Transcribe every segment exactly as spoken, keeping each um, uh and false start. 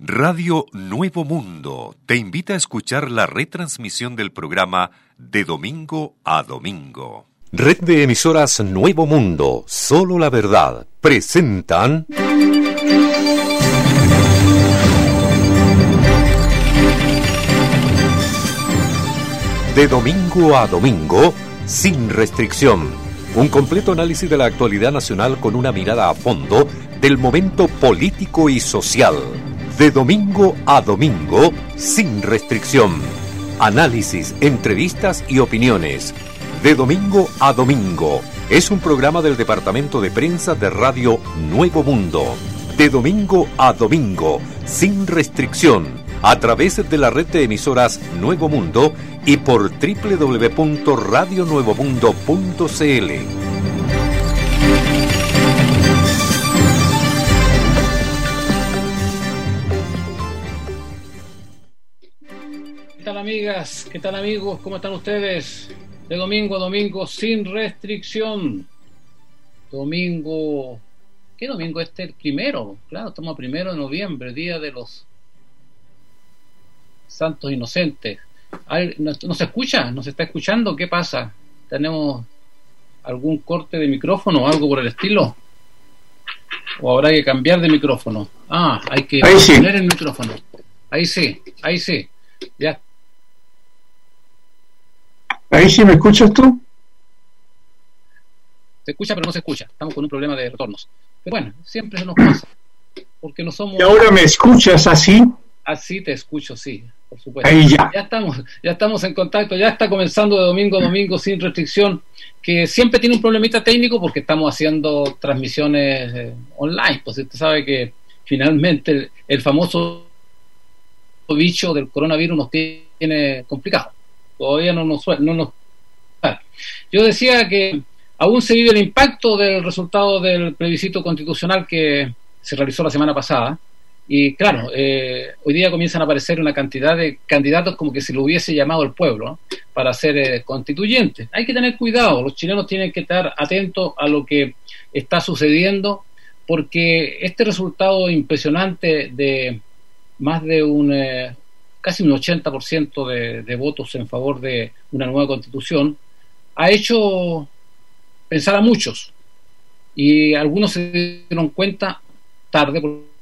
Radio Nuevo Mundo te invita a escuchar la retransmisión del programa de domingo a domingo. Red de emisoras Nuevo Mundo, solo la verdad, presentan... De domingo a domingo, sin restricción. Un completo análisis de la actualidad nacional con una mirada a fondo del momento político y social. De domingo a domingo, sin restricción. Análisis, entrevistas y opiniones. De domingo a domingo. Es un programa del Departamento de Prensa de Radio Nuevo Mundo. De domingo a domingo, sin restricción. A través de la red de emisoras Nuevo Mundo y por doble u doble u doble u punto radio nuevo mundo punto c l. ¿Qué tal, amigas? ¿Qué tal, amigos? ¿Cómo están ustedes? De domingo a domingo, sin restricción. Domingo... ¿Qué domingo este? El primero. Claro, estamos a primero de noviembre, día de los santos inocentes. ¿No, no se escucha? ¿No se está escuchando? ¿Qué pasa? ¿Tenemos algún corte de micrófono o algo por el estilo? ¿O habrá que cambiar de micrófono? Ah, hay que ahí poner sí. El micrófono. Ahí sí, ahí sí. Ya. ¿Ahí sí me escuchas tú? Se escucha, pero no se escucha. Estamos con un problema de retornos. Pero bueno, siempre se nos pasa. Porque no somos... ¿Y ahora me escuchas así? Así te escucho, sí, por supuesto. Ahí ya. Ya estamos, ya estamos en contacto, ya está comenzando de domingo a domingo sin restricción, que siempre tiene un problemita técnico porque estamos haciendo transmisiones eh, online. Pues usted sabe que finalmente el, el famoso bicho del coronavirus nos tiene complicado. Todavía no nos no nos. Yo decía que aún se vive el impacto del resultado del plebiscito constitucional que se realizó la semana pasada. Y claro, eh, hoy día comienzan a aparecer una cantidad de candidatos como que se lo hubiese llamado el pueblo, ¿no?, para ser eh, constituyentes. Hay que tener cuidado, los chilenos tienen que estar atentos a lo que está sucediendo, porque este resultado impresionante de más de un eh, casi un ochenta por ciento de, de votos en favor de una nueva constitución ha hecho pensar a muchos, y algunos se dieron cuenta tarde por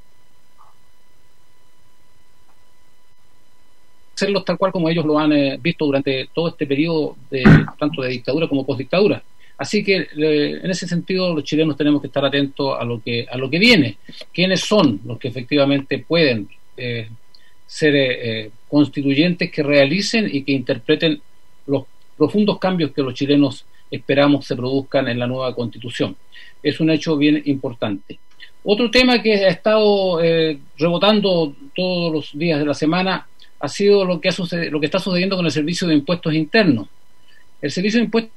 hacerlos tal cual como ellos lo han eh, visto durante todo este periodo de tanto de dictadura como postdictadura. Así que eh, en ese sentido los chilenos tenemos que estar atentos a lo que a lo que viene. ¿Quiénes son los que efectivamente pueden eh, ser eh, constituyentes que realicen y que interpreten los profundos cambios que los chilenos esperamos se produzcan en la nueva constitución? Es un hecho bien importante. Otro tema que ha estado eh, rebotando todos los días de la semana ha sido lo que, ha suced- lo que está sucediendo con el Servicio de Impuestos Internos. El Servicio de Impuestos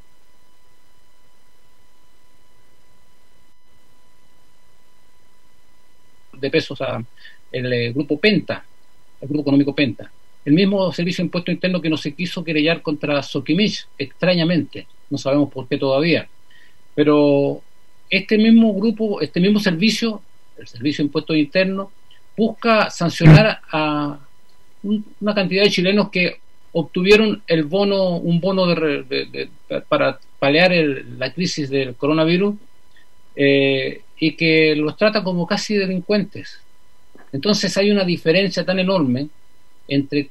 de pesos a el eh, grupo Penta, el grupo económico Penta. El mismo Servicio de Impuestos Internos que no se quiso querellar contra Soquimich, extrañamente, no sabemos por qué todavía. Pero este mismo grupo, este mismo servicio, el Servicio de Impuestos Internos, busca sancionar a una cantidad de chilenos que obtuvieron el bono, un bono de, de, de, para paliar el, la crisis del coronavirus, eh, y que los trata como casi delincuentes. Entonces hay una diferencia tan enorme entre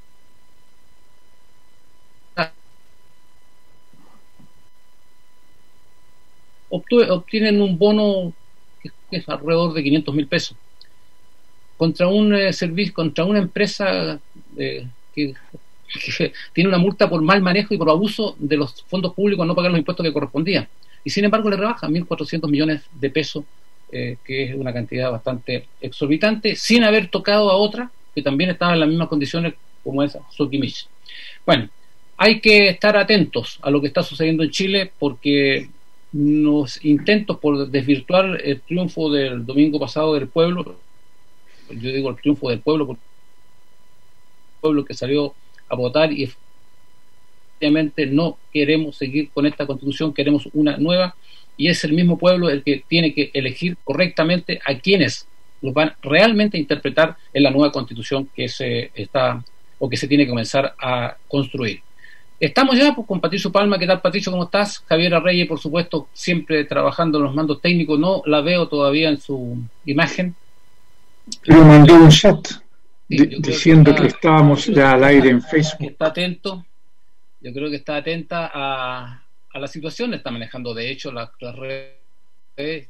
obtienen un bono que es alrededor de quinientos mil pesos contra un eh, servicio, contra una empresa eh, que, que tiene una multa por mal manejo y por abuso de los fondos públicos, no pagar los impuestos que correspondían, y sin embargo le rebajan mil cuatrocientos millones de pesos, eh, que es una cantidad bastante exorbitante, sin haber tocado a otra que también estaba en las mismas condiciones como esa, Soquimich. Bueno, hay que estar atentos a lo que está sucediendo en Chile, porque los intentos por desvirtuar el triunfo del domingo pasado del pueblo, yo digo el triunfo del pueblo porque el pueblo que salió a votar, y efectivamente no queremos seguir con esta constitución, queremos una nueva, y es el mismo pueblo el que tiene que elegir correctamente a quienes los van realmente a interpretar en la nueva constitución que se está o que se tiene que comenzar a construir. Estamos ya pues, con Patricio Palma. ¿Qué tal, Patricio? ¿Cómo estás? Javiera Reyes, por supuesto, siempre trabajando en los mandos técnicos. No la veo todavía en su imagen. Le mandó un chat sí, di- diciendo que, está, que estábamos ya al aire en Facebook. Está atento. Yo creo que está atenta a, a la situación. Está manejando, de hecho, las, las redes.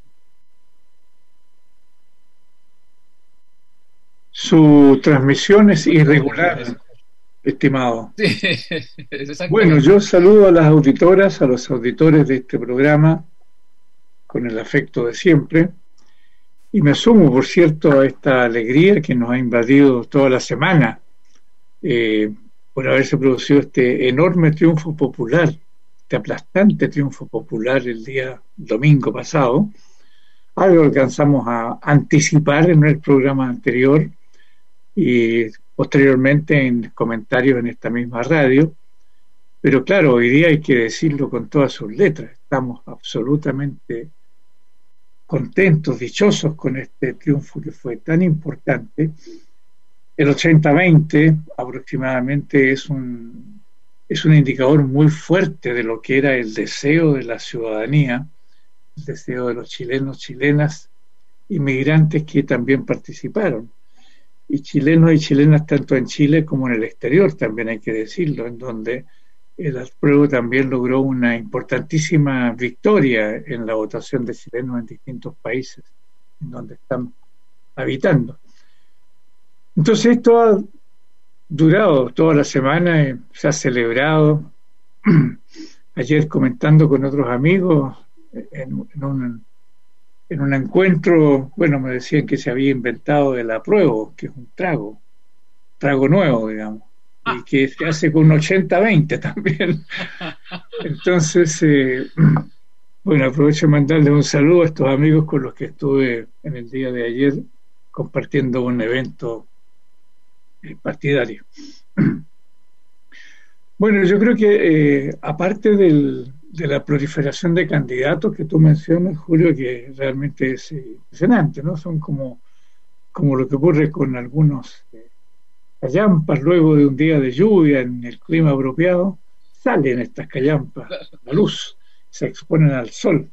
Su transmisión es irregular, estimado. Sí, bueno, yo saludo a las auditoras, a los auditores de este programa con el afecto de siempre y me sumo, por cierto, a esta alegría que nos ha invadido toda la semana eh, por haberse producido este enorme triunfo popular, este aplastante triunfo popular el día domingo pasado. Algo alcanzamos a anticipar en el programa anterior y posteriormente en comentarios en esta misma radio, pero claro, hoy día hay que decirlo con todas sus letras, estamos absolutamente contentos, dichosos con este triunfo que fue tan importante. El ochenta veinte aproximadamente es un, es un indicador muy fuerte de lo que era el deseo de la ciudadanía, el deseo de los chilenos, chilenas, inmigrantes que también participaron. Y chilenos y chilenas tanto en Chile como en el exterior, también hay que decirlo, en donde el apruebo también logró una importantísima victoria en la votación de chilenos en distintos países en donde están habitando. Entonces esto ha durado toda la semana, eh, se ha celebrado. Ayer comentando con otros amigos en, en un En un encuentro, bueno, me decían que se había inventado el apruebo, que es un trago, trago nuevo, digamos, ah. y que se hace con un ochenta veinte también. Entonces, eh, bueno, aprovecho de mandarles un saludo a estos amigos con los que estuve en el día de ayer compartiendo un evento eh, partidario. Bueno, yo creo que eh, aparte del... de la proliferación de candidatos que tú mencionas, Julio, que realmente es eh, impresionante, ¿no? Son como, como lo que ocurre con algunos eh, callampas luego de un día de lluvia en el clima apropiado, salen estas callampas a la luz, se exponen al sol.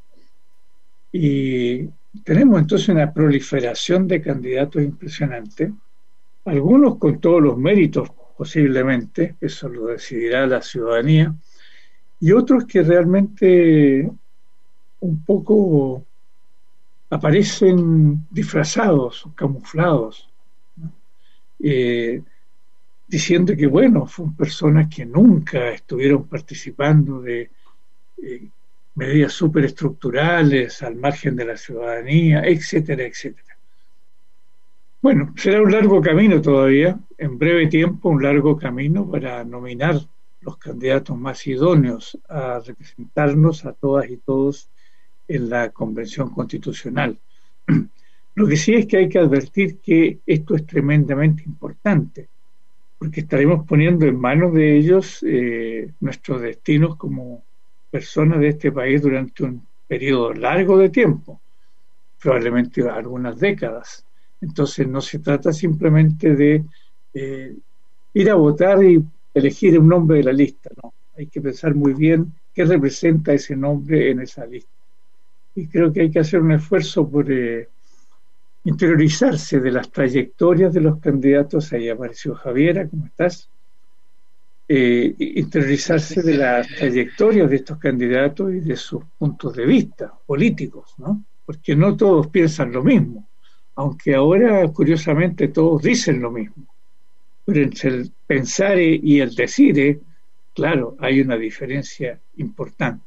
Y tenemos entonces una proliferación de candidatos impresionante, algunos con todos los méritos posiblemente, eso lo decidirá la ciudadanía, y otros que realmente un poco aparecen disfrazados, camuflados, ¿no? eh, diciendo que, bueno, son personas que nunca estuvieron participando de eh, medidas superestructurales al margen de la ciudadanía, etcétera, etcétera. Bueno, será un largo camino todavía, en breve tiempo, un largo camino para nominar los candidatos más idóneos a representarnos a todas y todos en la Convención Constitucional. Lo que sí es que hay que advertir que esto es tremendamente importante, porque estaremos poniendo en manos de ellos eh, nuestros destinos como personas de este país durante un periodo largo de tiempo, probablemente algunas décadas. Entonces no se trata simplemente de eh, ir a votar y elegir un nombre de la lista, no, hay que pensar muy bien qué representa ese nombre en esa lista. Y creo que hay que hacer un esfuerzo por eh, interiorizarse de las trayectorias de los candidatos. Ahí apareció Javiera, ¿cómo estás? Eh, interiorizarse de las trayectorias de estos candidatos y de sus puntos de vista políticos, ¿no? Porque no todos piensan lo mismo, aunque ahora, curiosamente, todos dicen lo mismo. Pero entre el pensar y el decir, claro, hay una diferencia importante.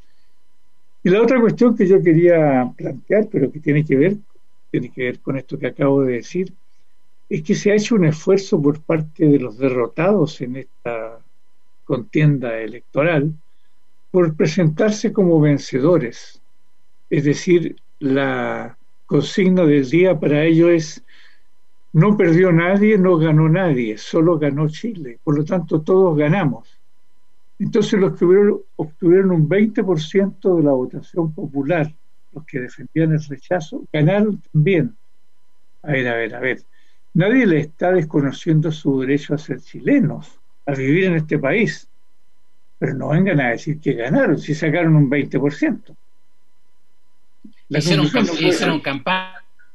Y la otra cuestión que yo quería plantear, pero que tiene que ver, tiene que ver con esto que acabo de decir, es que se ha hecho un esfuerzo por parte de los derrotados en esta contienda electoral por presentarse como vencedores. Es decir, la consigna del día para ellos es: no perdió nadie, no ganó nadie, solo ganó Chile. Por lo tanto, todos ganamos. Entonces, los que obtuvieron, obtuvieron un veinte por ciento de la votación popular, los que defendían el rechazo, ganaron también. a ver, a ver, a ver. Nadie le está desconociendo su derecho a ser chilenos, a vivir en este país. Pero no vengan a decir que ganaron, si sacaron un veinte por ciento. La hicieron, conclusión camp no fue- hicieron campaña.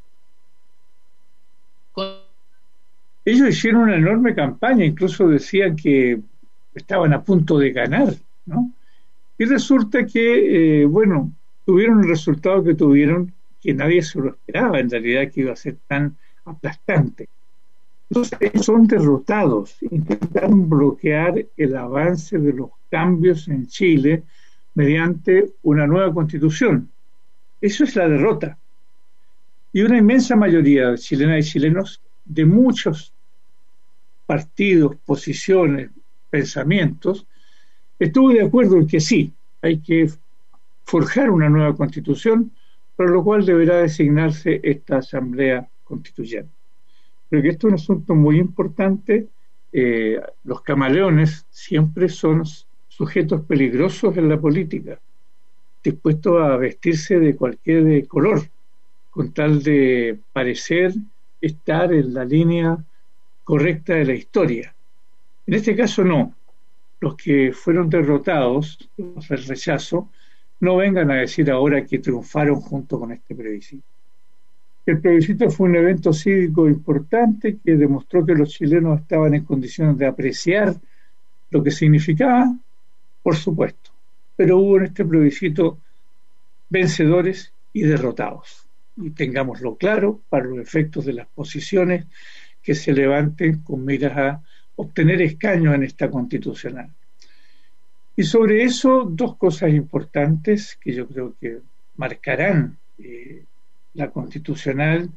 Ellos hicieron una enorme campaña, incluso decían que estaban a punto de ganar, ¿no? Y resulta que, eh, bueno, tuvieron el resultado que tuvieron, que nadie se lo esperaba en realidad que iba a ser tan aplastante. Entonces ellos son derrotados, intentaron bloquear el avance de los cambios en Chile mediante una nueva constitución. Eso es la derrota. Y una inmensa mayoría de chilenas y chilenos de muchos partidos, posiciones, pensamientos, estuvo de acuerdo en que sí, hay que forjar una nueva constitución, para lo cual deberá designarse esta asamblea constituyente. Pero que esto es un asunto muy importante. Eh, los camaleones siempre son sujetos peligrosos en la política, dispuestos a vestirse de cualquier color, con tal de parecer estar en la línea correcta de la historia. En este caso no. Los que fueron derrotados, los del rechazo, no vengan a decir ahora que triunfaron junto con este plebiscito. El plebiscito fue un evento cívico importante que demostró que los chilenos estaban en condiciones de apreciar lo que significaba, por supuesto, pero hubo en este plebiscito vencedores y derrotados. Y tengámoslo claro para los efectos de las posiciones que se levanten con miras a obtener escaños en esta constitucional. Y sobre eso, dos cosas importantes que yo creo que marcarán eh, la constitucional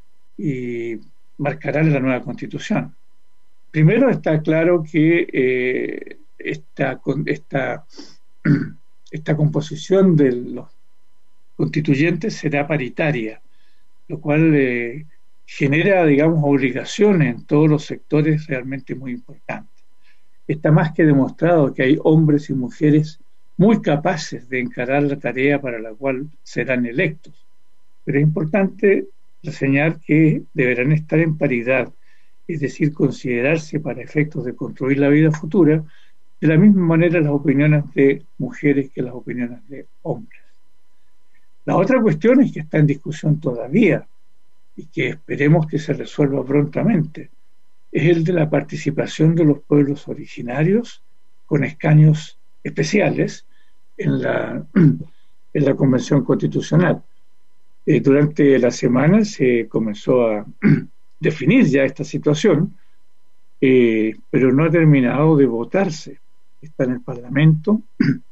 y marcarán la nueva constitución. Primero, está claro que eh, esta, esta, esta composición de los constituyentes será paritaria, lo cual eh, genera, digamos, obligaciones en todos los sectores realmente muy importantes. Está más que demostrado que hay hombres y mujeres muy capaces de encarar la tarea para la cual serán electos. Pero es importante reseñar que deberán estar en paridad, es decir, considerarse para efectos de construir la vida futura de la misma manera las opiniones de mujeres que las opiniones de hombres. La otra cuestión es que está en discusión todavía y que esperemos que se resuelva prontamente, es el de la participación de los pueblos originarios con escaños especiales en la, en la Convención Constitucional. Eh, durante la semana se comenzó a definir ya esta situación, eh, pero no ha terminado de votarse. Está en el Parlamento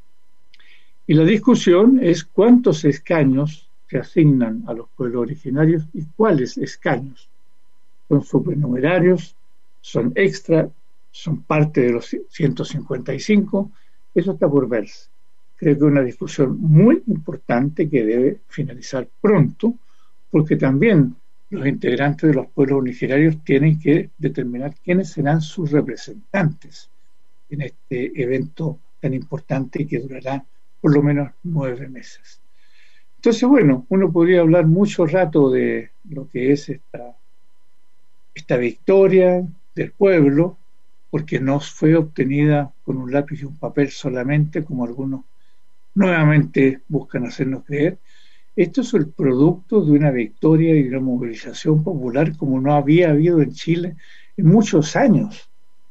y la discusión es cuántos escaños se asignan a los pueblos originarios y cuáles escaños. Son supernumerarios, son extra, son parte de los ciento cincuenta y cinco, eso está por verse. Creo que es una discusión muy importante que debe finalizar pronto, porque también los integrantes de los pueblos originarios tienen que determinar quiénes serán sus representantes en este evento tan importante que durará por lo menos nueve meses. Entonces, bueno, uno podría hablar mucho rato de lo que es esta, esta victoria del pueblo, porque no fue obtenida con un lápiz y un papel solamente, como algunos nuevamente buscan hacernos creer. Esto es el producto de una victoria y de una movilización popular como no había habido en Chile en muchos años.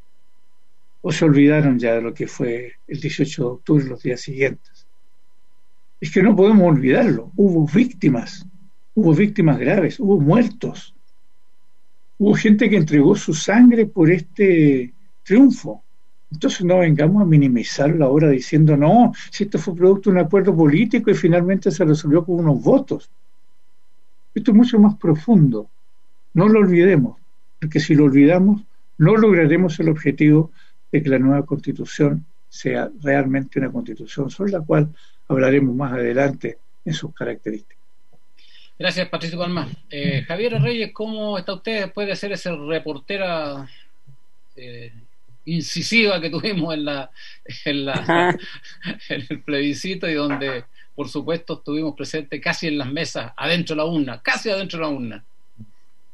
¿O se olvidaron ya de lo que fue el dieciocho de octubre y los días siguientes? Es que no podemos olvidarlo. Hubo víctimas, hubo víctimas graves, hubo muertos. Hubo gente que entregó su sangre por este triunfo. Entonces no vengamos a minimizarlo ahora diciendo, no, si esto fue producto de un acuerdo político y finalmente se resolvió con unos votos. Esto es mucho más profundo. No lo olvidemos, porque si lo olvidamos, no lograremos el objetivo de que la nueva Constitución sea realmente una Constitución sobre la cual hablaremos más adelante en sus características. Gracias, Patricio Palma. Eh, Javier Reyes, ¿cómo está usted después de ser esa reportera eh, incisiva que tuvimos en la, en la en el plebiscito y donde, por supuesto, estuvimos presentes casi en las mesas, adentro de la urna, casi adentro de la urna?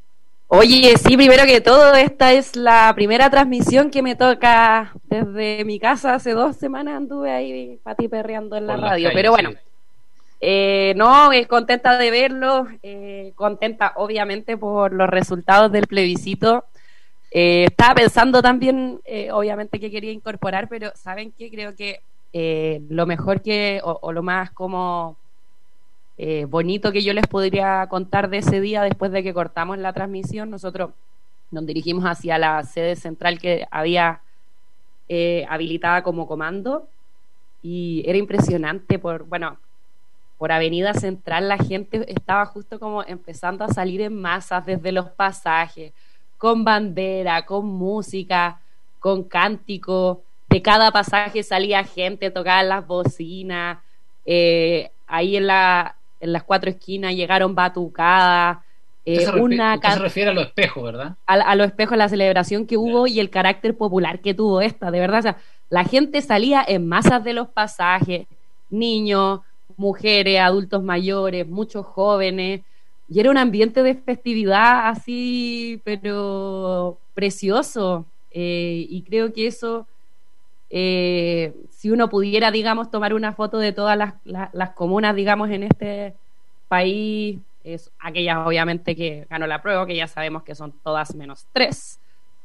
Oye, sí, primero que todo, esta es la primera transmisión que me toca desde mi casa. Hace dos semanas anduve ahí patiperreando en la Por las radio, calles, pero bueno, sí. eh, no, eh, contenta de verlo, eh, contenta obviamente por los resultados del plebiscito. Eh, estaba pensando también, eh, obviamente, que quería incorporar, pero ¿saben qué? Creo que eh, lo mejor que, o, o lo más como eh, bonito que yo les podría contar de ese día después de que cortamos la transmisión, nosotros nos dirigimos hacia la sede central que había eh, habilitada como comando, y era impresionante por, bueno, por Avenida Central la gente estaba justo como empezando a salir en masas desde los pasajes, con bandera, con música, con cántico. De cada pasaje salía gente, tocaban las bocinas, eh, ahí en, la, en las cuatro esquinas llegaron batucadas. Usted, Eh, se, refiere, una usted se refiere a los espejos, ¿verdad? A, a los espejos, la celebración que hubo y el carácter popular que tuvo esta, de verdad. O sea, la gente salía en masas de los pasajes, niños, mujeres, adultos mayores, muchos jóvenes, y era un ambiente de festividad así, pero precioso. Eh, y creo que eso, eh, si uno pudiera, digamos, tomar una foto de todas las, las, las comunas, digamos, en este país, es aquellas obviamente que ganó la prueba, que ya sabemos que son todas menos tres.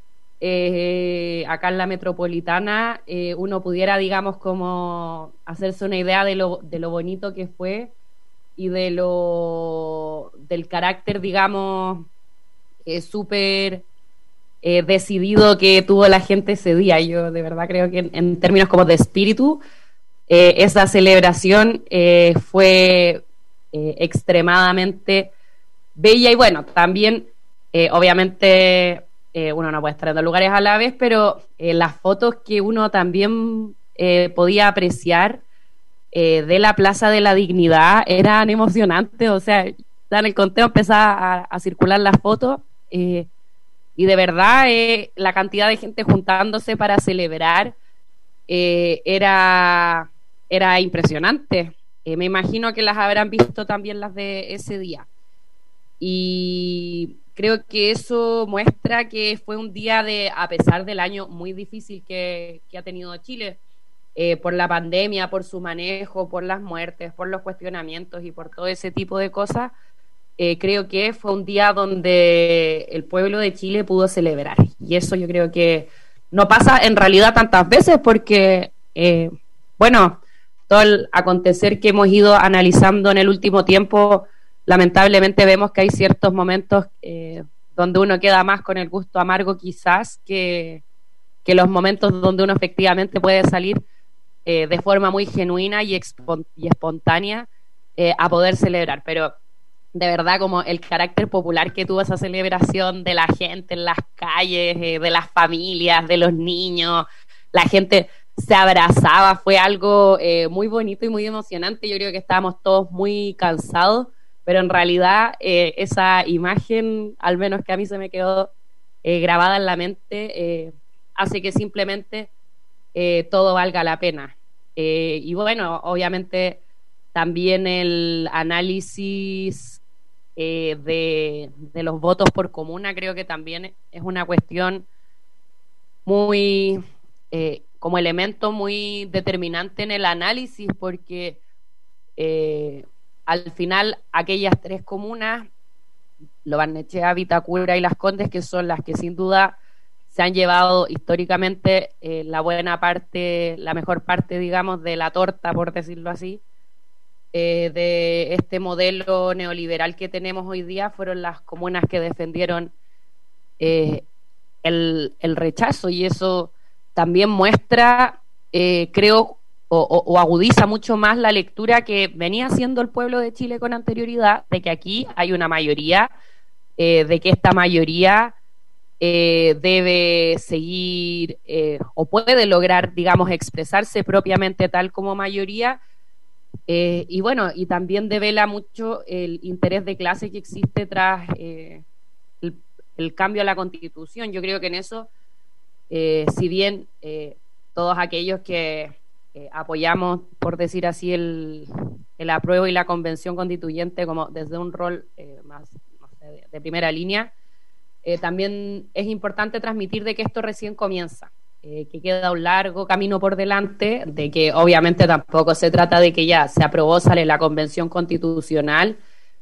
Eh, acá en la metropolitana, eh, uno pudiera, digamos, como hacerse una idea de lo, de lo bonito que fue y de lo del carácter, digamos, eh, súper eh, decidido que tuvo la gente ese día. Yo de verdad creo que en, en términos como de espíritu, eh, esa celebración eh, fue eh, extremadamente bella. Y bueno, también eh, obviamente eh, uno no puede estar en dos lugares a la vez, pero eh, las fotos que uno también eh, podía apreciar eh, de la Plaza de la Dignidad eran emocionantes. O sea, en el conteo empezaba a, a circular las fotos, eh, y de verdad eh, la cantidad de gente juntándose para celebrar eh, era, era impresionante. Eh, me imagino que las habrán visto también las de ese día. Y creo que eso muestra que fue un día de, a pesar del año muy difícil que, que ha tenido Chile, eh, por la pandemia, por su manejo, por las muertes, por los cuestionamientos y por todo ese tipo de cosas, eh, creo que fue un día donde el pueblo de Chile pudo celebrar. Y eso yo creo que no pasa en realidad tantas veces porque, eh, bueno, todo el acontecer que hemos ido analizando en el último tiempo, lamentablemente vemos que hay ciertos momentos eh, donde uno queda más con el gusto amargo quizás que, que los momentos donde uno efectivamente puede salir eh, de forma muy genuina y, expon- y espontánea eh, a poder celebrar. Pero de verdad, como el carácter popular que tuvo esa celebración de la gente en las calles, eh, de las familias, de los niños, la gente se abrazaba, fue algo eh, muy bonito y muy emocionante. Yo creo que estábamos todos muy cansados, pero en realidad eh, esa imagen, al menos que a mí se me quedó eh, grabada en la mente, eh, hace que simplemente eh, todo valga la pena. Eh, y bueno, obviamente también el análisis eh, de, de los votos por comuna creo que también es una cuestión muy, eh, como elemento muy determinante en el análisis, porque eh, al final aquellas tres comunas, Lo Barnechea, Vitacura y Las Condes, que son las que sin duda se han llevado históricamente eh, la buena parte, la mejor parte, digamos, de la torta, por decirlo así, eh, de este modelo neoliberal que tenemos hoy día, fueron las comunas que defendieron eh, el, el rechazo, y eso también muestra, eh, creo, o, o, o agudiza mucho más la lectura que venía haciendo el pueblo de Chile con anterioridad, de que aquí hay una mayoría, eh, de que esta mayoría eh, debe seguir eh, o puede lograr, digamos, expresarse propiamente tal como mayoría, eh, y bueno, y también devela mucho el interés de clase que existe tras eh, el, el cambio a la Constitución. Yo creo que en eso, eh, si bien eh, todos aquellos que eh, apoyamos, por decir así, el, el apruebo y la convención constituyente como desde un rol eh, más, no sé, de, de primera línea, eh, también es importante transmitir de que esto recién comienza, eh, que queda un largo camino por delante, de que obviamente tampoco se trata de que ya se aprobó, sale la Convención Constitucional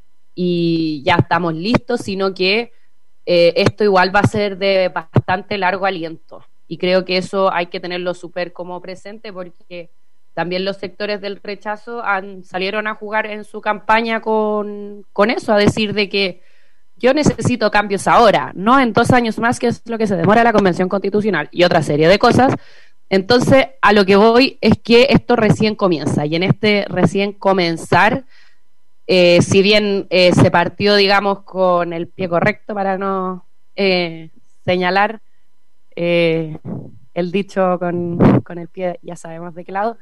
y ya estamos listos, sino que eh, esto igual va a ser de bastante largo aliento, y creo que eso hay que tenerlo súper como presente, porque también los sectores del rechazo han, salieron a jugar en su campaña con, con eso, a decir de que yo necesito cambios ahora, no en dos años más, que es lo que se demora la Convención Constitucional, y otra serie de cosas. Entonces, a lo que voy es que esto recién comienza, y en este recién comenzar, eh, si bien eh, se partió, digamos, con el pie correcto, para no eh, señalar eh, el dicho con, con el pie, ya sabemos de qué lado,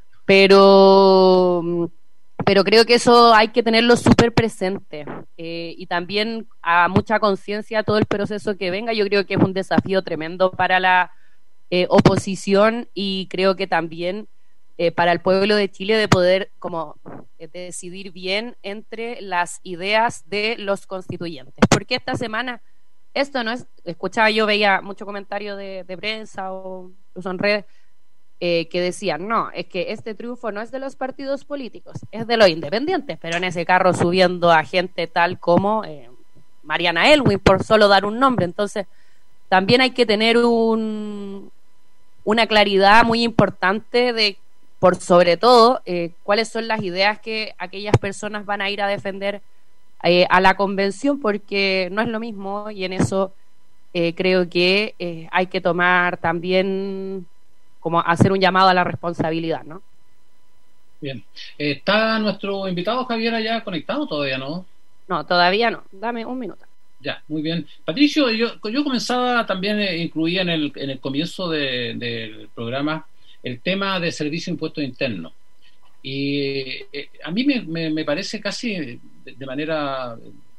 pero... pero creo que eso hay que tenerlo súper presente, eh, y también a mucha conciencia todo el proceso que venga. Yo creo que es un desafío tremendo para la eh, oposición, y creo que también eh, para el pueblo de Chile, de poder como eh, decidir bien entre las ideas de los constituyentes, porque esta semana esto no es, escuchaba, yo veía mucho comentario de, de prensa o incluso en redes, Eh, que decían, no, es que este triunfo no es de los partidos políticos, es de los independientes, pero en ese carro subiendo a gente tal como eh, Mariana Elwin, por solo dar un nombre. Entonces, también hay que tener un, una claridad muy importante de, por sobre todo, eh, cuáles son las ideas que aquellas personas van a ir a defender eh, a la convención, porque no es lo mismo, y en eso eh, creo que eh, hay que tomar también, como hacer un llamado a la responsabilidad, ¿no? Bien. ¿Está nuestro invitado Javier allá conectado todavía, no? No, todavía no. Dame un minuto. Ya, muy bien. Patricio, yo, yo comenzaba también, eh, incluía en el, en el comienzo de, del programa el tema de servicio de impuestos internos. Y eh, a mí me, me, me parece casi de, de manera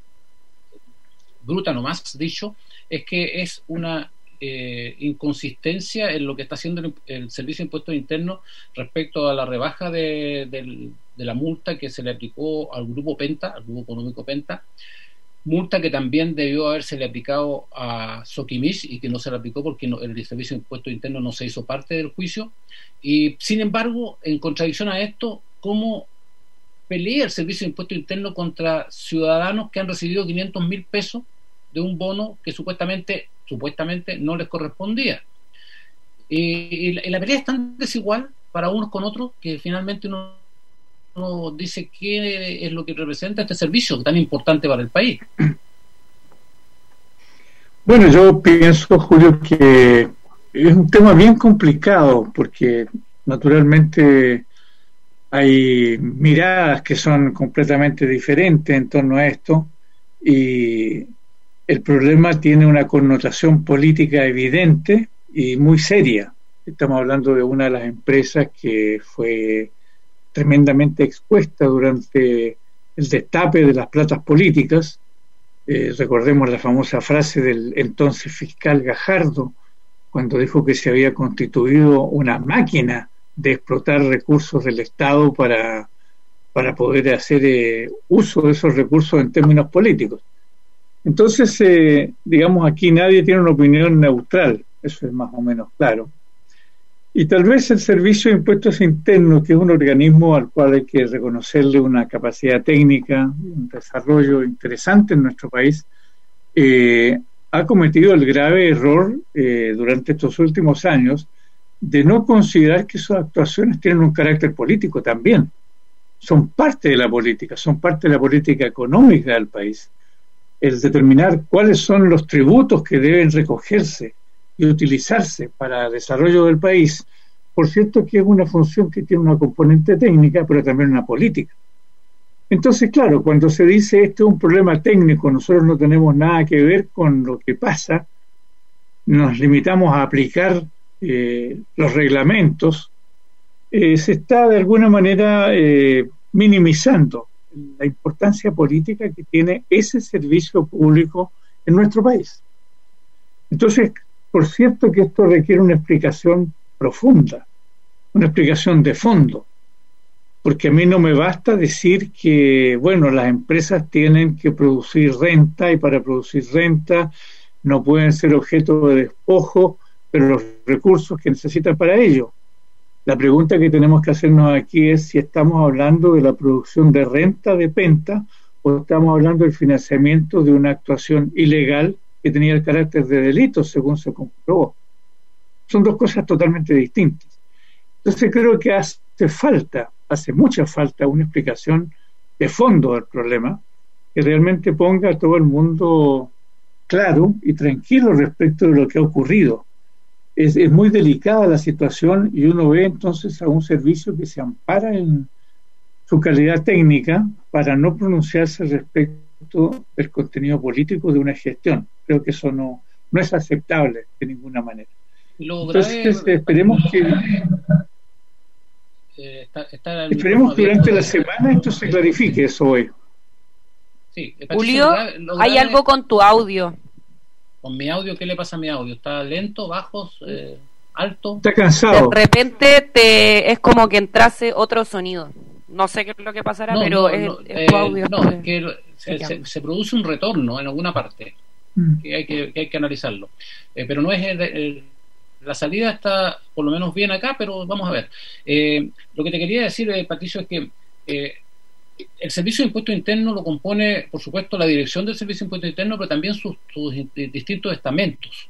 bruta nomás dicho, es que es una Eh, inconsistencia en lo que está haciendo el, el Servicio de Impuestos Internos respecto a la rebaja de, de, de la multa que se le aplicó al Grupo Penta, al Grupo Económico Penta, multa que también debió haberse le aplicado a Soquimich y que no se le aplicó porque no, el Servicio de Impuestos Internos no se hizo parte del juicio. Y sin embargo, en contradicción a esto, ¿cómo pelea el Servicio de Impuestos Internos contra ciudadanos que han recibido quinientos mil pesos de un bono que supuestamente supuestamente no les correspondía? Y, y la pelea es tan desigual para unos con otros que finalmente uno, uno dice qué es lo que representa este servicio tan importante para el país. Bueno, yo pienso, Julio, que es un tema bien complicado, porque naturalmente hay miradas que son completamente diferentes en torno a esto, y el problema tiene una connotación política evidente y muy seria. Estamos hablando de una de las empresas que fue tremendamente expuesta durante el destape de las platas políticas. Eh, recordemos la famosa frase del entonces fiscal Gajardo, cuando dijo que se había constituido una máquina de explotar recursos del Estado para, para poder hacer eh, uso de esos recursos en términos políticos. Entonces, eh, digamos, aquí nadie tiene una opinión neutral, eso es más o menos claro. Y tal vez el Servicio de Impuestos Internos, que es un organismo al cual hay que reconocerle una capacidad técnica, un desarrollo interesante en nuestro país, eh, ha cometido el grave error eh, durante estos últimos años de no considerar que sus actuaciones tienen un carácter político también. Son parte de la política, son parte de la política económica del país. El determinar cuáles son los tributos que deben recogerse y utilizarse para el desarrollo del país, por cierto que es una función que tiene una componente técnica, pero también una política. Entonces, claro, cuando se dice este es un problema técnico, nosotros no tenemos nada que ver con lo que pasa, nos limitamos a aplicar eh, los reglamentos, eh, se está de alguna manera eh, minimizando la importancia política que tiene ese servicio público en nuestro país. Entonces, por cierto que esto requiere una explicación profunda, una explicación de fondo, porque a mí no me basta decir que, bueno, las empresas tienen que producir renta y para producir renta no pueden ser objeto de despojo, pero los recursos que necesitan para ello. La pregunta que tenemos que hacernos aquí es si estamos hablando de la producción de renta de Penta o estamos hablando del financiamiento de una actuación ilegal que tenía el carácter de delito, según se comprobó. Son dos cosas totalmente distintas. Entonces creo que hace falta, hace mucha falta una explicación de fondo del problema, que realmente ponga a todo el mundo claro y tranquilo respecto de lo que ha ocurrido. Es, es muy delicada la situación y uno ve entonces a un servicio que se ampara en su calidad técnica para no pronunciarse respecto del contenido político de una gestión. Creo que eso no, no es aceptable de ninguna manera. Entonces grave, esperemos que eh, está, está esperemos que durante la semana esto se clarifique, eso hoy. Sí, Julio, grave, hay algo con tu audio. Con mi audio, ¿qué le pasa a mi audio? ¿Está lento, bajo, eh, alto? Está cansado. De repente te es como que entrase otro sonido. No sé qué es lo que pasará, no, pero no, es, no, es eh, tu audio. No, es que se, se, se produce un retorno en alguna parte mm. que, hay que, que hay que analizarlo. Eh, pero no es el, el, la salida está por lo menos bien acá, pero vamos a ver. Eh, lo que te quería decir, eh, Patricio, es que eh, el Servicio de Impuesto Interno lo compone, por supuesto, la dirección del Servicio de Impuesto Interno, pero también sus, sus distintos estamentos.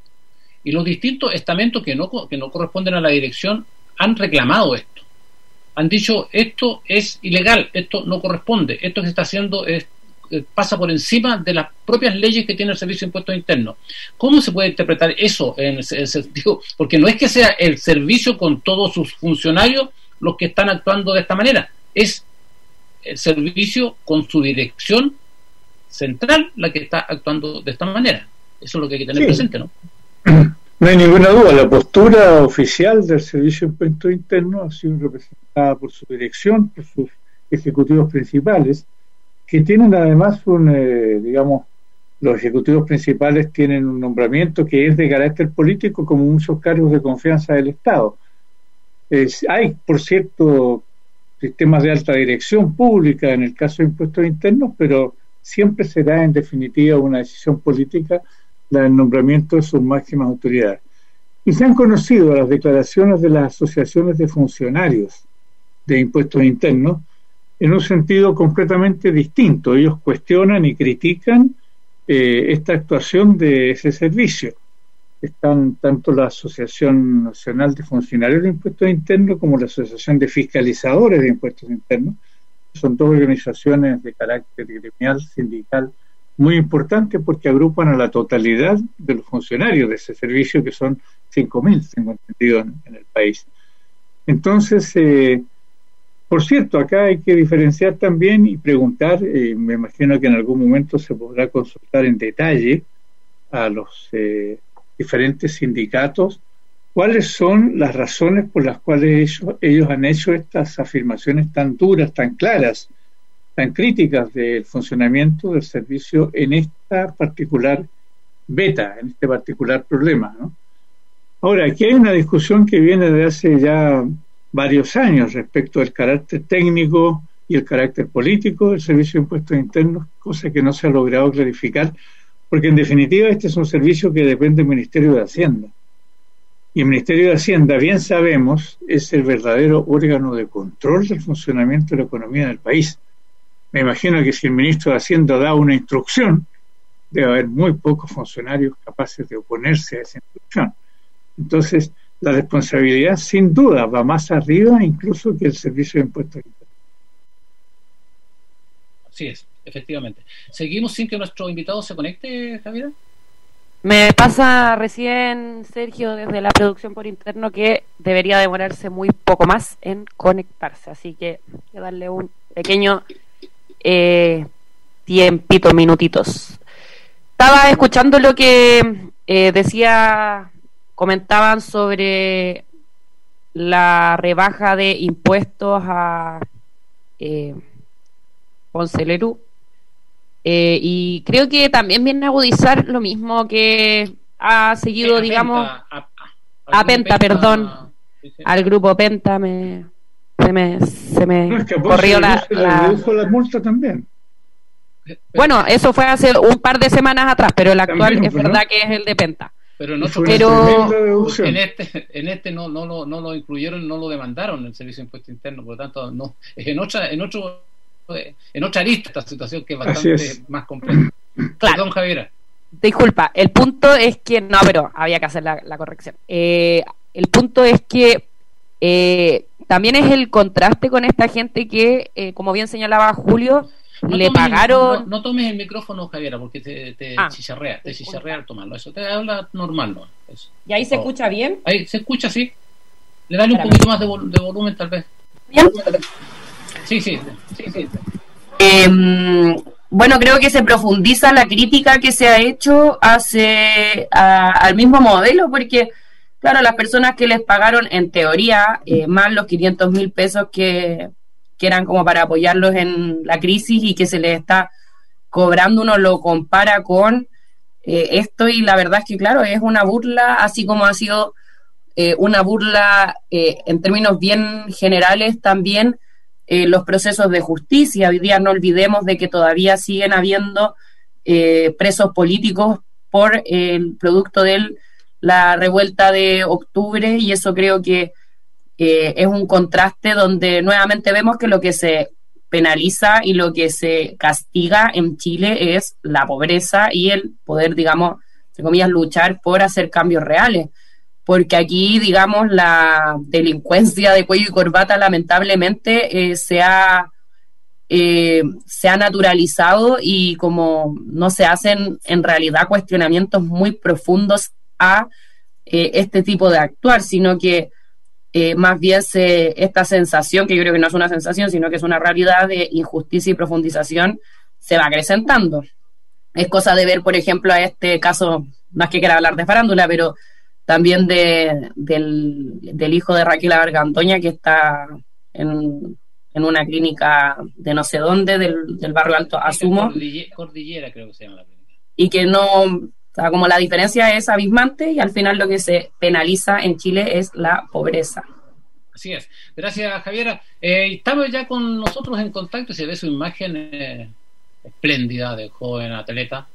Y los distintos estamentos que no, que no corresponden a la dirección han reclamado esto. Han dicho, esto es ilegal, esto no corresponde, esto que se está haciendo es, pasa por encima de las propias leyes que tiene el Servicio de Impuestos Internos. ¿Cómo se puede interpretar eso en el sentido? Porque no es que sea el servicio con todos sus funcionarios los que están actuando de esta manera, es el servicio con su dirección central la que está actuando de esta manera. Eso es lo que hay que tener sí. presente, ¿no? No hay ninguna duda, la postura oficial del Servicio de Impuestos Internos ha sido representada por su dirección, por sus ejecutivos principales, que tienen además un, eh, digamos, los ejecutivos principales tienen un nombramiento que es de carácter político, como muchos cargos de confianza del Estado. Es, hay, por cierto, sistemas de alta dirección pública en el caso de impuestos internos, pero siempre será en definitiva una decisión política la del nombramiento de sus máximas autoridades. Y se han conocido las declaraciones de las asociaciones de funcionarios de impuestos internos en un sentido completamente distinto. Ellos cuestionan y critican eh, esta actuación de ese servicio. Están tanto la Asociación Nacional de Funcionarios de Impuestos Internos como la Asociación de Fiscalizadores de Impuestos Internos. Son dos organizaciones de carácter gremial, sindical, muy importantes porque agrupan a la totalidad de los funcionarios de ese servicio, que son cinco mil, tengo entendido, en, en el país. Entonces, eh, por cierto, acá hay que diferenciar también y preguntar, eh, me imagino que en algún momento se podrá consultar en detalle a los eh, diferentes sindicatos cuáles son las razones por las cuales ellos, ellos han hecho estas afirmaciones tan duras, tan claras, tan críticas del funcionamiento del servicio en esta particular beta, en este particular problema, ¿no? Ahora, aquí hay una discusión que viene de hace ya varios años respecto del carácter técnico y el carácter político del Servicio de Impuestos Internos, cosa que no se ha logrado clarificar, porque en definitiva este es un servicio que depende del Ministerio de Hacienda. Y el Ministerio de Hacienda, bien sabemos, es el verdadero órgano de control del funcionamiento de la economía del país. Me imagino que si el ministro de Hacienda da una instrucción, debe haber muy pocos funcionarios capaces de oponerse a esa instrucción. Entonces, la responsabilidad sin duda va más arriba incluso que el Servicio de Impuestos Internos. Así es, efectivamente. ¿Seguimos sin que nuestro invitado se conecte, Javier? Me pasa recién, Sergio, desde la producción por interno, que debería demorarse muy poco más en conectarse, así que hay que darle un pequeño eh, tiempito, minutitos. Estaba escuchando lo que eh, decía, comentaban sobre la rebaja de impuestos a eh, Ponce Lerú. Eh, y creo que también viene a agudizar lo mismo que ha seguido, a digamos, Penta, a, a, a Penta, Penta, perdón, sí, sí. Al grupo Penta me, se me, se me no, es que corrió la, la, la... redujo la multa también. Bueno, eso fue hace un par de semanas atrás, pero el actual También, es ¿no? verdad que es el de Penta. Pero en otro Pero- caso, en este, en este no, no, lo, no lo incluyeron, no lo demandaron el Servicio de Impuesto Interno, por lo tanto, no, es en otra, en otro, en otra arista esta situación que es bastante es. más compleja. Claro. Perdón, Javiera. Disculpa, el punto es que, no, pero había que hacer la, la corrección. Eh, el punto es que eh, también es el contraste con esta gente que, eh, como bien señalaba Julio, No le tomes el- pagaron... no, no tomes el micrófono, Javiera, porque te, te Ah, chicharrea, te disculpa. chicharrea al tomarlo. Eso te habla normal, ¿no? Eso. ¿Y ahí se Por favor. escucha bien? Ahí se escucha, sí. Le dale un Espérame. poquito más de, vol- de volumen, tal vez. ¿Bien? Sí, sí, sí, sí. Eh, bueno, creo que se profundiza la crítica que se ha hecho hace, a- al mismo modelo, porque, claro, las personas que les pagaron, en teoría, eh, más los quinientos mil pesos que, que eran como para apoyarlos en la crisis y que se les está cobrando, uno lo compara con eh, esto y la verdad es que, claro, es una burla, así como ha sido eh, una burla eh, en términos bien generales también eh, los procesos de justicia. Hoy día no olvidemos de que todavía siguen habiendo eh, presos políticos por el producto de la revuelta de octubre, y eso creo que eh, es un contraste donde nuevamente vemos que lo que se penaliza y lo que se castiga en Chile es la pobreza y el poder, digamos, entre comillas, luchar por hacer cambios reales. Porque aquí, digamos, la delincuencia de cuello y corbata lamentablemente eh, se ha eh, se ha naturalizado, y como no se hacen en realidad cuestionamientos muy profundos a eh, este tipo de actuar, sino que eh, más bien se, esta sensación, que yo creo que no es una sensación, sino que es una realidad de injusticia y profundización, se va acrecentando. Es cosa de ver, por ejemplo, a este caso, no es que quiera hablar de farándula, pero también de, del, del hijo de Raquel Argandoña, que está en, en una clínica de no sé dónde, del, del barrio Alto, asumo, Cordillera, Cordillera creo que se llama la clínica. y que no, o sea, como la diferencia es abismante, y al final lo que se penaliza en Chile es la pobreza. Así es. Gracias, Javiera. Eh, estamos ya con nosotros en contacto, y se ve su imagen eh, espléndida de joven atleta,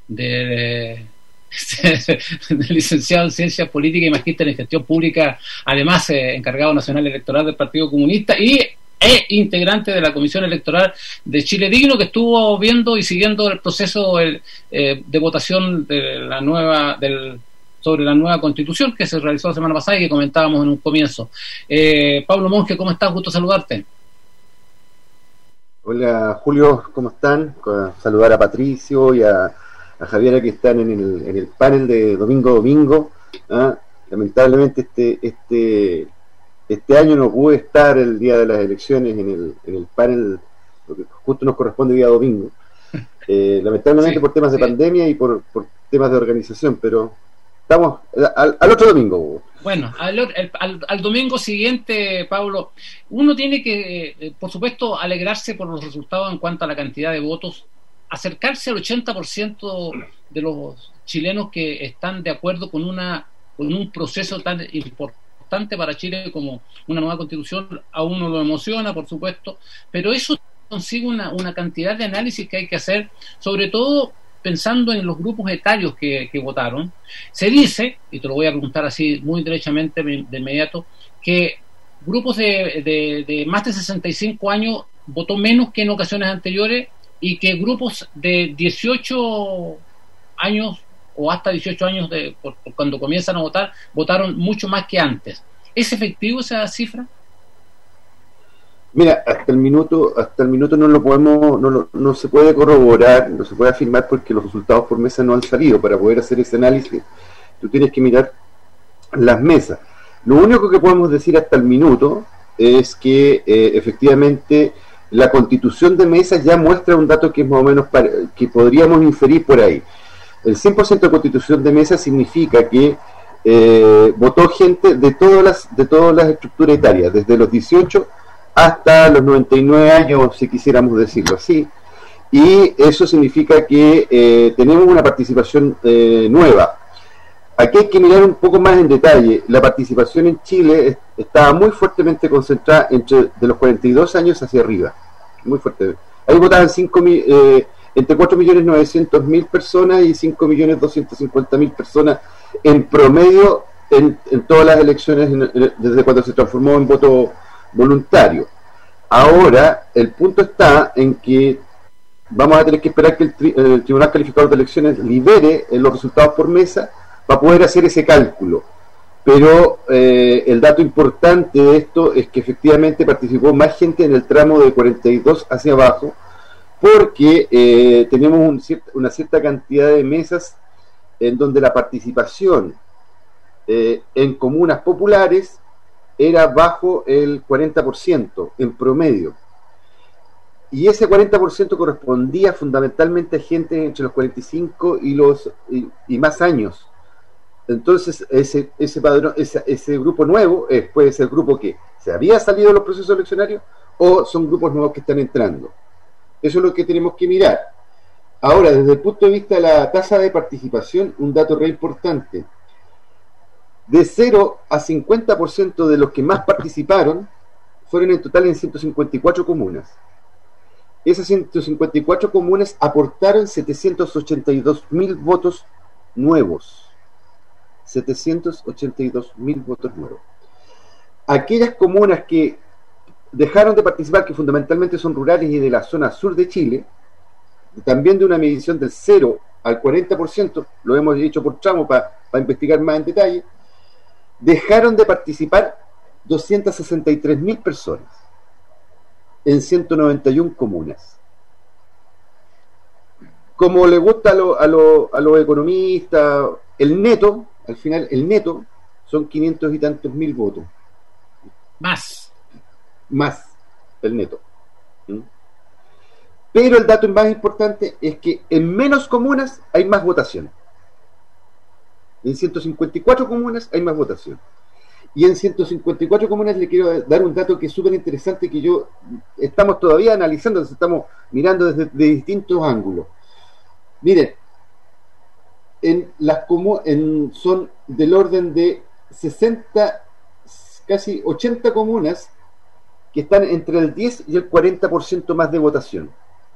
de, de, de licenciado en Ciencias Políticas y magíster en Gestión Pública, además eh, encargado nacional electoral del Partido Comunista y e integrante de la Comisión Electoral de Chile Digno, que estuvo viendo y siguiendo el proceso el, eh, de votación de la nueva del sobre la nueva Constitución que se realizó la semana pasada y que comentábamos en un comienzo. Eh, Pablo Monge, ¿cómo estás? Gusto saludarte. Hola Julio, ¿cómo están? Saludar a Patricio y a, a Javiera, que están en el, en el panel de Domingo Domingo. ¿Ah? Lamentablemente este este este año no pude estar el día de las elecciones en el, en el panel, porque justo nos corresponde día domingo. Eh, lamentablemente sí, por temas de sí. pandemia y por, por temas de organización, pero estamos al, al otro domingo. Bueno, al, al, al domingo siguiente, Pablo, uno tiene que, eh, por supuesto, alegrarse por los resultados en cuanto a la cantidad de votos, acercarse al ochenta por ciento de los chilenos que están de acuerdo con una con un proceso tan importante para Chile como una nueva Constitución. A uno lo emociona, por supuesto, pero eso consigue una, una cantidad de análisis que hay que hacer, sobre todo pensando en los grupos etarios que, que votaron. Se dice, y te lo voy a preguntar así muy derechamente de inmediato, que grupos de, de, de más de sesenta y cinco años votó menos que en ocasiones anteriores, y que grupos de dieciocho años o hasta dieciocho años de por, por cuando comienzan a votar, votaron mucho más que antes. ¿Es efectivo esa cifra? Mira, hasta el minuto, hasta el minuto no lo podemos, no, lo, no se puede corroborar, no se puede afirmar, porque los resultados por mesa no han salido. Para poder hacer ese análisis, tú tienes que mirar las mesas. Lo único que podemos decir hasta el minuto es que eh, efectivamente la constitución de mesas ya muestra un dato que es más o menos para, que podríamos inferir por ahí. El cien por ciento de constitución de mesa significa que eh, votó gente de todas las de todas las estructuras etarias, desde los dieciocho hasta los noventa y nueve años, si quisiéramos decirlo así, y eso significa que eh, tenemos una participación eh, nueva. Aquí hay que mirar un poco más en detalle. La participación en Chile estaba muy fuertemente concentrada entre de los cuarenta y dos años hacia arriba, muy fuerte. Ahí votaban cinco mil, eh, entre cuatro millones novecientos mil personas y cinco millones doscientos cincuenta mil personas en promedio en, en todas las elecciones en, en, desde cuando se transformó en voto voluntario. Ahora, el punto está en que vamos a tener que esperar que el, tri, el Tribunal Calificador de Elecciones libere los resultados por mesa para poder hacer ese cálculo. Pero eh, el dato importante de esto es que efectivamente participó más gente en el tramo de cuarenta y dos hacia abajo, porque eh, tenemos un cierta, una cierta cantidad de mesas en donde la participación eh, en comunas populares era bajo el cuarenta por ciento en promedio. Y ese cuarenta por ciento correspondía fundamentalmente a gente entre los cuarenta y cinco y los y, y más años. Entonces ese ese padrón, ese, ese grupo nuevo eh, puede ser el grupo que se había salido de los procesos eleccionarios o son grupos nuevos que están entrando. Eso es lo que tenemos que mirar. Ahora, desde el punto de vista de la tasa de participación, un dato re importante. De cero a cincuenta por ciento de los que más participaron fueron en total en ciento cincuenta y cuatro comunas. Esas ciento cincuenta y cuatro comunas aportaron setecientos ochenta y dos mil votos nuevos. setecientos ochenta y dos mil votos nuevos. Aquellas comunas que dejaron de participar, que fundamentalmente son rurales y de la zona sur de Chile, también de una medición del cero al cuarenta por ciento, lo hemos hecho por tramo para pa investigar más en detalle, dejaron de participar doscientas sesenta y tres mil personas en ciento noventa y una comunas. Como le gusta a, lo, a, lo, a los economistas, el neto, al final el neto son quinientos y tantos mil votos. Más. Más el neto. ¿Mm? Pero el dato más importante es que en menos comunas hay más votación. En ciento cincuenta y cuatro comunas hay más votación. Y en ciento cincuenta y cuatro comunas le quiero dar un dato que es súper interesante, que yo estamos todavía analizando, estamos mirando desde de distintos ángulos. Miren, en las comu en, son del orden de sesenta, casi ochenta comunas que están entre el diez y el cuarenta por ciento más de votación.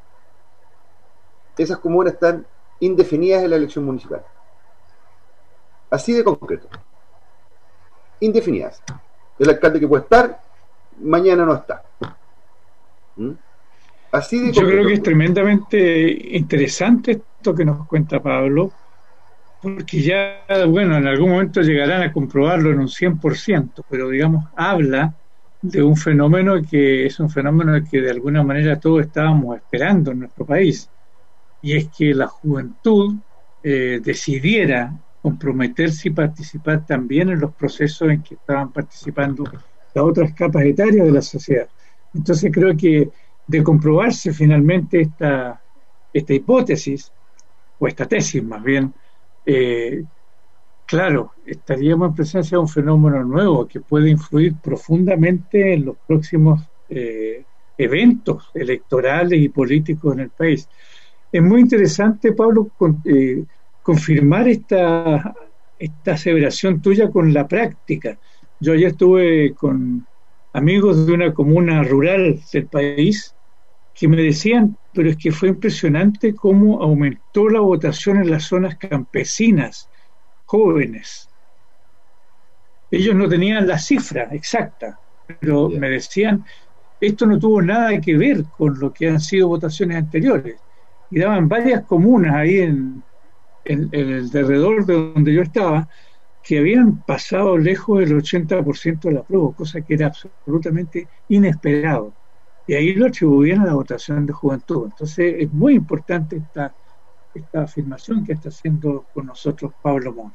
Esas comunas están indefinidas en la elección municipal. Así de concreto. Indefinidas. El alcalde que puede estar, mañana no está. ¿Mm? Así de Yo concreto. creo que es tremendamente interesante esto que nos cuenta Pablo, porque ya, bueno, en algún momento llegarán a comprobarlo en un cien por ciento, pero digamos, habla de un fenómeno que es un fenómeno que de alguna manera todos estábamos esperando en nuestro país, y es que la juventud eh, decidiera comprometerse y participar también en los procesos en que estaban participando las otras capas etarias de la sociedad. Entonces creo que de comprobarse finalmente esta, esta hipótesis, o esta tesis más bien, eh, claro, estaríamos en presencia de un fenómeno nuevo que puede influir profundamente en los próximos eh, eventos electorales y políticos en el país. Es muy interesante, Pablo, con, eh, confirmar esta, esta aseveración tuya con la práctica. Yo ayer estuve con amigos de una comuna rural del país que me decían, pero es que fue impresionante cómo aumentó la votación en las zonas campesinas, jóvenes. Ellos no tenían la cifra exacta, pero yeah. me decían, esto no tuvo nada que ver con lo que han sido votaciones anteriores. Y daban varias comunas ahí en, en, en el alrededor de donde yo estaba, que habían pasado lejos del ochenta por ciento de la prueba, cosa que era absolutamente inesperado. Y ahí lo atribuían a la votación de juventud. Entonces es muy importante esta, esta afirmación que está haciendo con nosotros Pablo Monge.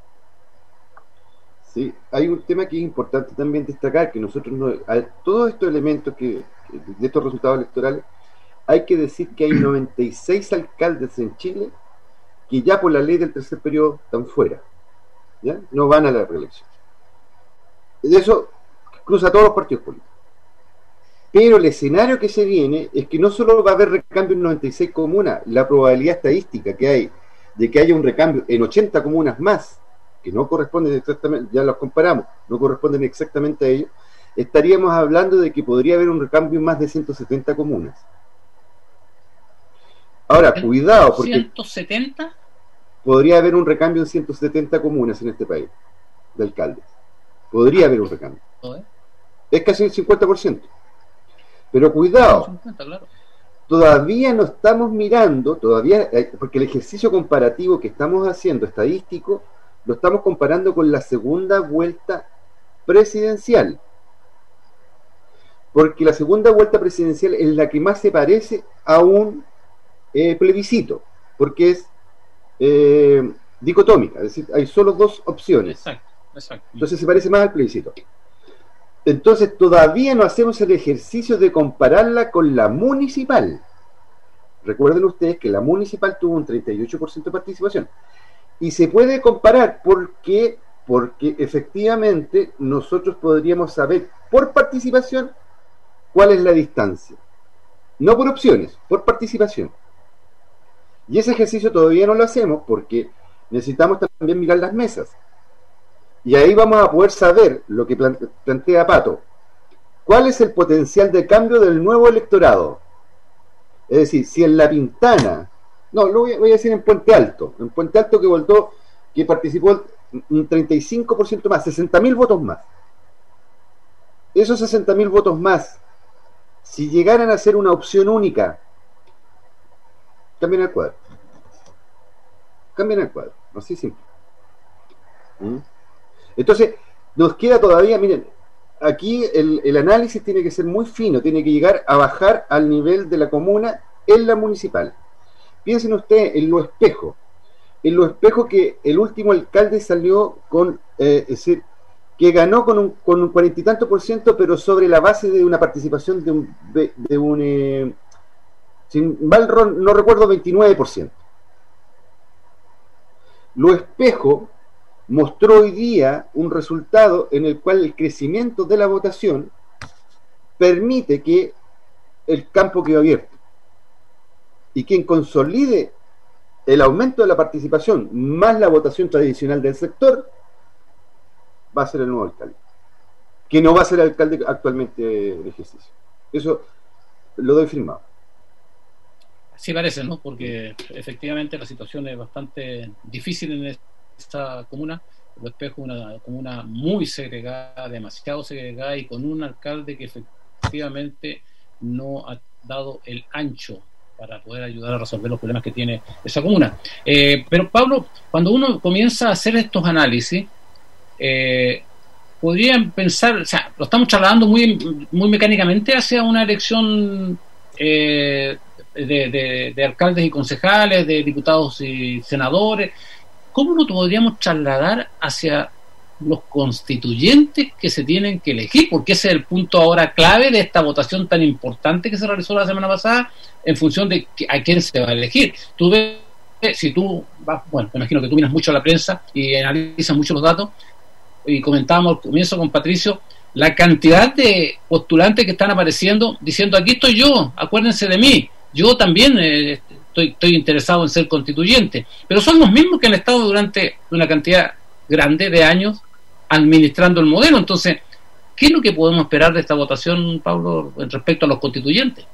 Sí, hay un tema que es importante también destacar, que nosotros no, a todos estos elementos que, de estos resultados electorales, hay que decir que hay noventa y seis alcaldes en Chile que ya por la ley del tercer periodo están fuera, ¿ya? No van a la reelección. Eso cruza todos los partidos políticos. Pero el escenario que se viene es que no solo va a haber recambio en noventa y seis comunas, la probabilidad estadística que hay de que haya un recambio en ochenta comunas más, que no corresponden exactamente, ya los comparamos, no corresponden exactamente a ellos, estaríamos hablando de que podría haber un recambio en más de ciento setenta comunas. Ahora, cuidado, porque ¿ciento setenta? Podría haber un recambio en ciento setenta comunas en este país, de alcaldes. Podría haber un recambio. Es casi el cincuenta por ciento. Pero cuidado, cincuenta, claro. Todavía no estamos mirando, todavía, porque el ejercicio comparativo que estamos haciendo, estadístico, lo estamos comparando con la segunda vuelta presidencial. Porque la segunda vuelta presidencial es la que más se parece a un eh, plebiscito, porque es eh, dicotómica, es decir, hay solo dos opciones. Exacto, exacto. Entonces se parece más al plebiscito. Entonces todavía no hacemos el ejercicio de compararla con la municipal. Recuerden ustedes que la municipal tuvo un treinta y ocho por ciento de participación. Y se puede comparar porque, porque efectivamente nosotros podríamos saber por participación cuál es la distancia. No por opciones, por participación. Y ese ejercicio todavía no lo hacemos porque necesitamos también mirar las mesas. Y ahí vamos a poder saber lo que plantea Pato. ¿Cuál es el potencial de cambio del nuevo electorado? Es decir, si en La Pintana, no, lo voy a, voy a decir en Puente Alto, en Puente Alto que votó, que participó un treinta y cinco por ciento más, sesenta mil votos más. Esos sesenta mil votos más, si llegaran a ser una opción única, cambien el cuadro. Cambien el cuadro, así simple. ¿Mm? Entonces, nos queda todavía, miren, aquí el, el análisis tiene que ser muy fino, tiene que llegar a bajar al nivel de la comuna en la municipal. Piensen ustedes en Lo Espejo. En Lo Espejo que el último alcalde salió con, eh, es decir, que ganó con un, con un cuarenta y tanto por ciento, pero sobre la base de una participación de un, de, de un eh, sin mal no recuerdo, veintinueve por ciento. Lo Espejo mostró hoy día un resultado en el cual el crecimiento de la votación permite que el campo quede abierto. Y quien consolide el aumento de la participación más la votación tradicional del sector va a ser el nuevo alcalde, que no va a ser el alcalde actualmente en ejercicio. Eso lo doy firmado. Sí parece, ¿no? Porque efectivamente la situación es bastante difícil en esta comuna. Lo Espejo, una comuna muy segregada, demasiado segregada y con un alcalde que efectivamente no ha dado el ancho para poder ayudar a resolver los problemas que tiene esa comuna. Eh, pero Pablo, cuando uno comienza a hacer estos análisis, eh, podrían pensar, o sea, lo estamos trasladando muy, muy mecánicamente hacia una elección eh, de, de, de alcaldes y concejales, de diputados y senadores. ¿Cómo lo podríamos trasladar hacia los constituyentes que se tienen que elegir? Porque ese es el punto ahora clave de esta votación tan importante que se realizó la semana pasada en función de a quién se va a elegir. Tú ves, si tú vas, bueno, me imagino que tú miras mucho la prensa y analizas mucho los datos, y comentábamos al comienzo con Patricio la cantidad de postulantes que están apareciendo diciendo aquí estoy yo, acuérdense de mí, yo también eh, estoy, estoy interesado en ser constituyente, pero son los mismos que han estado durante una cantidad grande de años administrando el modelo. Entonces, ¿qué es lo que podemos esperar de esta votación, Pablo, respecto a los constituyentes?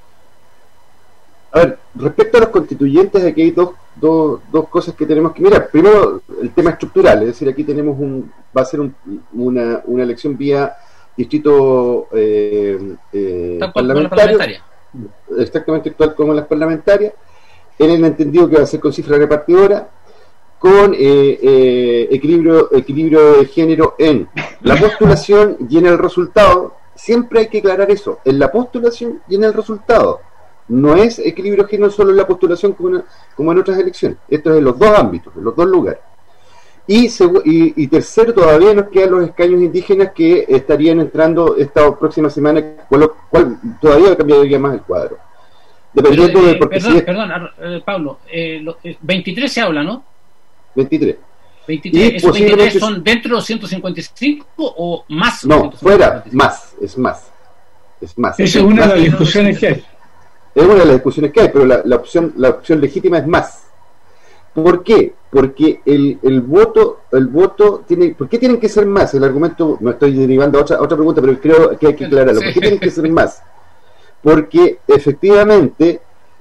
A ver, respecto a los constituyentes, aquí hay dos, dos, dos cosas que tenemos que mirar. Primero, el tema estructural, es decir, aquí tenemos un, va a ser un, una, una elección vía distrito eh, eh, parlamentario, exactamente actual como las parlamentarias, en el entendido que va a ser con cifra repartidora, con eh, eh, equilibrio, equilibrio de género en la postulación y en el resultado. Siempre hay que aclarar eso, en la postulación y en el resultado. No es equilibrio de género solo en la postulación como en, como en otras elecciones. Esto es en los dos ámbitos, en los dos lugares. Y, y, y tercero, todavía nos quedan los escaños indígenas que estarían entrando esta próxima semana, con lo cual todavía cambiaría más el cuadro. Dependiendo Pero, eh, de... Porque perdón, si es, perdón eh, Pablo, eh, lo, eh, veintitrés se habla, ¿no? veintitrés. veintitrés, ¿esos veintitrés son dentro de los ciento cincuenta y cinco o más? No, fuera, más, es más. Es más. Esa es una de las discusiones que hay. Es una de las discusiones que hay, pero la, la opción la opción legítima es más. ¿Por qué? Porque el, el voto el voto tiene... ¿Por qué tienen que ser más? El argumento, no estoy derivando a otra, a otra pregunta, pero creo que hay que aclararlo. ¿Por qué tienen que ser más? Porque efectivamente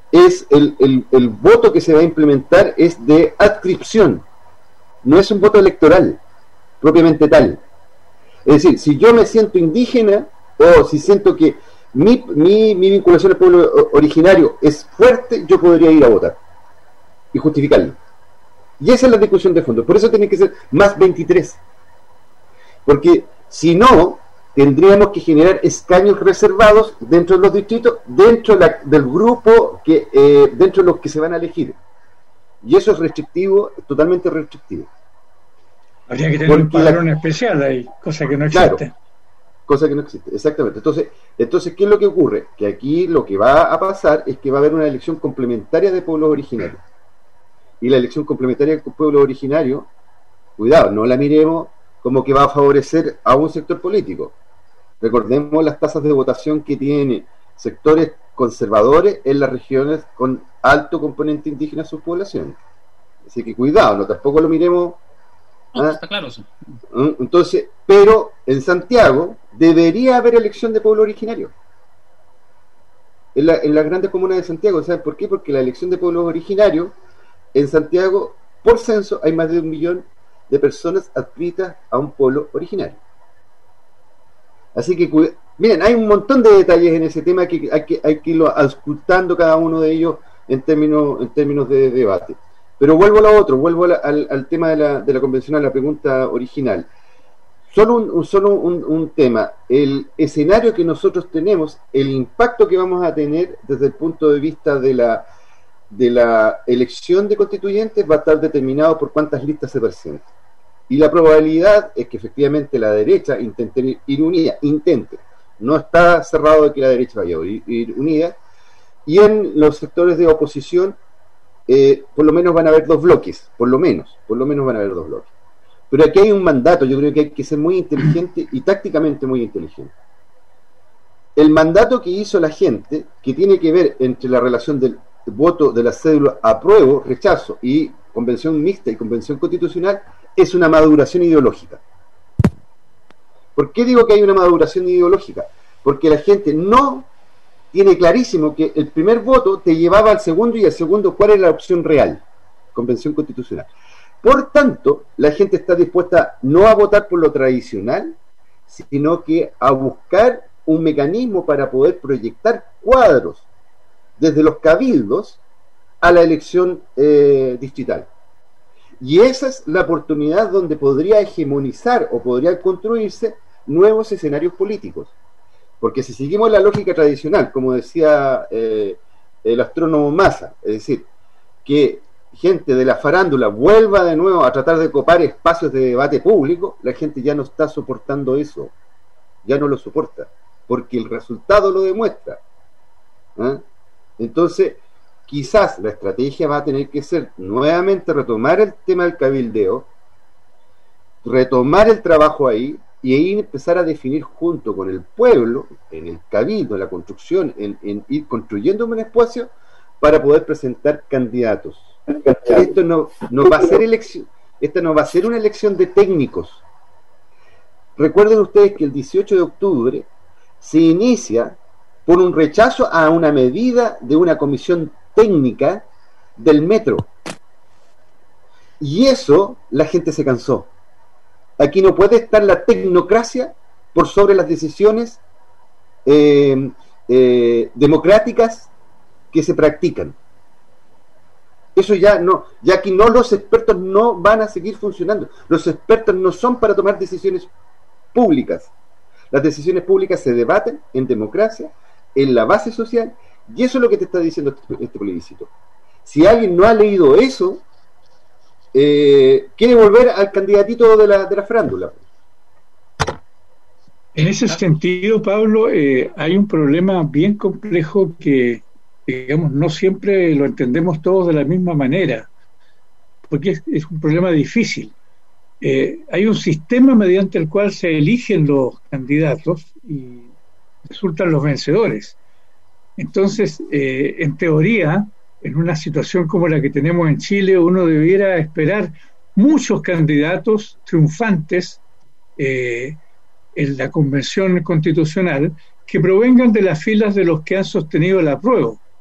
es el, el, el voto que se va a implementar es de adscripción, no es un voto electoral propiamente tal. Es decir, si yo me siento indígena o si siento que mi, mi, mi vinculación al pueblo originario es fuerte, yo podría ir a votar y justificarlo. Y esa es la discusión de fondo. Por eso tiene que ser más veintitrés, porque si no, tendríamos que generar escaños reservados dentro de los distritos, dentro de la, del grupo que eh, dentro de los que se van a elegir. Y eso es restrictivo, totalmente restrictivo. Habría que tener Porque un padrón la, especial ahí, cosa que no existe. Claro, cosa que no existe, exactamente. Entonces, entonces, ¿qué es lo que ocurre? Que aquí lo que va a pasar es que va a haber una elección complementaria de pueblos originarios. Y la elección complementaria de pueblos originarios, cuidado, no la miremos como que va a favorecer a un sector político. Recordemos las tasas de votación que tienen sectores conservadores en las regiones con alto componente indígena en sus poblaciones. Así que cuidado, no tampoco lo miremos. No, ¿ah? Está claro eso. Entonces, pero en Santiago debería haber elección de pueblo originario. En, la, en las grandes comunas de Santiago, ¿saben por qué? Porque la elección de pueblos originarios en Santiago, por censo, hay más de un millón de personas adscritas a un pueblo originario. Así que, miren, hay un montón de detalles en ese tema que hay que, hay que irlo auscultando cada uno de ellos en términos, en términos de debate. Pero vuelvo a lo otro, vuelvo la, al, al tema de la, de la convencional, la pregunta original. Solo un, un solo un, un tema, el escenario que nosotros tenemos, el impacto que vamos a tener desde el punto de vista de la de la elección de constituyentes va a estar determinado por cuántas listas se presenten. Y la probabilidad es que efectivamente la derecha intente ir unida, intente. No está cerrado de que la derecha vaya a ir, ir unida. Y en los sectores de oposición, eh, por lo menos van a haber dos bloques, por lo menos, por lo menos van a haber dos bloques. Pero aquí hay un mandato, yo creo que hay que ser muy inteligente y tácticamente muy inteligente. El mandato que hizo la gente, que tiene que ver entre la relación del voto de la cédula apruebo, rechazo y convención mixta y convención constitucional, es una maduración ideológica. ¿Por qué digo que hay una maduración ideológica? Porque la gente no tiene clarísimo que el primer voto te llevaba al segundo y al segundo cuál es la opción real, convención constitucional. Por tanto, la gente está dispuesta no a votar por lo tradicional, sino que a buscar un mecanismo para poder proyectar cuadros desde los cabildos a la elección eh, distrital. Y esa es la oportunidad donde podría hegemonizar o podrían construirse nuevos escenarios políticos. Porque si seguimos la lógica tradicional, como decía eh, el astrónomo Massa, es decir, que gente de la farándula vuelva de nuevo a tratar de copar espacios de debate público, la gente ya no está soportando eso, ya no lo soporta, porque el resultado lo demuestra. ¿eh? Entonces, quizás la estrategia va a tener que ser nuevamente retomar el tema del cabildeo, retomar el trabajo ahí y ahí empezar a definir junto con el pueblo, en el cabildo, en la construcción, en, en ir construyendo un espacio para poder presentar candidatos. Esto no, no va a ser elección, esta no va a ser una elección de técnicos. Recuerden ustedes que el dieciocho de octubre se inicia por un rechazo a una medida de una comisión técnica del metro. Y eso la gente se cansó. Aquí no puede estar la tecnocracia por sobre las decisiones eh, eh, democráticas que se practican. Eso ya no, ya aquí no, los expertos no van a seguir funcionando. Los expertos no son para tomar decisiones públicas. Las decisiones públicas se debaten en democracia, en la base social, y eso es lo que te está diciendo este, este plebiscito. Si alguien no ha leído eso, eh, quiere volver al candidatito de la, de la farándula. En ese sentido, Pablo, eh, hay un problema bien complejo que, digamos, no siempre lo entendemos todos de la misma manera, porque es, es un problema difícil. Eh, hay un sistema mediante el cual se eligen los candidatos y resultan los vencedores. Entonces, eh, en teoría, en una situación como la que tenemos en Chile, uno debiera esperar muchos candidatos triunfantes eh, en la convención constitucional que provengan de las filas de los que han sostenido el apruebo.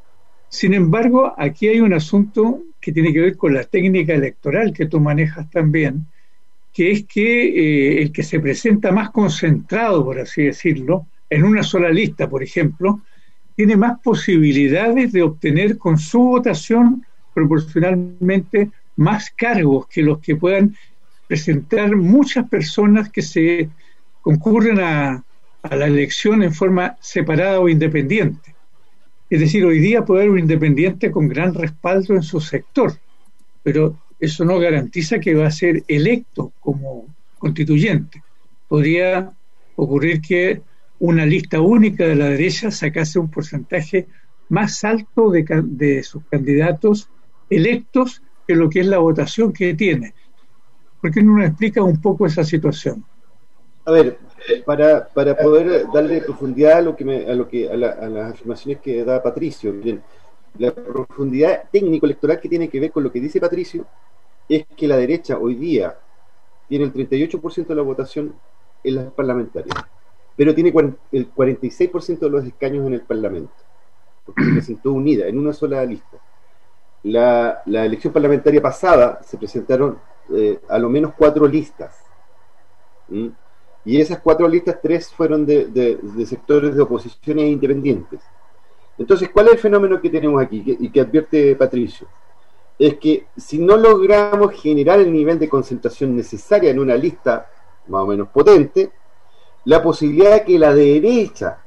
Sin embargo, aquí hay un asunto que tiene que ver con la técnica electoral que tú manejas también, que es que eh, el que se presenta más concentrado, por así decirlo, en una sola lista, por ejemplo, tiene más posibilidades de obtener con su votación proporcionalmente más cargos que los que puedan presentar muchas personas que se concurren a, a la elección en forma separada o independiente. Es decir, hoy día puede haber un independiente con gran respaldo en su sector, pero eso no garantiza que va a ser electo como constituyente. Podría ocurrir que una lista única de la derecha sacase un porcentaje más alto de, de sus candidatos electos que lo que es la votación que tiene. ¿Por qué no nos explica un poco esa situación? A ver, para, para poder darle profundidad a lo que me, a lo que a, la, a las afirmaciones que da Patricio, miren, la profundidad técnico-electoral que tiene que ver con lo que dice Patricio es que la derecha hoy día tiene el treinta y ocho por ciento de la votación en las parlamentarias, pero tiene el cuarenta y seis por ciento de los escaños en el Parlamento, porque se presentó unida en una sola lista. La, la elección parlamentaria pasada se presentaron eh, a lo menos cuatro listas, ¿Mm? y esas cuatro listas, tres fueron de, de, de sectores de oposiciones independientes. Entonces, ¿cuál es el fenómeno que tenemos aquí que, y que advierte Patricio? Es que si no logramos generar el nivel de concentración necesaria en una lista más o menos potente, la posibilidad de que la derecha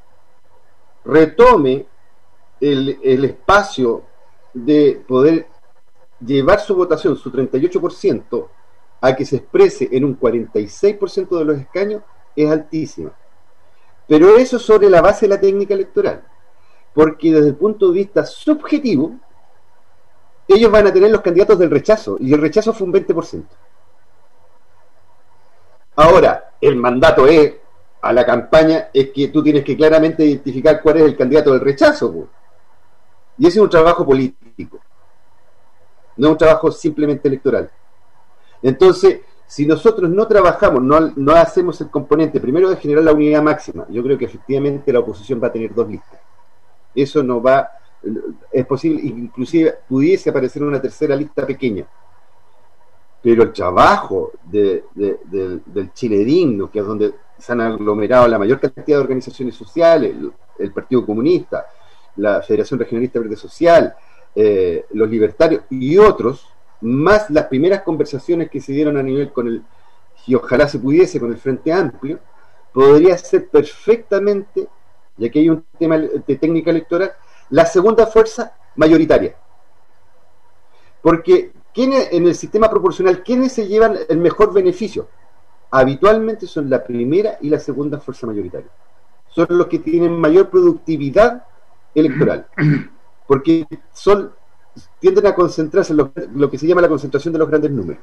retome el, el espacio de poder llevar su votación, su treinta y ocho por ciento, a que se exprese en un cuarenta y seis por ciento de los escaños, es altísima. Pero eso sobre la base de la técnica electoral, porque desde el punto de vista subjetivo, ellos van a tener los candidatos del rechazo, y el rechazo fue un veinte por ciento. Ahora, el mandato es a la campaña es que tú tienes que claramente identificar cuál es el candidato del rechazo, pues. Y ese es un trabajo político, no es un trabajo simplemente electoral. Entonces, si nosotros no trabajamos, no, no hacemos el componente primero de generar la unidad máxima, yo creo que efectivamente la oposición va a tener dos listas. Eso no va, es posible, inclusive pudiese aparecer una tercera lista pequeña. Pero el trabajo de, de, de, del Chile Digno, que es donde se han aglomerado la mayor cantidad de organizaciones sociales, el, el Partido Comunista, la Federación Regionalista Verde Social, eh, los libertarios y otros, más las primeras conversaciones que se dieron a nivel con el, y ojalá se pudiese, con el Frente Amplio, podría ser perfectamente, y aquí hay un tema de técnica electoral, la segunda fuerza mayoritaria. Porque ¿quiénes, en el sistema proporcional, ¿quiénes se llevan el mejor beneficio? Habitualmente son la primera y la segunda fuerza mayoritaria. Son los que tienen mayor productividad electoral. Porque son tienden a concentrarse en lo, lo que se llama la concentración de los grandes números.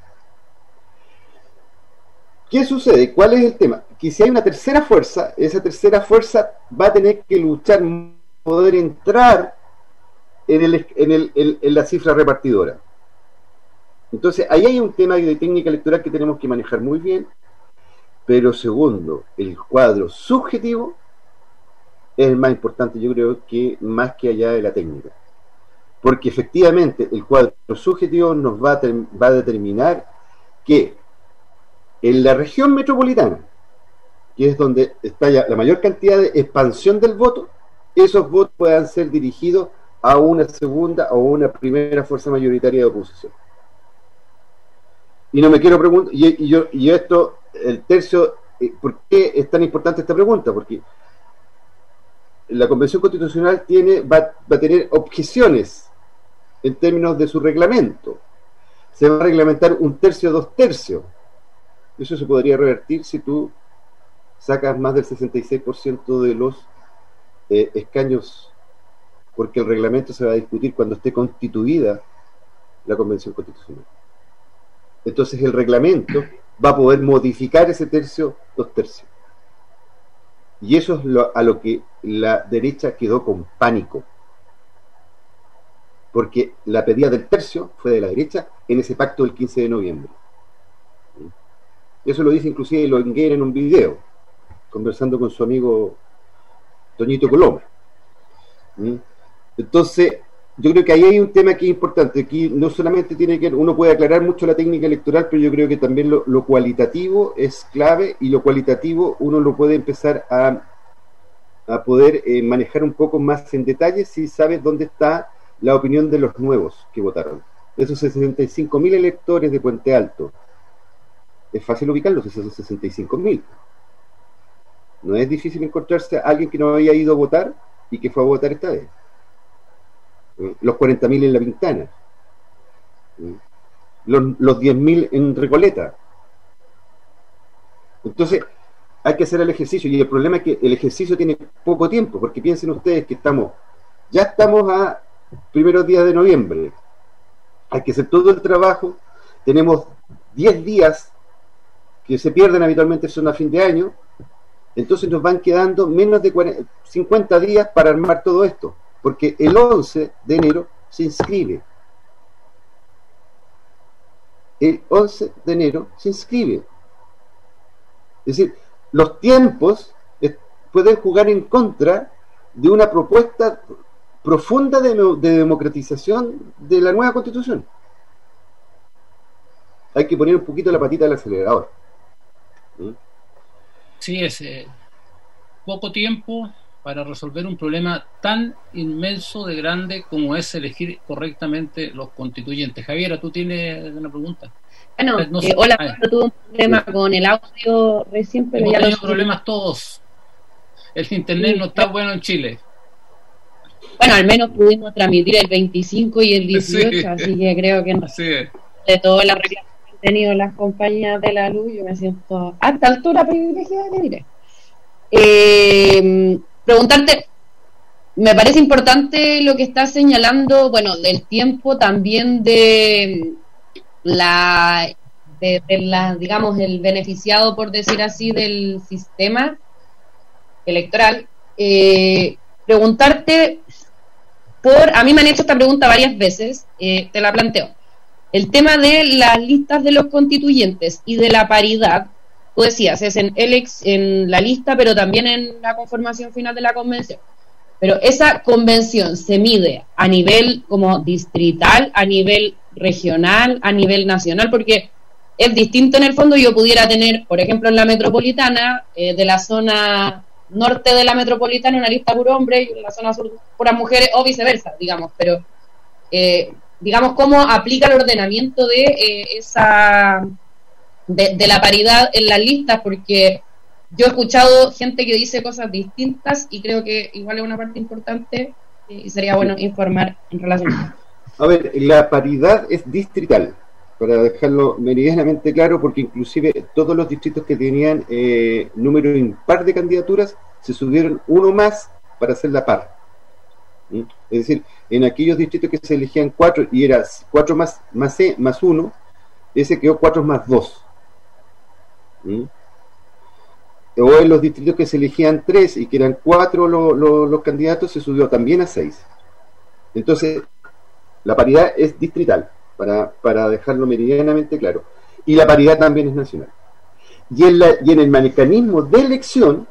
¿Qué sucede? ¿Cuál es el tema? Que si hay una tercera fuerza, esa tercera fuerza va a tener que luchar, poder entrar en, el, en, el, en, en la cifra repartidora. Entonces, ahí hay un tema de técnica electoral que tenemos que manejar muy bien, pero segundo, el cuadro subjetivo es el más importante, yo creo, que más que allá de la técnica. Porque efectivamente el cuadro subjetivo nos va a, va a determinar que en la región metropolitana, que es donde está ya la mayor cantidad de expansión del voto, esos votos puedan ser dirigidos a una segunda o una primera fuerza mayoritaria de oposición. Y no me quiero preguntar, y, y yo y esto, el tercio, ¿por qué es tan importante esta pregunta? Porque la Convención Constitucional tiene va, va a tener objeciones en términos de su reglamento. Se va a reglamentar un tercio, dos tercios. Eso se podría revertir si tú sacas más del sesenta y seis por ciento de los eh, escaños, porque el reglamento se va a discutir cuando esté constituida la Convención Constitucional. Entonces el reglamento va a poder modificar ese tercio, dos tercios. Y eso es lo, a lo que la derecha quedó con pánico. Porque la pedida del tercio fue de la derecha en ese pacto del quince de noviembre. Eso lo dice inclusive Longueira en un video, conversando con su amigo Toñito Coloma. Entonces, yo creo que ahí hay un tema que es importante. Aquí no solamente tiene que, uno puede aclarar mucho la técnica electoral, pero yo creo que también lo, lo cualitativo es clave, y lo cualitativo uno lo puede empezar a, a poder eh, manejar un poco más en detalle si sabes dónde está la opinión de los nuevos que votaron. Esos sesenta y cinco mil electores de Puente Alto, es fácil ubicarlos, esos sesenta y cinco mil. No es difícil encontrarse a alguien que no había ido a votar y que fue a votar esta vez. Los cuarenta mil en La Pintana, los, los diez mil en Recoleta. Entonces hay que hacer el ejercicio, y el problema es que el ejercicio tiene poco tiempo, porque piensen ustedes que estamos ya estamos a primeros días de noviembre, hay que hacer todo el trabajo, tenemos diez días que se pierden habitualmente, son a fin de año, entonces nos van quedando menos de cuarenta, cincuenta días para armar todo esto, porque el once de enero se inscribe. El once de enero se inscribe. Es decir, los tiempos eh, pueden jugar en contra de una propuesta profunda de, de democratización de la nueva Constitución. Hay que poner un poquito la patita del acelerador. ¿Mm? Sí, es eh, poco tiempo para resolver un problema tan inmenso de grande como es elegir correctamente los constituyentes. Javiera, ¿tú tienes una pregunta? Bueno, no eh, hola, ah, tuve un problema con el audio recién, pero hemos ya tenido lo... problemas todos. El internet sí, no está bueno en Chile. Bueno, al menos pudimos transmitir el veinticinco y el dieciocho, sí. Así que creo que no. Así es. De todas las reglas que han tenido las compañías de la luz, yo me siento a esta altura privilegiada, te diré. Eh, preguntarte, me parece importante lo que estás señalando, bueno, del tiempo también de la, de, de la, digamos, el beneficiado, por decir así, del sistema electoral. Eh, preguntarte por, a mí me han hecho esta pregunta varias veces, eh, te la planteo. El tema de las listas de los constituyentes y de la paridad, tú decías, es en, el ex, en la lista, pero también en la conformación final de la convención. Pero esa convención se mide a nivel como distrital, a nivel regional, a nivel nacional, porque es distinto en el fondo. Yo pudiera tener, por ejemplo, en la metropolitana, eh, de la zona norte de la metropolitana una lista puro hombre y en la zona sur puras mujeres, o viceversa, digamos, pero eh, digamos cómo aplica el ordenamiento de eh, esa de, de la paridad en las listas, porque yo he escuchado gente que dice cosas distintas y creo que igual es una parte importante y sería bueno informar en relación a eso. A ver, la paridad es distrital, para dejarlo meridianamente claro, porque inclusive todos los distritos que tenían eh, número impar de candidaturas se subieron uno más para hacer la par. ¿Mm? Es decir, en aquellos distritos que se elegían cuatro y era cuatro más, más C más uno, ese quedó cuatro más dos. ¿Mm? O en los distritos que se elegían tres y que eran cuatro lo, lo, los candidatos, se subió también a seis. Entonces, la paridad es distrital, para, para dejarlo meridianamente claro. Y la paridad también es nacional. Y en, la, y en el mecanismo de elección,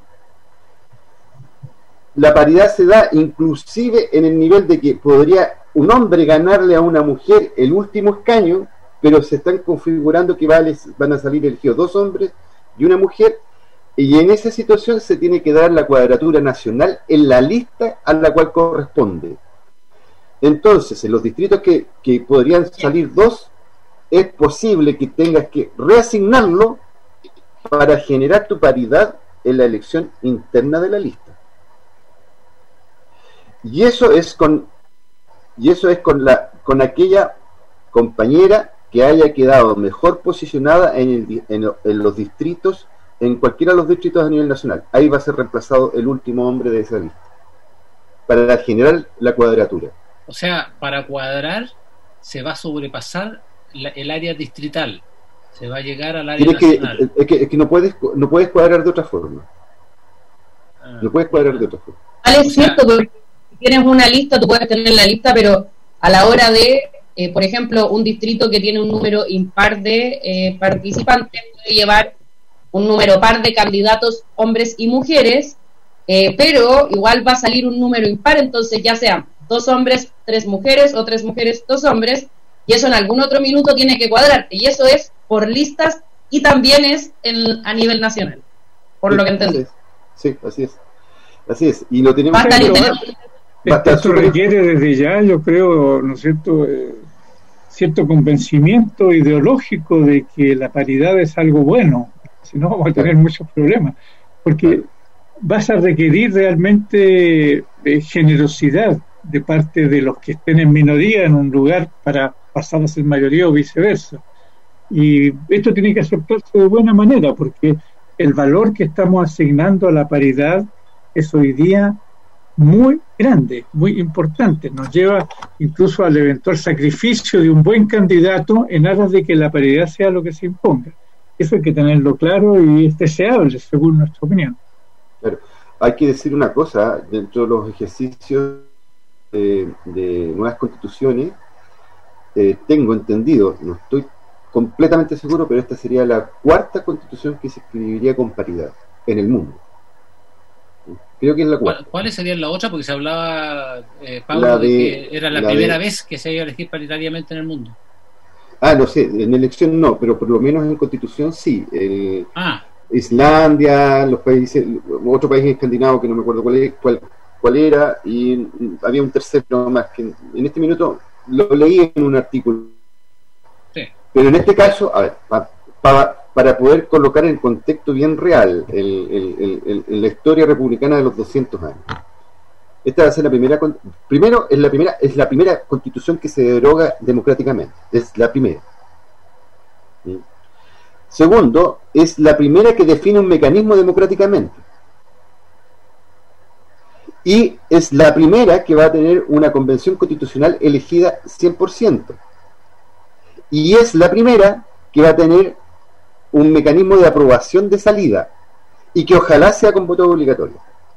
la paridad se da inclusive en el nivel de que podría un hombre ganarle a una mujer el último escaño, pero se están configurando que vale, van a salir elegidos dos hombres y una mujer, y en esa situación se tiene que dar la cuadratura nacional en la lista a la cual corresponde. Entonces, en los distritos que, que podrían salir dos, es posible que tengas que reasignarlo para generar tu paridad en la elección interna de la lista. Y eso es con y eso es con la con aquella compañera que haya quedado mejor posicionada en, el, en, en los distritos, en cualquiera de los distritos a nivel nacional. Ahí va a ser reemplazado el último hombre de esa lista para generar la cuadratura. O sea, para cuadrar se va a sobrepasar la, el área distrital, se va a llegar al área Tienes nacional. Que, es, que, es que no puedes no puedes cuadrar de otra forma. Ah, no puedes cuadrar de otra forma. Vale, es cierto, porque si tienes una lista, tú puedes tener la lista, pero a la hora de, eh, por ejemplo, un distrito que tiene un número impar de eh, participantes puede llevar un número par de candidatos, hombres y mujeres, eh, pero igual va a salir un número impar, entonces ya sea dos hombres, tres mujeres, o tres mujeres, dos hombres, y eso en algún otro minuto tiene que cuadrar, y eso es por listas y también es en, a nivel nacional, por sí, lo que entendí. Sí, así es. Así es. Y lo tenemos Basta, que tenemos... Esto, esto requiere desde ya, yo creo, ¿no es cierto?, eh, cierto convencimiento ideológico de que la paridad es algo bueno, si no vamos a tener muchos problemas, porque vas a requerir realmente eh, generosidad de parte de los que estén en minoría en un lugar para pasar a ser mayoría o viceversa. Y esto tiene que aceptarse de buena manera, porque el valor que estamos asignando a la paridad es hoy día muy grande, muy importante. Nos lleva incluso al eventual sacrificio de un buen candidato en aras de que la paridad sea lo que se imponga. Eso hay que tenerlo claro y es deseable, según nuestra opinión. Claro. Hay que decir una cosa, dentro de los ejercicios de, de nuevas constituciones, eh, tengo entendido, no estoy completamente seguro, pero esta sería la cuarta constitución que se escribiría con paridad en el mundo. Creo que es la cuarta. ¿Cuáles serían la otra? Porque se hablaba, eh, Pablo, de, de que era la, la primera de... vez que se iba a elegir paritariamente en el mundo. Ah, no sé, en elección no, pero por lo menos en constitución sí. El, ah. Islandia, los países, otro país escandinavo que no me acuerdo cuál, es, cuál, cuál era, y había un tercero más que en este minuto lo leí en un artículo. Sí. Pero en este caso, a ver, pa, pa, para poder colocar en contexto bien real el, el, el, el, la historia republicana de los doscientos años. Esta va a ser la primera, primero es la primera, es la primera constitución que se deroga democráticamente, es la primera. ¿Sí? Segundo, es la primera que define un mecanismo democráticamente. Y es la primera que va a tener una convención constitucional elegida cien por ciento. Y es la primera que va a tener un mecanismo de aprobación de salida y que ojalá sea con voto obligatorio.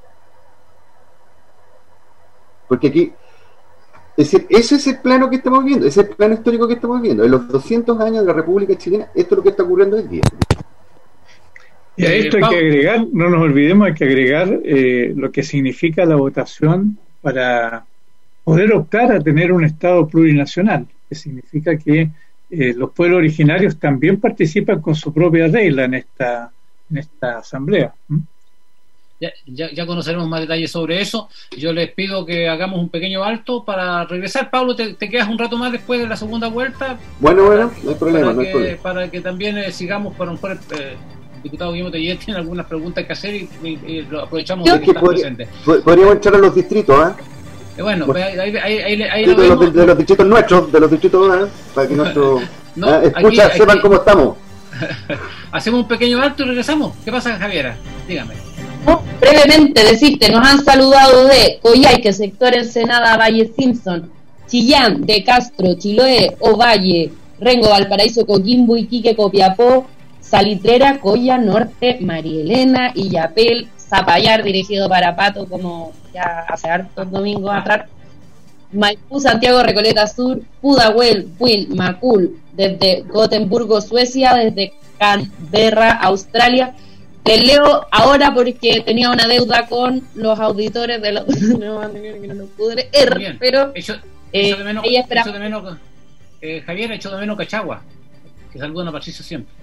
Porque aquí, es decir, ese es el plano que estamos viendo, ese es el plano histórico que estamos viendo. En los doscientos años de la República Chilena, esto es lo que está ocurriendo hoy día. Y a esto hay que agregar, no nos olvidemos, hay que agregar eh, lo que significa la votación para poder optar a tener un Estado plurinacional, que significa que eh, los pueblos originarios también participan con su propia regla en esta, en esta asamblea. ¿Mm? Ya, ya, ya conoceremos más detalles sobre eso. Yo les pido que hagamos un pequeño alto para regresar. Pablo, ¿te, te quedas un rato más después de la segunda vuelta? Bueno, bueno, no hay problema. Para, no hay que, problema. para que también eh, sigamos, para un mejor eh, diputado Guillermo Tellier tiene algunas preguntas que hacer y, y, y lo aprovechamos Yo de que, que están podría, presentes. Podríamos entrar a los distritos, ¿ah? ¿eh? Eh, bueno, bueno. ahí, ahí, ahí, ahí, ahí de, lo vemos. Los, de, de los distritos nuestros, de los distritos, ¿eh? Para que nuestros no, ¿eh? escuchas aquí, sepan aquí. cómo estamos. Hacemos un pequeño alto y regresamos. ¿Qué pasa, Javiera? Dígame. No, brevemente decirte, nos han saludado de Coyhaique, sector Ensenada, Valle Simpson, Chillán, De Castro, Chiloé, Ovalle, Rengo, Valparaíso, Coquimbo, Iquique, Copiapó, Salitrera, Coya, Norte, María Elena, Illapel, Zapallar, dirigido para Pato, como ya hace hartos domingos atrás, Maipú, Santiago, Recoleta Sur, Pudahuel, Puil, Macul, desde Gotemburgo, Suecia, desde Canberra, Australia. Les leo ahora porque tenía una deuda con los auditores de los no, no, no pude leer, pero hecho, eh, hecho de menos, ella espera... hecho de menos eh, Javier ha hecho de menos Cachagua, que saludan a Patricio siempre.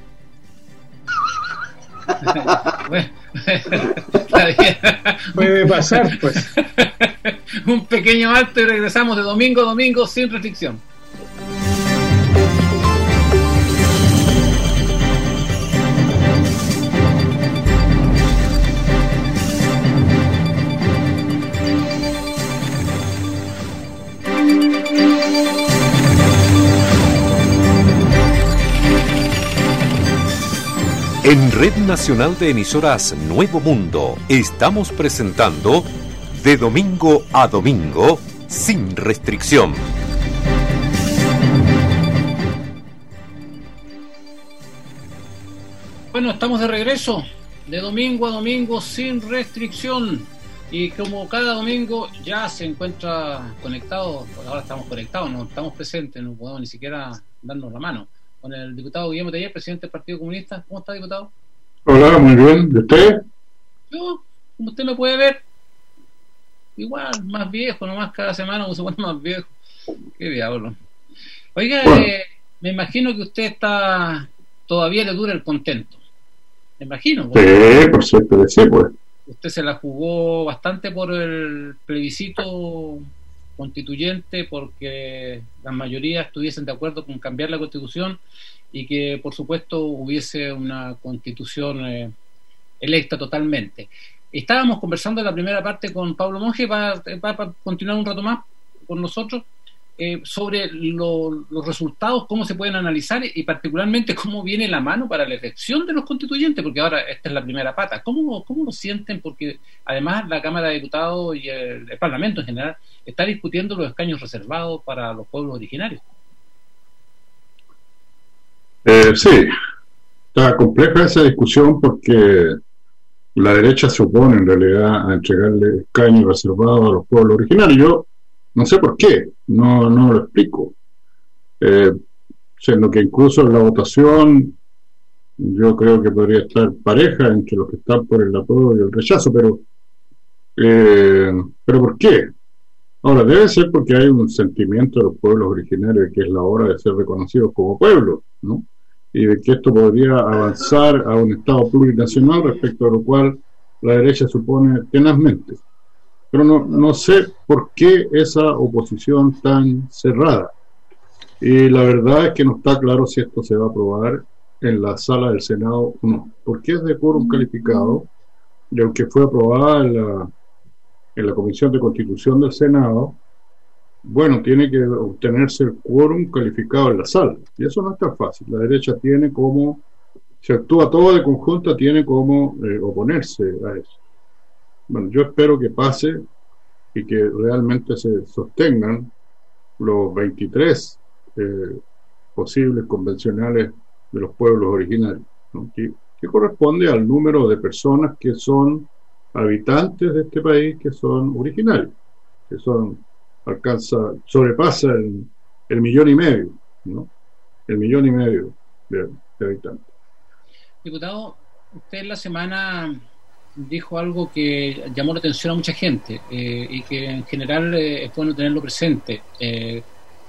Bueno, está bien. Puede pasar, pues. Un pequeño alto y regresamos de domingo a domingo sin restricción. En Red Nacional de Emisoras Nuevo Mundo estamos presentando De Domingo a Domingo sin restricción. Bueno, estamos de regreso de domingo a domingo sin restricción y como cada domingo ya se encuentra conectado, pues ahora estamos conectados, no estamos presentes, no podemos ni siquiera darnos la mano, con el diputado Guillermo Tellier, presidente del Partido Comunista. ¿Cómo está, diputado? Hola, muy bien. ¿De usted? Yo, como usted me puede ver, igual, más viejo, nomás cada semana uno se pone más viejo. Qué diablo. Oiga, Bueno. eh, me imagino que usted está, todavía le dura el contento. Me imagino. porque Sí, por cierto que sí, pues. Usted se la jugó bastante por el plebiscito constituyente, porque las mayorías estuviesen de acuerdo con cambiar la constitución y que por supuesto hubiese una constitución eh, electa totalmente. Estábamos conversando en la primera parte con Pablo Monge, va, va a continuar un rato más con nosotros, eh, sobre lo, los resultados, cómo se pueden analizar y particularmente cómo viene la mano para la elección de los constituyentes, porque ahora esta es la primera pata. ¿Cómo, cómo lo sienten? Porque además la Cámara de Diputados y el, el Parlamento en general está discutiendo los escaños reservados para los pueblos originarios. Eh, sí, está compleja esa discusión porque la derecha se opone en realidad a entregarle escaños reservados a los pueblos originarios. Yo no sé por qué, no, no lo explico. Eh, siendo que incluso en la votación yo creo que podría estar pareja entre los que están por el apruebo y el rechazo, pero eh, ¿pero por qué? Ahora, debe ser porque hay un sentimiento de los pueblos originarios de que es la hora de ser reconocidos como pueblo, ¿no? Y de que esto podría avanzar a un Estado plurinacional, respecto a lo cual la derecha supone tenazmente. Pero no, no sé por qué esa oposición tan cerrada. Y la verdad es que no está claro si esto se va a aprobar en la sala del Senado o no, porque es de quórum calificado, y aunque fue aprobada en la, en la Comisión de Constitución del Senado, bueno, tiene que obtenerse el quórum calificado en la sala, y eso no es tan fácil. La derecha tiene como, si actúa todo de conjunto, tiene como eh, oponerse a eso. Bueno, yo espero que pase y que realmente se sostengan los veintitrés eh, posibles convencionales de los pueblos originarios, ¿no? que, que corresponde al número de personas que son habitantes de este país, que son originarios, que son alcanza, sobrepasa el, el millón y medio, ¿no? El millón y medio de, de habitantes. Diputado, usted en la semana dijo algo que llamó la atención a mucha gente eh, y que en general eh, es bueno tenerlo presente. Eh,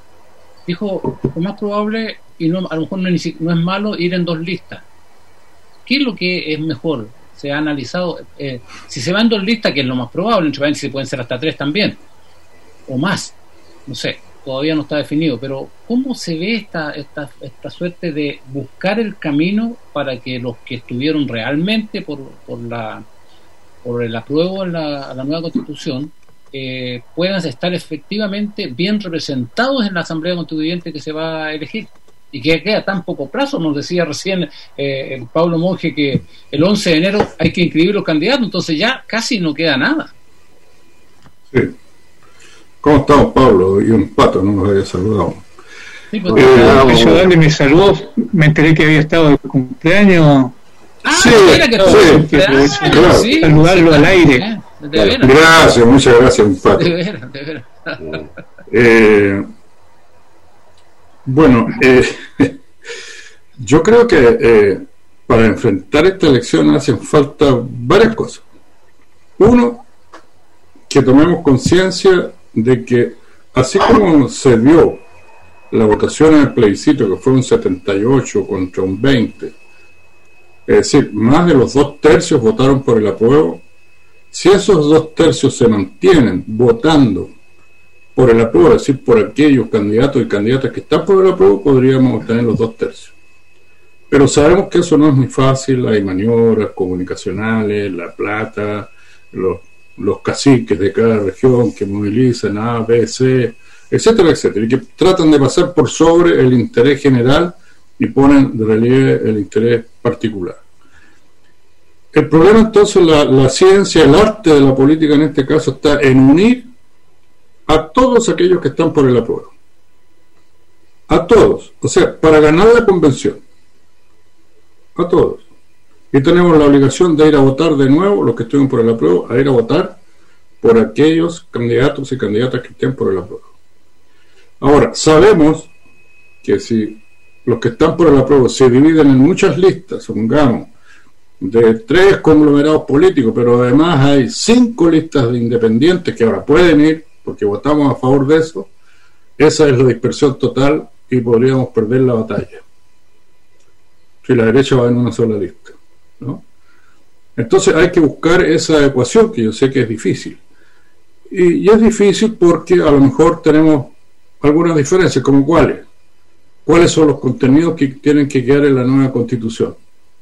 dijo, lo más probable, y no, a lo mejor no es, no es malo, ir en dos listas. ¿Qué es lo que es mejor? Se ha analizado, eh, si se va en dos listas, que es lo más probable, entre paréntesis pueden ser hasta tres también, o más, no sé, todavía no está definido, pero ¿cómo se ve esta, esta, esta suerte de buscar el camino para que los que estuvieron realmente por, por la por el apruebo a la, a la nueva Constitución eh, puedan estar efectivamente bien representados en la Asamblea Constituyente que se va a elegir? Y que queda tan poco plazo, nos decía recién eh, el Pablo Monge que el once de enero hay que inscribir los candidatos, entonces ya casi no queda nada. Sí. ¿Cómo estamos, Pablo? Y un pato, no nos había saludado. Sí, pues, eh, yo darle mis saludos, me enteré que había estado de cumpleaños. Ah, sí, mira que sí, que aprovecho claro. sí, saludarlo sí, al aire. eh, de veras, Gracias, muchas gracias, un pato. de veras, de veras. Eh, bueno, eh, yo creo que eh, para enfrentar esta elección hacen falta varias cosas. Uno, que tomemos conciencia de que así como se dio la votación en el plebiscito, que fue un setenta y ocho contra un veinte, es decir, más de los dos tercios votaron por el apruebo, si esos dos tercios se mantienen votando por el apruebo, es decir, por aquellos candidatos y candidatas que están por el apruebo, podríamos obtener los dos tercios. Pero sabemos que eso no es muy fácil, hay maniobras comunicacionales, la plata, los, los caciques de cada región que movilizan A, B, C, etcétera, etcétera, y que tratan de pasar por sobre el interés general y ponen de relieve el interés particular. El problema entonces, la, la ciencia, el arte de la política en este caso está en unir a todos aquellos que están por el apruebo. A todos. O sea, para ganar la convención. A todos. Y tenemos la obligación de ir a votar de nuevo, los que estuvieron por el apruebo, a ir a votar por aquellos candidatos y candidatas que estén por el apruebo. Ahora, sabemos que si los que están por el apruebo se dividen en muchas listas, supongamos, de tres conglomerados políticos, pero además hay cinco listas de independientes que ahora pueden ir, porque votamos a favor de eso, esa es la dispersión total y podríamos perder la batalla si la derecha va en una sola lista, ¿no? Entonces hay que buscar esa ecuación, que yo sé que es difícil, y, y es difícil porque a lo mejor tenemos algunas diferencias, como cuáles cuáles son los contenidos que tienen que quedar en la nueva Constitución.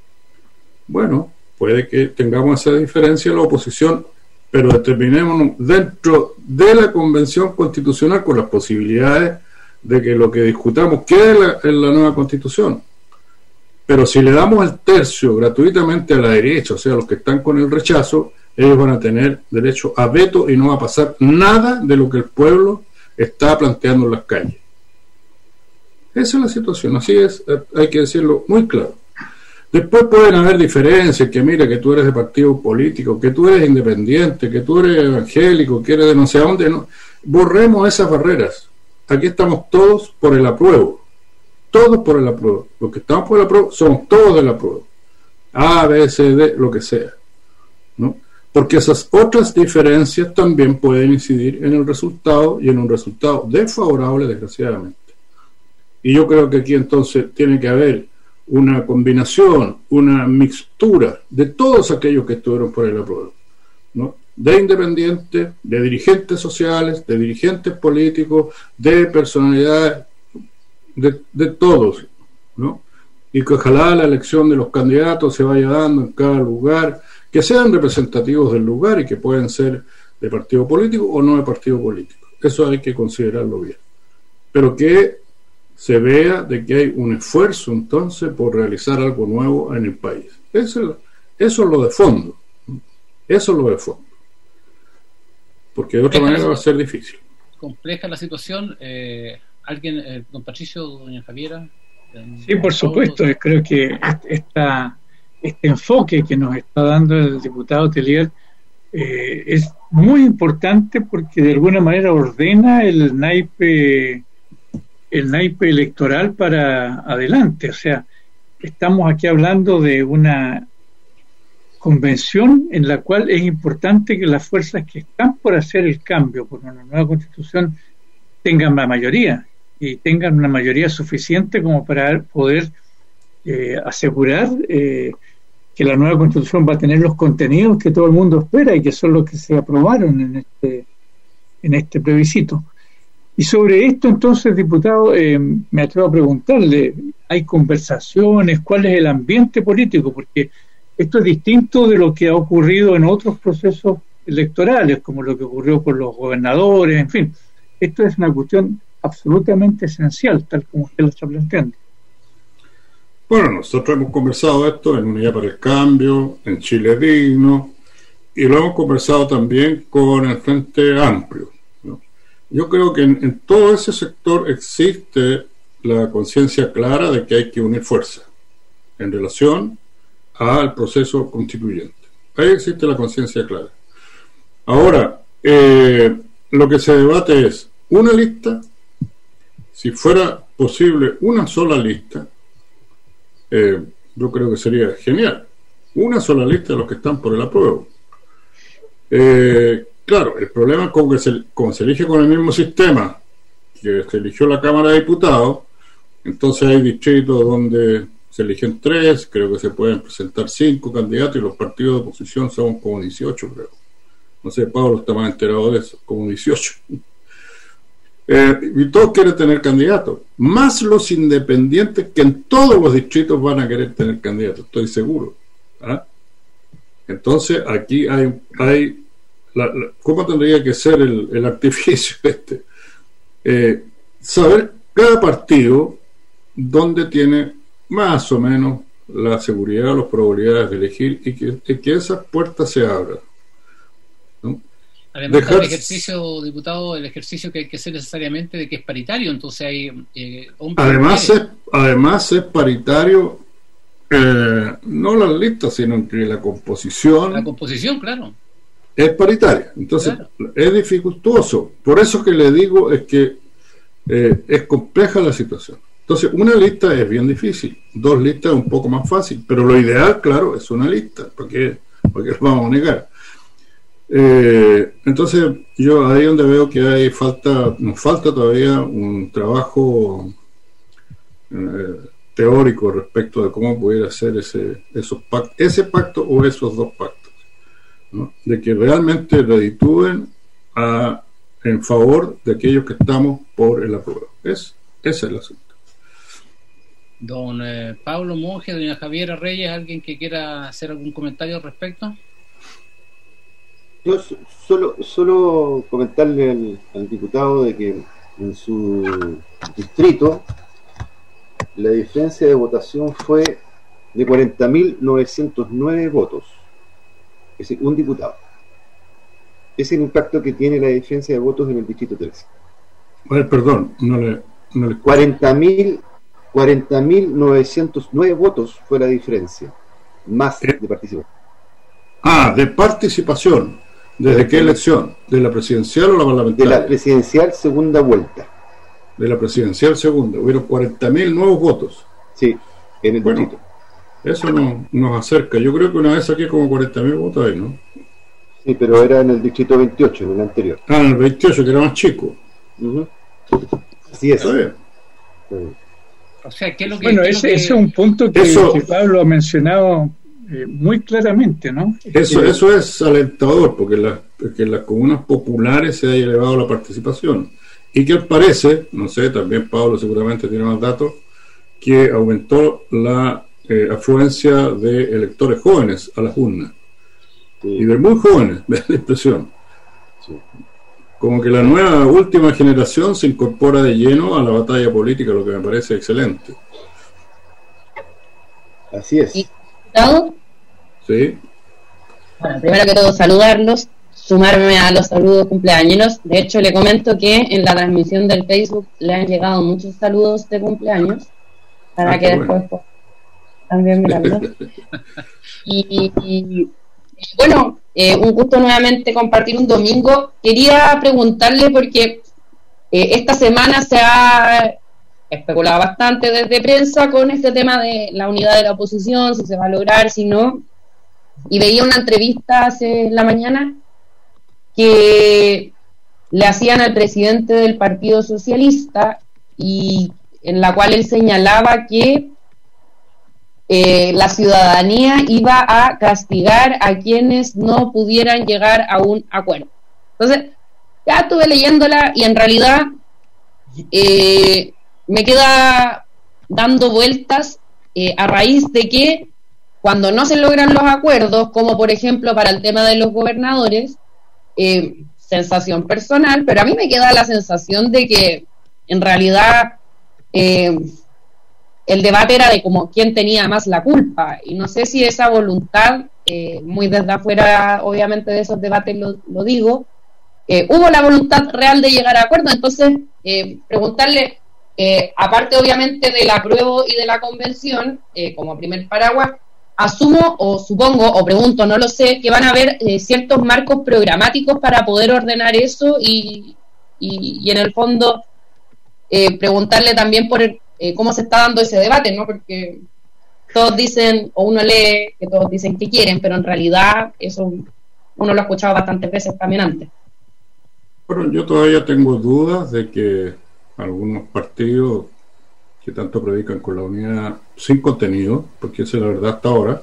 Bueno, puede que tengamos esa diferencia en la oposición, pero determinémonos dentro de la Convención Constitucional con las posibilidades de que lo que discutamos quede en la, en la nueva Constitución. Pero si le damos el tercio gratuitamente a la derecha, o sea, los que están con el rechazo, ellos van a tener derecho a veto y no va a pasar nada de lo que el pueblo está planteando en las calles. Esa es la situación, así es, hay que decirlo muy claro. Después pueden haber diferencias, que mira, que tú eres de partido político, que tú eres independiente, que tú eres evangélico, que eres de no sé dónde. No. Borremos esas barreras. Aquí estamos todos por el apruebo. Todos por el apruebo. Los que estamos por el apruebo somos todos del apruebo. A, B, C, D, lo que sea, ¿no? Porque esas otras diferencias también pueden incidir en el resultado y en un resultado desfavorable, desgraciadamente. Y yo creo que aquí entonces tiene que haber una combinación, una mixtura de todos aquellos que estuvieron por el apruebo, ¿no? De independientes, de dirigentes sociales, de dirigentes políticos, de personalidades, de, de todos, ¿no? Y que ojalá la elección de los candidatos se vaya dando en cada lugar, que sean representativos del lugar y que pueden ser de partido político o no de partido político. Eso hay que considerarlo bien. Pero que se vea de que hay un esfuerzo entonces por realizar algo nuevo en el país. Eso, eso es lo de fondo. Eso es lo de fondo. Porque de otra manera va a ser difícil. Compleja la situación. Eh, ¿Alguien, eh, don Patricio, doña Javiera? Sí, por supuesto. Creo que esta, este enfoque que nos está dando el diputado Tellier eh, es muy importante porque de alguna manera ordena el naipe el naipe electoral para adelante. O sea, estamos aquí hablando de una convención en la cual es importante que las fuerzas que están por hacer el cambio por una nueva constitución tengan la mayoría y tengan una mayoría suficiente como para poder eh, asegurar eh, que la nueva constitución va a tener los contenidos que todo el mundo espera y que son los que se aprobaron en este en este plebiscito. Y sobre esto, entonces, diputado, eh, me atrevo a preguntarle, ¿hay conversaciones? ¿Cuál es el ambiente político? Porque esto es distinto de lo que ha ocurrido en otros procesos electorales, como lo que ocurrió con los gobernadores, en fin. Esto es una cuestión absolutamente esencial, tal como usted lo está planteando. Bueno, nosotros hemos conversado esto en Unidad para el Cambio, en Chile Digno, y lo hemos conversado también con el Frente Amplio. Yo creo que en, en todo ese sector existe la conciencia clara de que hay que unir fuerzas en relación al proceso constituyente. Ahí existe la conciencia clara. Ahora, eh, lo que se debate es una lista. Si fuera posible una sola lista, eh, yo creo que sería genial. Una sola lista de los que están por el apruebo. Eh, Claro, el problema es como que se, como se elige con el mismo sistema que se eligió la Cámara de Diputados, entonces hay distritos donde se eligen tres, creo que se pueden presentar cinco candidatos y los partidos de oposición son como dieciocho, creo. No sé, Pablo está más enterado de eso, como dieciocho. Eh, y todos quieren tener candidatos, más los independientes que en todos los distritos van a querer tener candidatos, estoy seguro. ¿Ah? Entonces aquí hay... hay La, la, ¿cómo tendría que ser el, el artificio este? Eh, saber cada partido dónde tiene más o menos la seguridad, las probabilidades de elegir y que, y que esas puertas se abran, ¿no? Además, Dejar... el ejercicio, diputado, el ejercicio que hay que hacer necesariamente de que es paritario, entonces hay eh, hombres. Además es, además es paritario, eh, no las listas, sino entre la composición. La composición, claro. Es paritaria, entonces claro. Es dificultoso. Por eso que le digo es que eh, es compleja la situación. Entonces, una lista es bien difícil, dos listas es un poco más fácil, pero lo ideal, claro, es una lista, porque porque lo vamos a negar. Eh, entonces, yo ahí donde veo que hay falta, nos falta todavía un trabajo eh, teórico respecto de cómo pudiera ser ese, esos pactos, ese pacto o esos dos pactos, ¿no? De que realmente reditúen a, en favor de aquellos que estamos por el apruebo. Es, ese es el asunto. Don eh, Pablo Monge, doña Javiera Reyes, ¿alguien que quiera hacer algún comentario al respecto? Yo solo, solo comentarle al, al diputado de que en su distrito la diferencia de votación fue de cuarenta mil novecientos nueve votos. Es decir, un diputado. Es el impacto que tiene la diferencia de votos en el distrito trece. A ver, perdón, no le... No le... cuarenta mil novecientos nueve votos fue la diferencia, más ¿Eh? de participación. Ah, de participación. ¿Desde qué elección? ¿De la presidencial o la parlamentaria? De la presidencial segunda vuelta. De la presidencial segunda. Hubieron cuarenta mil nuevos votos. Sí, en el bueno, distrito. Eso no, nos acerca. Yo creo que una vez saqué como cuarenta mil votos ahí, ¿no? Sí, pero era en el distrito veintiocho, en el anterior. Ah, en el veintiocho, que era más chico. Uh-huh. Así es. Está bien. Está bien. O sea, ¿qué es lo que, bueno, qué es ese, lo que... ese es un punto que, Eso... que Pablo ha mencionado eh, muy claramente, ¿no? Eso, que... eso es alentador, porque en las, porque en las comunas populares se ha elevado la participación. Y que parece, no sé, también Pablo seguramente tiene más datos, que aumentó la eh, afluencia de electores jóvenes a las urnas. Sí. Y de muy jóvenes, me da la impresión. Sí. Como que la nueva última generación se incorpora de lleno a la batalla política, lo que me parece excelente. Así es. ¿Diputado? Sí. Bueno, primero que todo saludarlos, sumarme a los saludos cumpleaños. De hecho, le comento que en la transmisión del Facebook le han llegado muchos saludos de cumpleaños, para ah, que después bueno. también mirarlo. y, y bueno, eh, un gusto nuevamente compartir un domingo. Quería preguntarle porque eh, esta semana se ha especulado bastante desde prensa con este tema de la unidad de la oposición, si se va a lograr, si no. Y veía una entrevista hace la mañana que le hacían al presidente del Partido Socialista y en la cual él señalaba que Eh, la ciudadanía iba a castigar a quienes no pudieran llegar a un acuerdo. Entonces, ya estuve leyéndola y en realidad eh, me queda dando vueltas eh, a raíz de que cuando no se logran los acuerdos, como por ejemplo para el tema de los gobernadores, eh, sensación personal, pero a mí me queda la sensación de que en realidad eh, el debate era de como quién tenía más la culpa, y no sé si esa voluntad, eh, muy desde afuera obviamente de esos debates lo, lo digo, eh, hubo la voluntad real de llegar a acuerdo. Entonces eh, preguntarle, eh, aparte obviamente del apruebo y de la convención, eh, como primer paraguas, asumo o supongo o pregunto, no lo sé, que van a haber eh, ciertos marcos programáticos para poder ordenar eso y, y, y en el fondo eh, preguntarle también por el Eh, cómo se está dando ese debate, ¿no? Porque todos dicen, o uno lee que todos dicen que quieren, pero en realidad eso uno lo ha escuchado bastantes veces también antes. Bueno, yo todavía tengo dudas de que algunos partidos que tanto predican con la unidad sin contenido, porque esa es la verdad hasta ahora,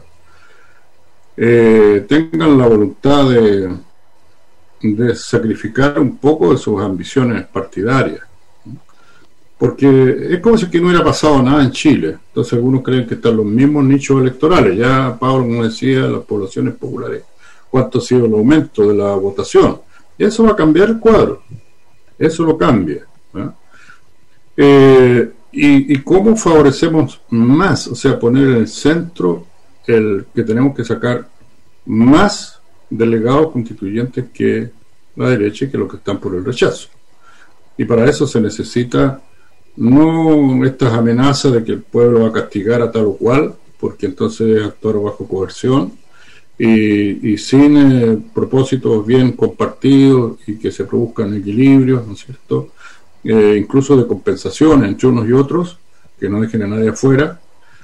eh, tengan la voluntad de, de sacrificar un poco de sus ambiciones partidarias. Porque es como si que no hubiera pasado nada en Chile. Entonces algunos creen que están los mismos nichos electorales. Ya Pablo, como decía, las poblaciones populares, cuánto ha sido el aumento de la votación. Y eso va a cambiar el cuadro. Eso lo cambia, ¿eh? Eh, y, y cómo favorecemos más, o sea, poner en el centro el que tenemos que sacar más delegados constituyentes que la derecha y que los que están por el rechazo. Y para eso se necesita no estas amenazas de que el pueblo va a castigar a tal o cual, porque entonces es actuar bajo coerción y, y sin eh, propósitos bien compartidos y que se produzcan equilibrios, ¿no es cierto? Eh, incluso de compensación entre unos y otros, que no dejen a nadie afuera.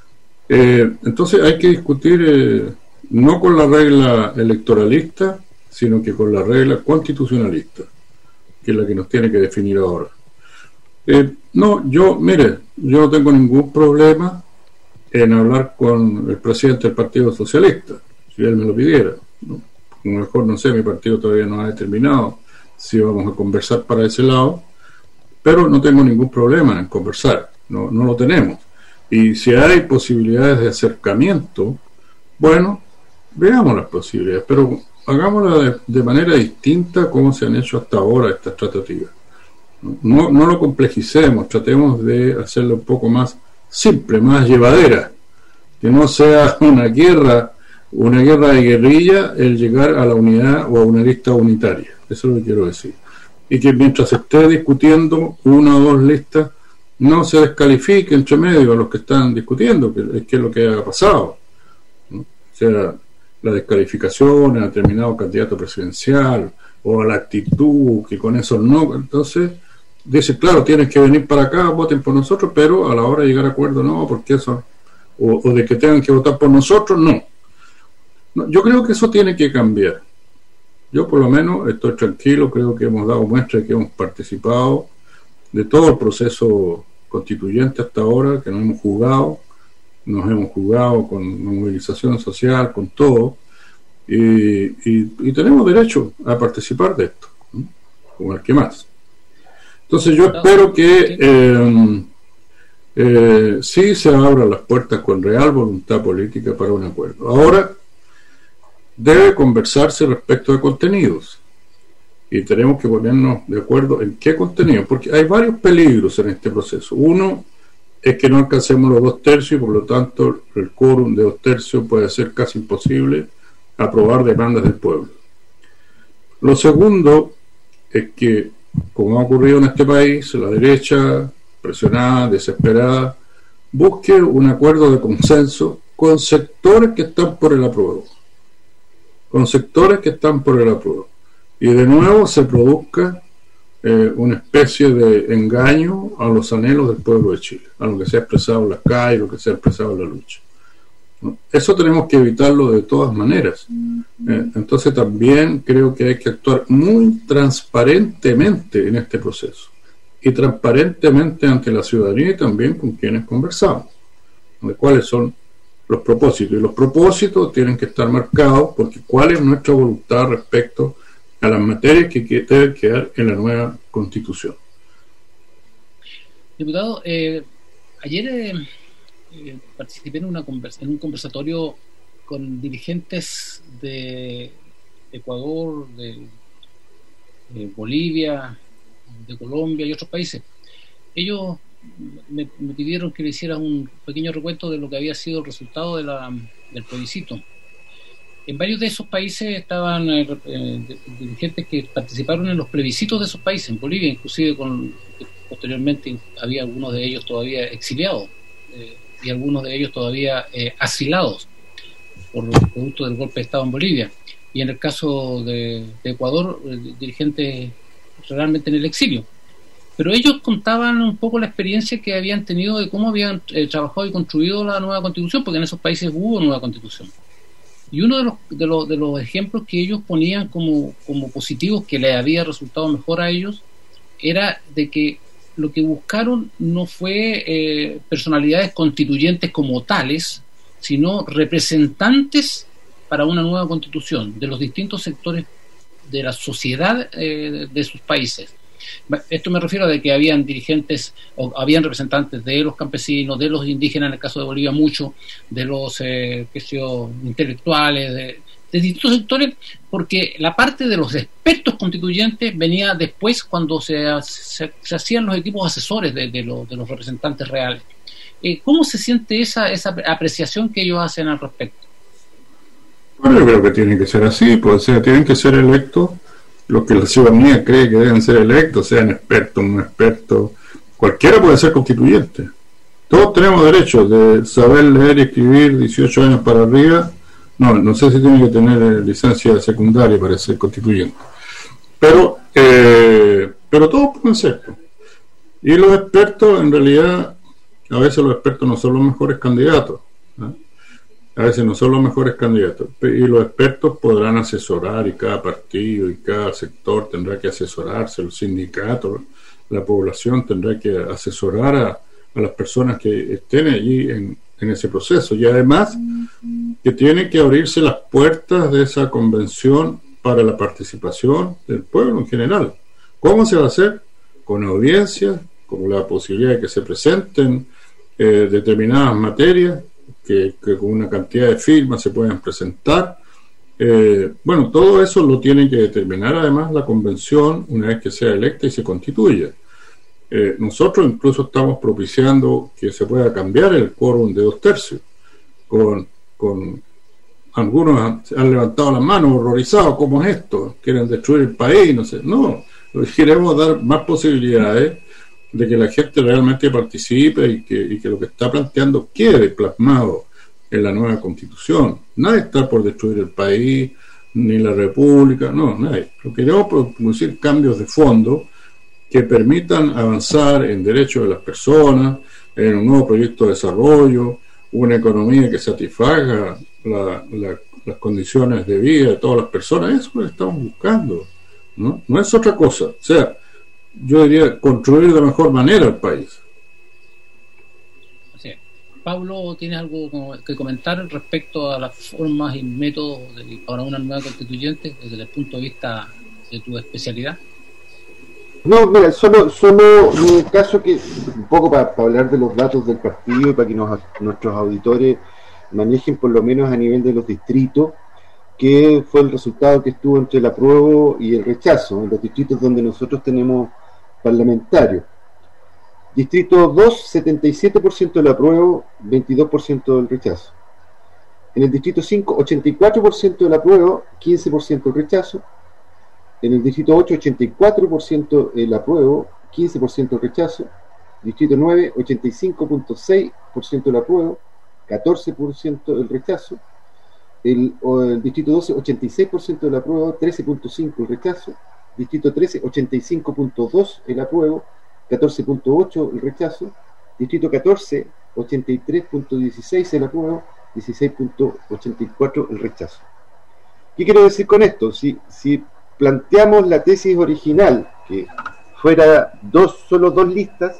Eh, entonces hay que discutir eh, no con la regla electoralista, sino que con la regla constitucionalista, que es la que nos tiene que definir ahora. Eh, no, yo, mire, yo no tengo ningún problema en hablar con el presidente del Partido Socialista, si él me lo pidiera, ¿no? A lo mejor, no sé, mi partido todavía no ha determinado si vamos a conversar para ese lado, pero no tengo ningún problema en conversar, no, no lo tenemos. Y si hay posibilidades de acercamiento, bueno, veamos las posibilidades, pero hagámosla de, de manera distinta como se han hecho hasta ahora estas tratativas. No, no lo complejicemos, tratemos de hacerlo un poco más simple, más llevadera, que no sea una guerra, una guerra de guerrilla el llegar a la unidad o a una lista unitaria. Eso es lo que quiero decir. Y que mientras se esté discutiendo una o dos listas, no se descalifique entre medio a los que están discutiendo, que es que es lo que ha pasado, ¿no? O sea, la descalificación a determinado candidato presidencial o a la actitud, que con eso no. Entonces, dice, claro, tienen que venir para acá, voten por nosotros, pero a la hora de llegar a acuerdo, no, porque eso, o, o de que tengan que votar por nosotros, no. no. Yo creo que eso tiene que cambiar. Yo por lo menos estoy tranquilo, creo que hemos dado muestra de que hemos participado de todo el proceso constituyente hasta ahora, que nos hemos jugado, nos hemos jugado con movilización social, con todo, y, y, y tenemos derecho a participar de esto, ¿no? Como el que más. Entonces yo espero que eh, eh, sí se abran las puertas con real voluntad política para un acuerdo. Ahora debe conversarse respecto de contenidos y tenemos que ponernos de acuerdo en qué contenido, porque hay varios peligros en este proceso. Uno es que no alcancemos los dos tercios y por lo tanto el quórum de dos tercios puede ser casi imposible aprobar demandas del pueblo. Lo segundo es que, como ha ocurrido en este país, la derecha, presionada, desesperada, busque un acuerdo de consenso con sectores que están por el apruebo, con sectores que están por el apruebo, y de nuevo se produzca eh, una especie de engaño a los anhelos del pueblo de Chile, a lo que se ha expresado en las calles, lo que se ha expresado en la lucha, ¿no? Eso tenemos que evitarlo de todas maneras. Eh, entonces también creo que hay que actuar muy transparentemente en este proceso y transparentemente ante la ciudadanía y también con quienes conversamos, de cuáles son los propósitos. Y los propósitos tienen que estar marcados porque cuál es nuestra voluntad respecto a las materias que deben quedar en la nueva Constitución. Diputado, eh, ayer eh, eh, participé en, una conversa, en un conversatorio con dirigentes de Ecuador, de, de Bolivia, de Colombia y otros países. Ellos me, me pidieron que le hiciera un pequeño recuento de lo que había sido el resultado de la, del plebiscito. En varios de esos países estaban eh, eh, dirigentes que participaron en los plebiscitos de esos países, en Bolivia inclusive, con posteriormente había algunos de ellos todavía exiliados eh, y algunos de ellos todavía eh, asilados por producto del golpe de Estado en Bolivia, y en el caso de, de Ecuador, eh, dirigentes realmente en el exilio. Pero ellos contaban un poco la experiencia que habían tenido de cómo habían eh, trabajado y construido la nueva Constitución, porque en esos países hubo nueva Constitución. Y uno de los, de los, de los ejemplos que ellos ponían como, como positivos, que les había resultado mejor a ellos, era de que lo que buscaron no fue eh, personalidades constituyentes como tales, sino representantes para una nueva Constitución de los distintos sectores de la sociedad eh, de sus países. Esto me refiero a de que habían dirigentes o habían representantes de los campesinos, de los indígenas, en el caso de Bolivia mucho, de los eh, qué sé yo, intelectuales, de, de distintos sectores, porque la parte de los expertos constituyentes venía después, cuando se, se, se hacían los equipos asesores de, de, lo, de los representantes reales. Eh, ¿Cómo se siente esa, esa apreciación que ellos hacen al respecto? Bueno, yo creo que tiene que ser así, pues, o sea, tienen que ser electos los que la ciudadanía cree que deben ser electos, sean expertos, no expertos, cualquiera puede ser constituyente. Todos tenemos derecho de saber leer y escribir dieciocho años para arriba. No, no sé si tiene que tener eh, licencia secundaria para ser constituyente. Pero, eh, pero todos pueden ser. Y los expertos, en realidad, a veces los expertos no son los mejores candidatos, ¿no? A veces no son los mejores candidatos, y los expertos podrán asesorar, y cada partido y cada sector tendrá que asesorarse, los sindicatos, la población tendrá que asesorar a, a las personas que estén allí en, en ese proceso, y además que tienen que abrirse las puertas de esa convención para la participación del pueblo en general. ¿Cómo se va a hacer? Con audiencias, con la posibilidad de que se presenten eh, determinadas materias, que, que con una cantidad de firmas se puedan presentar. Eh, bueno, todo eso lo tiene que determinar además la convención una vez que sea electa y se constituya. Eh, nosotros incluso estamos propiciando que se pueda cambiar el quórum de dos tercios. Con, con algunos han, han levantado las manos horrorizados, ¿cómo es esto? Quieren destruir el país, no sé. No, queremos dar más posibilidades de que la gente realmente participe y que, y que lo que está planteando quede plasmado en la nueva constitución. Nadie está por destruir el país, ni la república, no, nadie. Lo que queremos producir cambios de fondo que permitan avanzar en derechos de las personas, en un nuevo proyecto de desarrollo, una economía que satisfaga la, la, las condiciones de vida de todas las personas. Eso es lo que estamos buscando, ¿no? No es otra cosa. O sea, yo diría construir de mejor manera el país. Así es. Pablo, ¿tienes algo que comentar respecto a las formas y métodos de, para una nueva constituyente desde el punto de vista de tu especialidad? No, mira, solo, solo un caso que, un poco para, para hablar de los datos del partido y para que nos, nuestros auditores manejen por lo menos a nivel de los distritos, que fue el resultado que estuvo entre el apruebo y el rechazo, en los distritos donde nosotros tenemos parlamentarios. Distrito dos, setenta y siete por ciento del apruebo, veintidós por ciento del rechazo. En el distrito cinco, ochenta y cuatro por ciento del apruebo, quince por ciento del rechazo. En el distrito ocho, ochenta y cuatro por ciento el apruebo, quince por ciento el rechazo. Distrito nueve, ochenta y cinco punto seis por ciento el apruebo, catorce por ciento el rechazo. El, el distrito doce, ochenta y seis por ciento el apruebo, trece punto cinco por ciento el rechazo. Distrito trece, ochenta y cinco punto dos por ciento el apruebo, catorce punto ocho por ciento el rechazo. Distrito catorce, ochenta y tres punto dieciséis por ciento el apruebo, dieciséis punto ochenta y cuatro por ciento el rechazo. ¿Qué quiero decir con esto? Si, si planteamos la tesis original, que fuera dos, solo dos listas,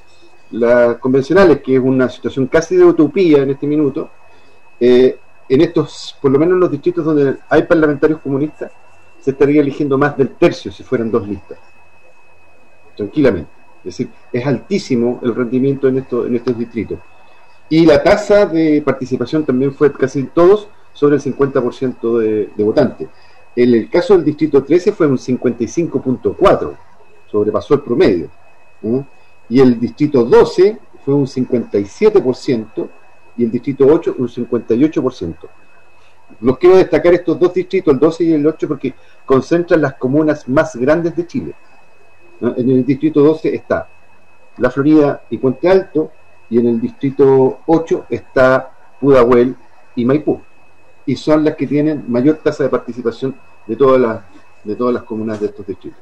las convencionales, que es una situación casi de utopía en este minuto, eh, en estos, por lo menos en los distritos donde hay parlamentarios comunistas, se estaría eligiendo más del tercio si fueran dos listas, tranquilamente. Es decir, es altísimo el rendimiento en, esto, en estos distritos. Y la tasa de participación también fue casi todos sobre el cincuenta por ciento de, de votantes. En el caso del distrito trece fue un cincuenta y cinco punto cuatro por ciento, sobrepasó el promedio. ¿eh? Y el distrito doce fue un cincuenta y siete por ciento y el distrito ocho un cincuenta y ocho por ciento. Los quiero destacar estos dos distritos, el doce y el ocho, porque concentran las comunas más grandes de Chile. ¿no? En el distrito doce está La Florida y Puente Alto, y en el distrito ocho está Pudahuel y Maipú. Y son las que tienen mayor tasa de participación de todas las de todas las comunas de estos distritos.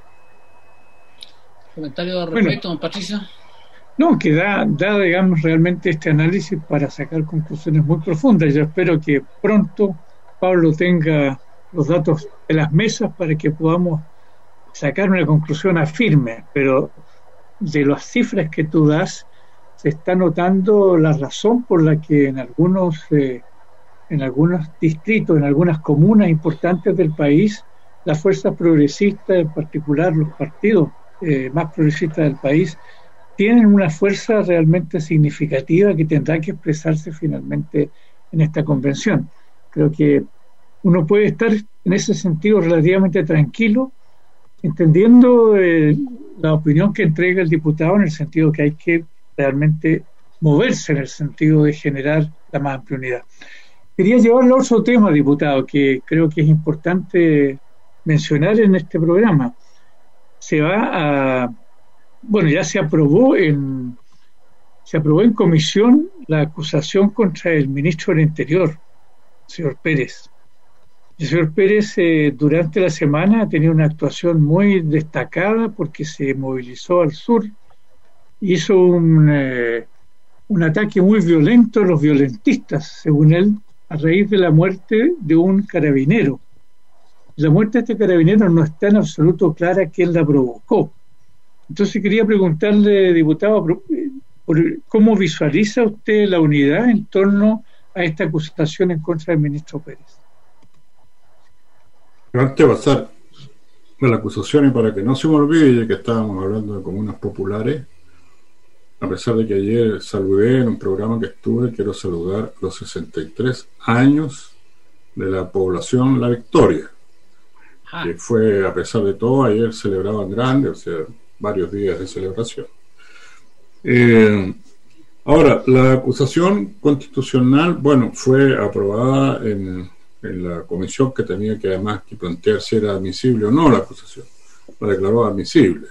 ¿Comentario al respecto, don Patricio? No, que da, da, digamos, realmente este análisis para sacar conclusiones muy profundas. Yo espero que pronto Pablo tenga los datos en las mesas para que podamos sacar una conclusión firme, pero de las cifras que tú das, se está notando la razón por la que en algunos... Eh, en algunos distritos, en algunas comunas importantes del país, las fuerzas progresistas, en particular los partidos eh, más progresistas del país, tienen una fuerza realmente significativa que tendrá que expresarse finalmente en esta convención. Creo que uno puede estar en ese sentido relativamente tranquilo, entendiendo eh, la opinión que entrega el diputado, en el sentido que hay que realmente moverse en el sentido de generar la más amplia unidad. Quería llevarlo a otro tema, diputado, que creo que es importante mencionar en este programa. Se va a, bueno, ya se aprobó en, se aprobó en comisión la acusación contra el ministro del Interior, señor Pérez. El señor Pérez eh, durante la semana ha tenido una actuación muy destacada porque se movilizó al sur, hizo un, eh, un ataque muy violento a los violentistas, según él, a raíz de la muerte de un carabinero. La muerte de este carabinero no está en absoluto clara quién la provocó. Entonces quería preguntarle, diputado, ¿cómo visualiza usted la unidad en torno a esta acusación en contra del ministro Pérez? Antes de pasar a la acusación, y para que no se me olvide que estábamos hablando de comunas populares, a pesar de que ayer saludé en un programa que estuve, quiero saludar los sesenta y tres años de la población La Victoria, ah. que fue, a pesar de todo, ayer celebraban grande, o sea, varios días de celebración. Eh, ahora, la acusación constitucional, bueno, fue aprobada en, en la comisión que tenía que además que plantear si era admisible o no la acusación. La declaró admisible.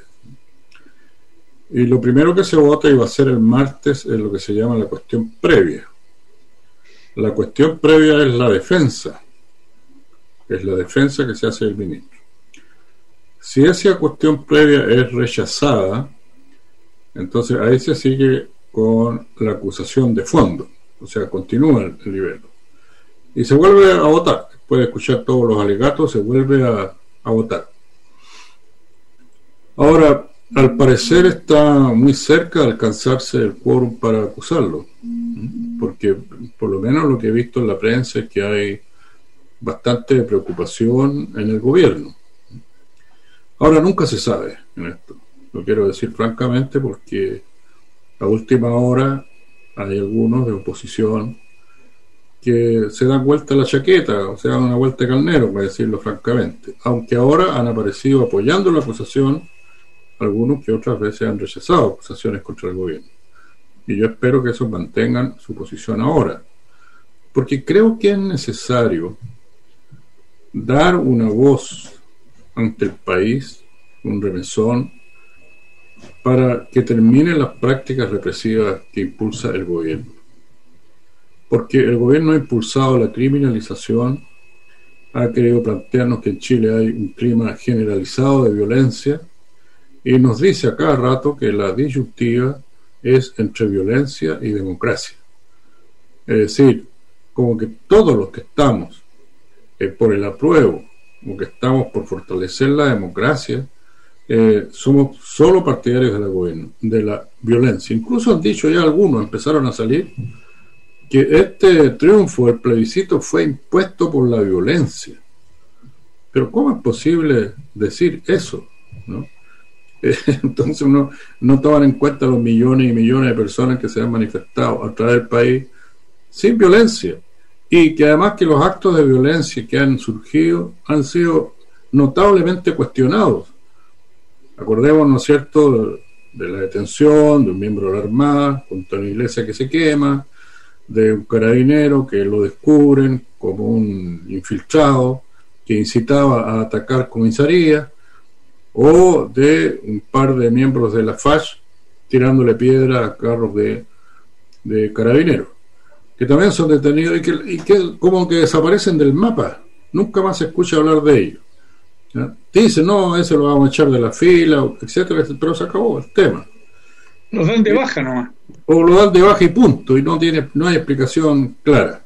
Y lo primero que se vota iba a ser el martes es lo que se llama la cuestión previa. La cuestión previa es la defensa. Es la defensa que se hace del ministro. Si esa cuestión previa es rechazada, entonces ahí se sigue con la acusación de fondo. O sea, continúa el, el nivel. Y se vuelve a votar. Después de escuchar todos los alegatos, se vuelve a, a votar. Ahora, al parecer está muy cerca de alcanzarse el quórum para acusarlo, porque por lo menos lo que he visto en la prensa es que hay bastante preocupación en el gobierno. Ahora nunca se sabe en esto, lo quiero decir francamente, porque a última hora hay algunos de oposición que se dan vuelta a la chaqueta, o se dan una vuelta de carnero, para decirlo francamente, aunque ahora han aparecido apoyando la acusación algunos que otras veces han rechazado acusaciones contra el gobierno. Y yo espero que esos mantengan su posición ahora, porque creo que es necesario dar una voz ante el país, un remesón, para que terminen las prácticas represivas que impulsa el gobierno. Porque el gobierno ha impulsado la criminalización, ha querido plantearnos que en Chile hay un clima generalizado de violencia, y nos dice a cada rato que la disyuntiva es entre violencia y democracia. Es decir, como que todos los que estamos eh, por el apruebo, o que estamos por fortalecer la democracia, eh, somos solo partidarios de la gobierno, de la violencia. Incluso han dicho ya algunos, empezaron a salir, que este triunfo, el plebiscito, fue impuesto por la violencia. Pero ¿cómo es posible decir eso, no? Entonces uno no toman en cuenta los millones y millones de personas que se han manifestado a través del país sin violencia, y que además que los actos de violencia que han surgido han sido notablemente cuestionados. Acordémonos, ¿no es cierto?, de la detención de un miembro de la Armada contra una iglesia que se quema, de un carabinero que lo descubren como un infiltrado que incitaba a atacar comisaría, o de un par de miembros de la F A C tirándole piedra a carros de, de carabineros, que también son detenidos y que, y que como que desaparecen del mapa, nunca más se escucha hablar de ellos. ¿Ya? Dicen, no, ese lo vamos a echar de la fila, etcétera, pero se acabó el tema. Los dan de baja nomás. O lo dan de baja y punto, y no tiene, no hay explicación clara.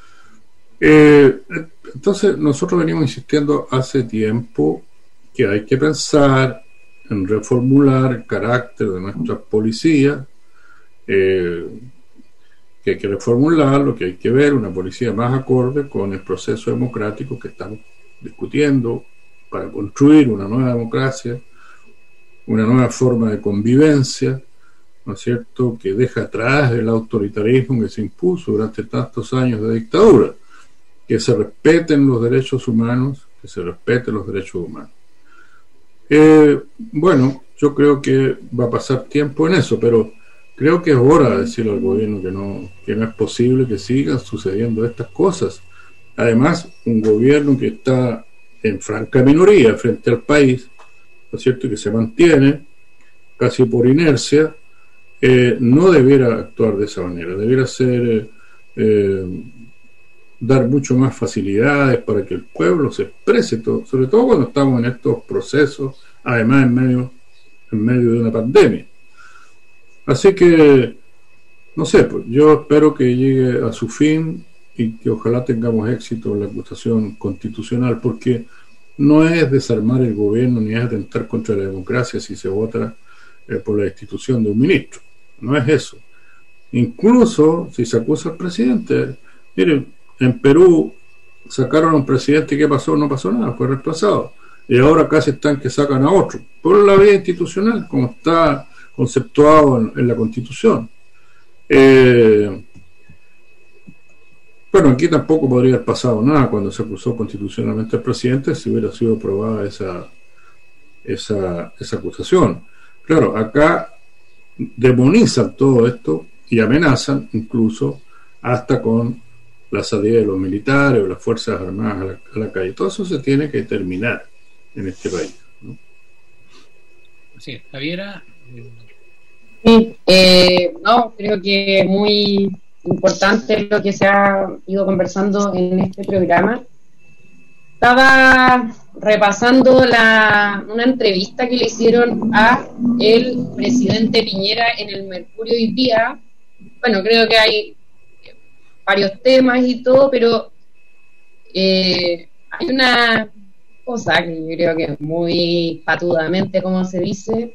Eh, entonces nosotros venimos insistiendo hace tiempo que hay que pensar en reformular el carácter de nuestras policías, eh, que hay que reformularlo, que hay que ver una policía más acorde con el proceso democrático que estamos discutiendo para construir una nueva democracia, una nueva forma de convivencia, ¿no es cierto?, que deja atrás el autoritarismo que se impuso durante tantos años de dictadura, que se respeten los derechos humanos, que se respeten los derechos humanos. Eh, bueno, yo creo que va a pasar tiempo en eso, pero creo que es hora de decirle al gobierno que no, que no es posible que sigan sucediendo estas cosas. Además, un gobierno que está en franca minoría frente al país, ¿no es cierto?, que se mantiene casi por inercia, eh, no debiera actuar de esa manera, debiera ser eh, dar mucho más facilidades para que el pueblo se exprese, todo, sobre todo cuando estamos en estos procesos, además en medio, en medio de una pandemia. Así que no sé, pues yo espero que llegue a su fin y que ojalá tengamos éxito en la acusación constitucional, porque no es desarmar el gobierno ni es atentar contra la democracia si se vota eh, por la destitución de un ministro. No es eso. Incluso si se acusa al presidente, miren, en Perú sacaron a un presidente y ¿qué pasó? No pasó nada, fue reemplazado. Y ahora casi están que sacan a otro, por la vía institucional, como está conceptuado en, en la Constitución. Eh, bueno, aquí tampoco podría haber pasado nada cuando se acusó constitucionalmente al presidente si hubiera sido aprobada esa, esa, esa acusación. Claro, acá demonizan todo esto y amenazan incluso hasta con la salida de los militares o las Fuerzas Armadas a la, a la calle. Todo eso se tiene que terminar en este país, ¿no? Sí, Javiera. Sí, eh, no, creo que muy importante lo que se ha ido conversando en este programa. Estaba repasando la, una entrevista que le hicieron a el presidente Piñera en el Mercurio hoy día. Bueno, creo que hay varios temas y todo, pero eh, hay una cosa que yo creo que es muy patudamente, como se dice.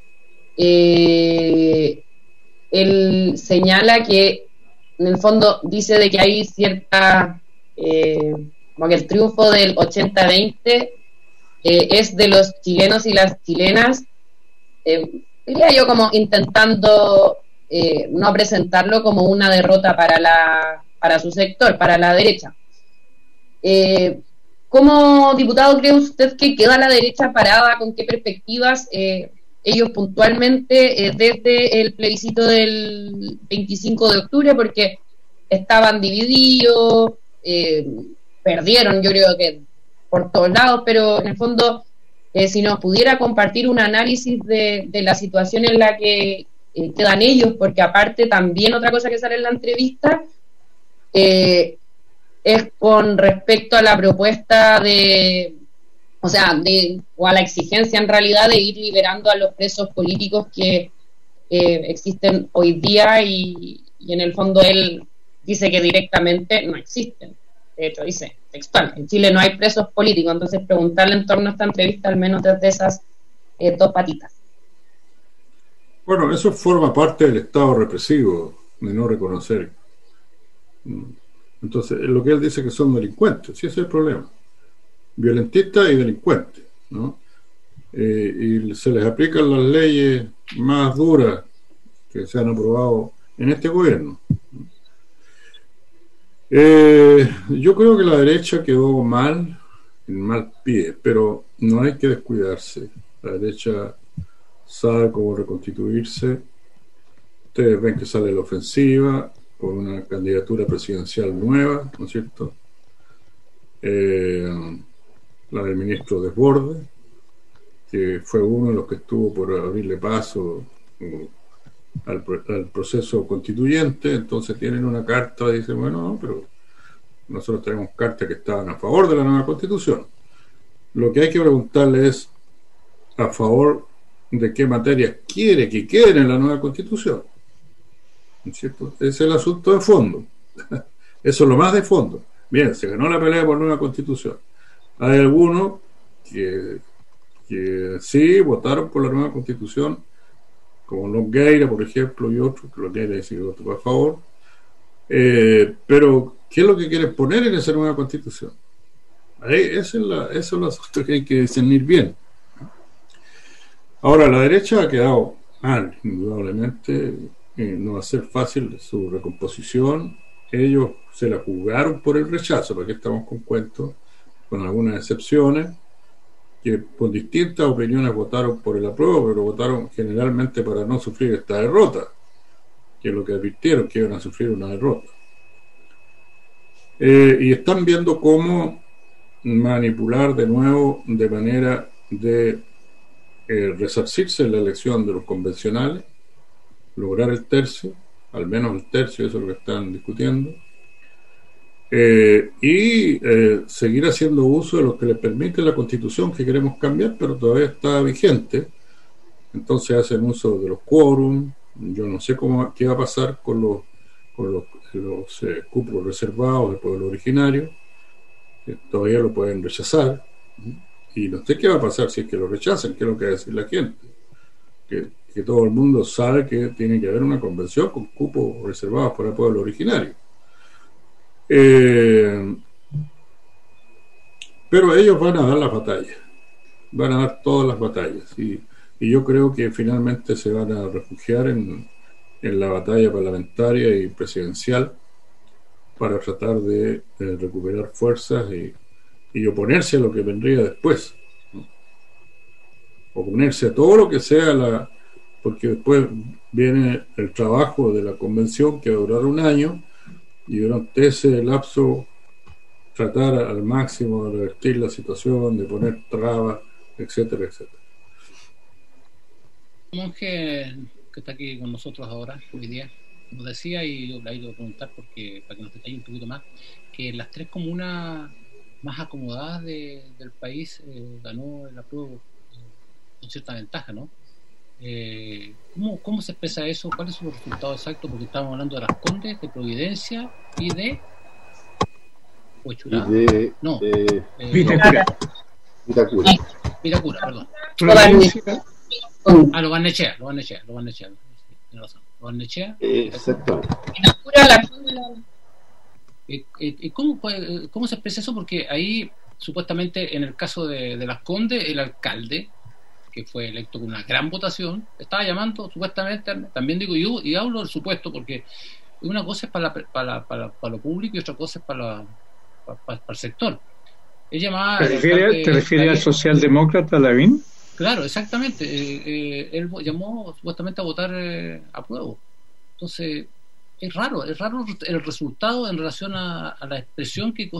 Eh, él señala que en el fondo dice de que hay cierta eh, como que el triunfo del ochenta veinte eh, es de los chilenos y las chilenas, eh, diría yo como intentando eh, no presentarlo como una derrota para la para su sector, para la derecha. Eh, como diputado, ¿cree usted que queda la derecha parada? ¿Con qué perspectivas eh, ellos puntualmente eh, desde el plebiscito del veinticinco de octubre? Porque estaban divididos, eh, perdieron, yo creo que por todos lados, pero en el fondo, eh, si nos pudiera compartir un análisis de, de la situación en la que eh, quedan ellos, porque aparte también otra cosa que sale en la entrevista eh, es con respecto a la propuesta de, o sea, de, o a la exigencia en realidad de ir liberando a los presos políticos que eh, existen hoy día y, y en el fondo él dice que directamente no existen. De hecho, dice textual, en Chile no hay presos políticos, entonces preguntarle en torno a esta entrevista al menos desde esas eh, dos patitas. Bueno, eso forma parte del Estado represivo, de no reconocer. Entonces, lo que él dice que son delincuentes, sí, ese es el problema. Violentistas y delincuentes, ¿no? Eh, y se les aplican las leyes más duras que se han aprobado en este gobierno. Eh, yo creo que la derecha quedó mal, en mal pie, pero no hay que descuidarse. La derecha sabe cómo reconstituirse. Ustedes ven que sale la ofensiva con una candidatura presidencial nueva, ¿no es cierto? Eh, la del ministro Desbordes, que fue uno de los que estuvo por abrirle paso al, al proceso constituyente. Entonces tienen una carta y dicen, bueno, no, pero nosotros tenemos cartas que estaban a favor de la nueva constitución. Lo que hay que preguntarle es a favor de qué materias quiere que queden en la nueva constitución, ¿no es cierto? Ese es el asunto de fondo. Eso es lo más de fondo. Bien, se ganó la pelea por nueva constitución. Hay algunos que, que sí votaron por la nueva constitución, como Longueira, por ejemplo, y otros, que Longueira dice que votó a favor. Eh, pero, ¿qué es lo que quieren poner en esa nueva constitución? Ahí, ese es la, eso es el asunto que hay que discernir bien. Ahora, la derecha ha quedado mal, indudablemente. Eh, no va a ser fácil su recomposición. Ellos se la jugaron por el rechazo, porque estamos con cuentos, con algunas excepciones, que por distintas opiniones votaron por el apruebo, pero votaron generalmente para no sufrir esta derrota, que es lo que advirtieron, que iban a sufrir una derrota. Eh, y están viendo cómo manipular de nuevo de manera de eh, resarcirse en la elección de los convencionales, lograr el tercio, al menos el tercio, eso es lo que están discutiendo, eh, y eh, seguir haciendo uso de lo que les permite la Constitución que queremos cambiar, pero todavía está vigente. Entonces hacen uso de los quórum, Yo no sé cómo qué va a pasar con los, con los, los eh, cupos reservados del pueblo originario, que todavía lo pueden rechazar, y no sé qué va a pasar si es que lo rechazan, qué es lo que va a decir la gente, que, que todo el mundo sabe que tiene que haber una convención con cupos reservados para el pueblo originario. Eh, pero ellos van a dar las batallas, van a dar todas las batallas, y, y yo creo que finalmente se van a refugiar en, en la batalla parlamentaria y presidencial para tratar de, de recuperar fuerzas y, y oponerse a lo que vendría después, ¿no? Oponerse a todo lo que sea la, porque después viene el trabajo de la convención, que va a durar un año, y durante ese lapso tratar al máximo de revertir la situación, de poner trabas, etcétera, etcétera. Un monje que está aquí con nosotros ahora, hoy día, nos decía, y yo le he ido a preguntar porque para que nos detalle un poquito más, que las tres comunas más acomodadas de, del país eh, ganó el apruebo eh, con cierta ventaja, ¿no? Eh, ¿cómo, ¿Cómo se expresa eso? ¿Cuál es su resultado exacto? Porque estamos hablando de Las Condes, de Providencia y de Huechurá. Y de, no, de eh, Vitacura. Vitacura. Vitacura, perdón. Providencia. Ah, lo Barnechea, lo Barnechea, lo Barnechea. Tiene razón. Lo Barnechea. Exactamente. Eh, eh, ¿cómo, ¿Cómo se expresa eso? Porque ahí, supuestamente, en el caso de, de Las Condes, el alcalde, que fue electo con una gran votación, estaba llamando, supuestamente, también digo yo, y hablo del supuesto, porque una cosa es para, la, para, para, para lo público y otra cosa es para, la, para, para el sector. Él llamaba, ¿Te refieres, ¿te refieres al socialdemócrata Lavín? Claro, exactamente. Eh, eh, él llamó supuestamente a votar eh, a apruebo. Entonces, es raro, es raro el resultado en relación a, a la expresión que...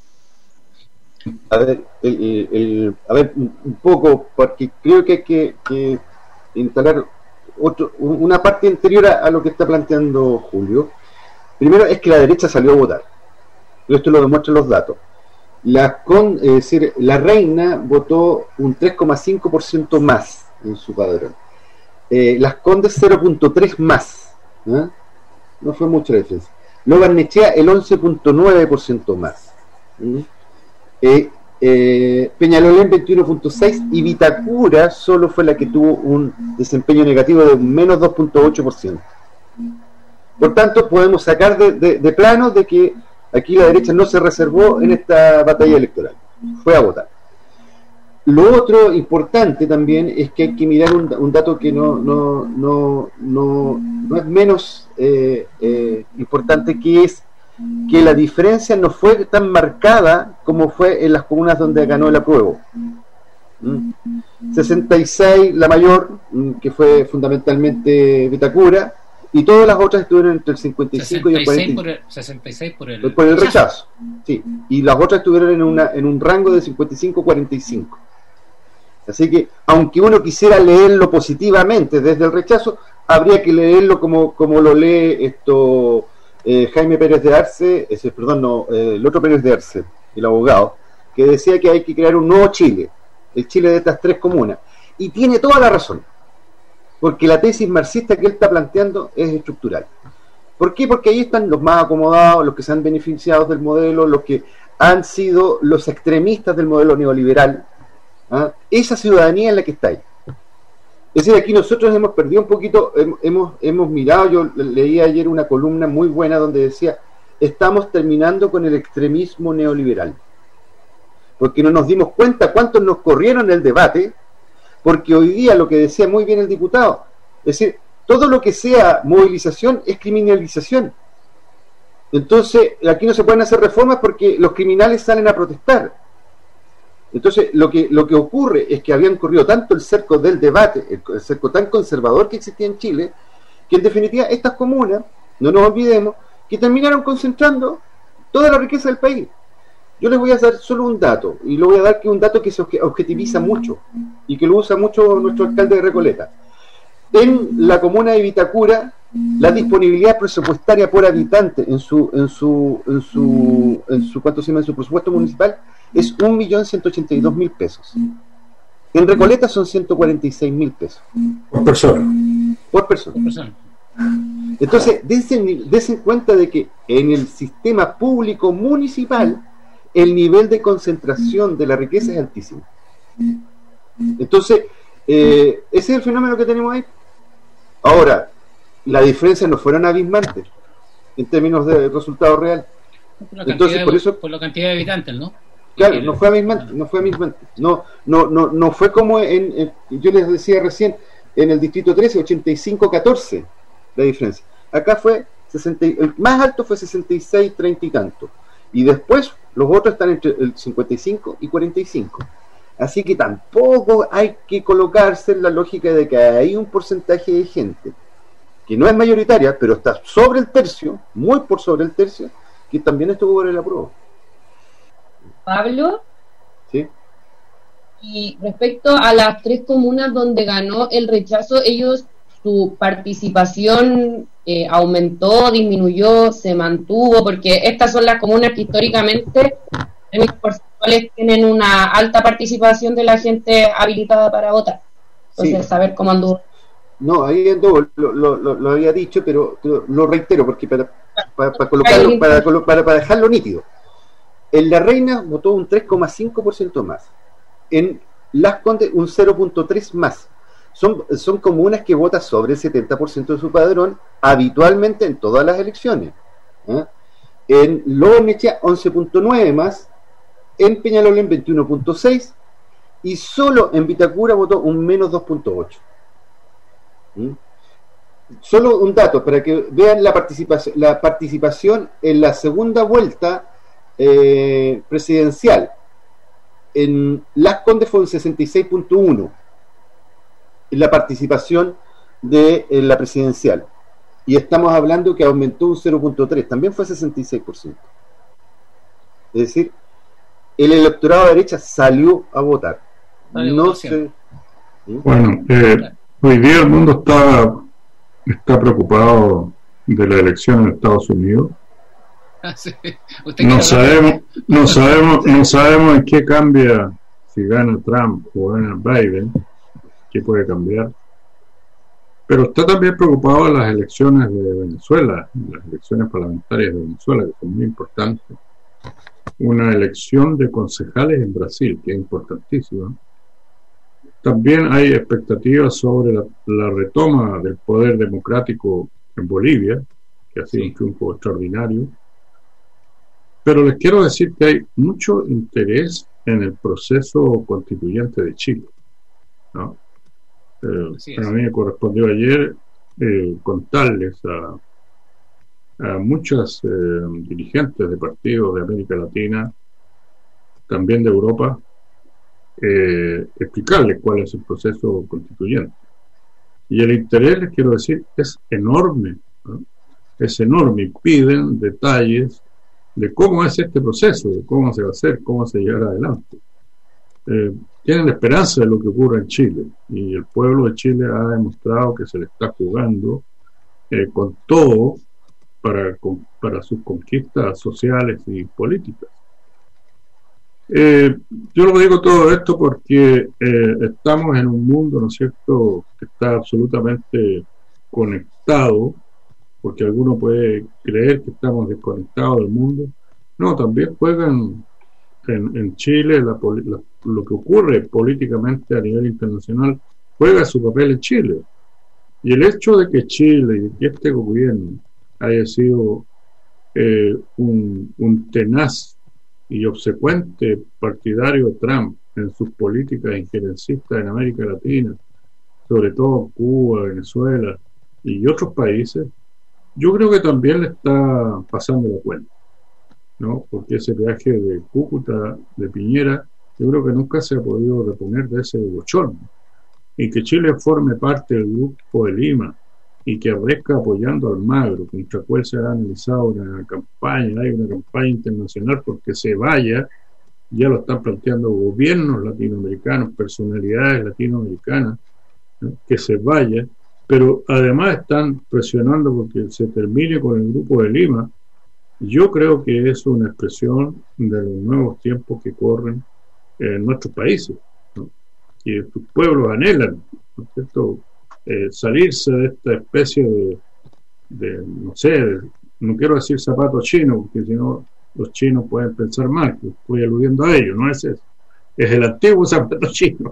A ver, el, el, el, a ver, un poco, porque creo que hay que, que instalar otro, una parte anterior a, a lo que está planteando Julio. Primero es que la derecha salió a votar. Esto lo demuestran los datos. La, con, es decir, la reina votó un tres coma cinco por ciento más en su padrón. Eh, las Condes cero punto tres más. ¿eh? No fue mucha la diferencia. Lo Barnechea el once punto nueve por ciento más. ¿eh? Eh, eh, Peñalolén veintiuno punto seis y Vitacura solo fue la que tuvo un desempeño negativo de menos dos punto ocho por ciento. Por tanto, podemos sacar de, de, de plano de que aquí la derecha no se reservó en esta batalla electoral, fue a votar. Lo otro importante también es que hay que mirar un, un dato que no, no, no, no, no es menos eh, eh, importante, que es que la diferencia no fue tan marcada como fue en las comunas donde ganó el apruebo. ¿Mm? sesenta y seis la mayor, que fue fundamentalmente Vitacura, y todas las otras estuvieron entre el cincuenta y cinco y el cuarenta. Por el, sesenta y seis por el, por el rechazo. Sí, y las otras estuvieron en, una, en un rango de cincuenta y cinco a cuarenta y cinco. Así que, aunque uno quisiera leerlo positivamente desde el rechazo, habría que leerlo como, como lo lee esto eh, Jaime Pérez de Arce, ese, perdón, no, eh, el otro Pérez de Arce, el abogado, que decía que hay que crear un nuevo Chile, el Chile de estas tres comunas. Y tiene toda la razón, porque la tesis marxista que él está planteando es estructural. ¿Por qué? Porque ahí están los más acomodados, los que se han beneficiado del modelo, los que han sido los extremistas del modelo neoliberal. ¿Ah? Esa ciudadanía es la que está ahí. Es decir, aquí nosotros hemos perdido un poquito, hemos, hemos mirado, yo leí ayer una columna muy buena donde decía, estamos terminando con el extremismo neoliberal, porque no nos dimos cuenta cuántos nos corrieron el debate, porque hoy día lo que decía muy bien el diputado, es decir, todo lo que sea movilización es criminalización. Entonces, aquí no se pueden hacer reformas porque los criminales salen a protestar. Entonces, lo que lo que ocurre es que habían corrido tanto el cerco del debate, el, el cerco tan conservador que existía en Chile, que en definitiva estas comunas, no nos olvidemos, que terminaron concentrando toda la riqueza del país. Yo les voy a dar solo un dato, y lo voy a dar que es un dato que se objetiviza mucho, y que lo usa mucho nuestro alcalde de Recoleta. En la comuna de Vitacura, la disponibilidad presupuestaria por habitante en su, en su, en su, en su, ¿cuánto se llama? En su presupuesto municipal es un millón ciento ochenta y dos mil pesos. En Recoleta son ciento cuarenta y seis mil pesos. Por persona. Por persona. Entonces, dense cuenta de que en el sistema público municipal el nivel de concentración de la riqueza es altísimo. Entonces, eh, ese es el fenómeno que tenemos ahí. Ahora, las diferencias no fueron abismantes en términos de resultado real. Por Entonces, de, por eso, por la cantidad de habitantes, ¿no? Claro, no fue abismante, no fue abismante. No, no, no, no fue como en, en, yo les decía recién, en el distrito trece, ochenta y cinco a catorce la diferencia. Acá fue sesenta, el más alto fue sesenta y seis, treinta y tanto. Y después los otros están entre el cincuenta y cinco y cuarenta y cinco. Así que tampoco hay que colocarse en la lógica de que hay un porcentaje de gente que no es mayoritaria, pero está sobre el tercio, muy por sobre el tercio, que también estuvo por el apruebo. Pablo. Sí. Y respecto a las tres comunas donde ganó el rechazo, ellos, su participación eh, aumentó, disminuyó, se mantuvo, porque estas son las comunas que históricamente en los porcentuales tienen una alta participación de la gente habilitada para votar. Entonces, sí. Saber cómo anduvo. No, ahí anduvo, lo, lo, lo, lo había dicho, pero lo reitero, porque para, para, para colocarlo, para, para, para dejarlo nítido. En La Reina votó un tres coma cinco por ciento más. En Las Condes un cero punto tres por ciento más. Son, son comunas que votan sobre el setenta por ciento de su padrón habitualmente en todas las elecciones. ¿eh? En Lo Nechea once punto nueve más. En Peñalolén veintiuno punto seis. Y solo en Vitacura votó un menos dos punto ocho. ¿Mm? Solo un dato para que vean la participación, la participación en la segunda vuelta eh, presidencial. En Las Condes fue un sesenta y seis punto uno en la participación de en la presidencial, y estamos hablando que aumentó un cero punto tres, también fue sesenta y seis por ciento. Es decir, el electorado de derecha salió a votar. No sé. Bueno, eh, hoy día el mundo está está preocupado de la elección en Estados Unidos. Ah, sí. No sabemos, no sabemos, no sabemos en qué cambia si gana Trump o gana Biden, qué puede cambiar. Pero está también preocupado de las elecciones de Venezuela, las elecciones parlamentarias de Venezuela, que son muy importantes. Una elección de concejales en Brasil, que es importantísima. También hay expectativas sobre la, la retoma del poder democrático en Bolivia, que ha sido sí. un triunfo extraordinario. Pero les quiero decir que hay mucho interés en el proceso constituyente de Chile, ¿no? Eh, a mí me correspondió ayer eh, contarles a, a muchas eh, dirigentes de partidos de América Latina, también de Europa, eh, explicarles cuál es el proceso constituyente. Y el interés, les quiero decir, es enorme, ¿no? Es enorme, y piden detalles de cómo es este proceso, de cómo se va a hacer, cómo se llevará adelante. Eh, tienen esperanza de lo que ocurre en Chile, y el pueblo de Chile ha demostrado que se le está jugando eh, con todo para, con, para sus conquistas sociales y políticas. Eh, yo lo digo todo esto porque eh, estamos en un mundo, ¿no es cierto?, que está absolutamente conectado, porque alguno puede creer que estamos desconectados del mundo. No, también juegan en, en Chile la, la, lo que ocurre políticamente a nivel internacional, juega su papel en Chile. Y el hecho de que Chile y que este gobierno haya sido eh, un, un tenaz y obsecuente partidario de Trump en sus políticas injerencistas en América Latina, sobre todo Cuba, Venezuela y otros países, yo creo que también le está pasando la cuenta, ¿no? Porque ese viaje de Cúcuta, de Piñera, yo creo que nunca se ha podido reponer de ese bochorno. Y que Chile forme parte del Grupo de Lima y que aparezca apoyando a Almagro, contra cual se ha analizado una campaña, hay una campaña internacional porque se vaya, ya lo están planteando gobiernos latinoamericanos, personalidades latinoamericanas, ¿no?, que se vaya, pero además están presionando porque se termine con el Grupo de Lima. Yo creo que es una expresión de los nuevos tiempos que corren en nuestros países, ¿no?, y sus pueblos anhelan, ¿no es cierto?, eh, salirse de esta especie de, de no sé, de, no quiero decir zapatos chinos, porque si no los chinos pueden pensar mal, que estoy aludiendo a ellos, no es eso, es el antiguo zapato chino.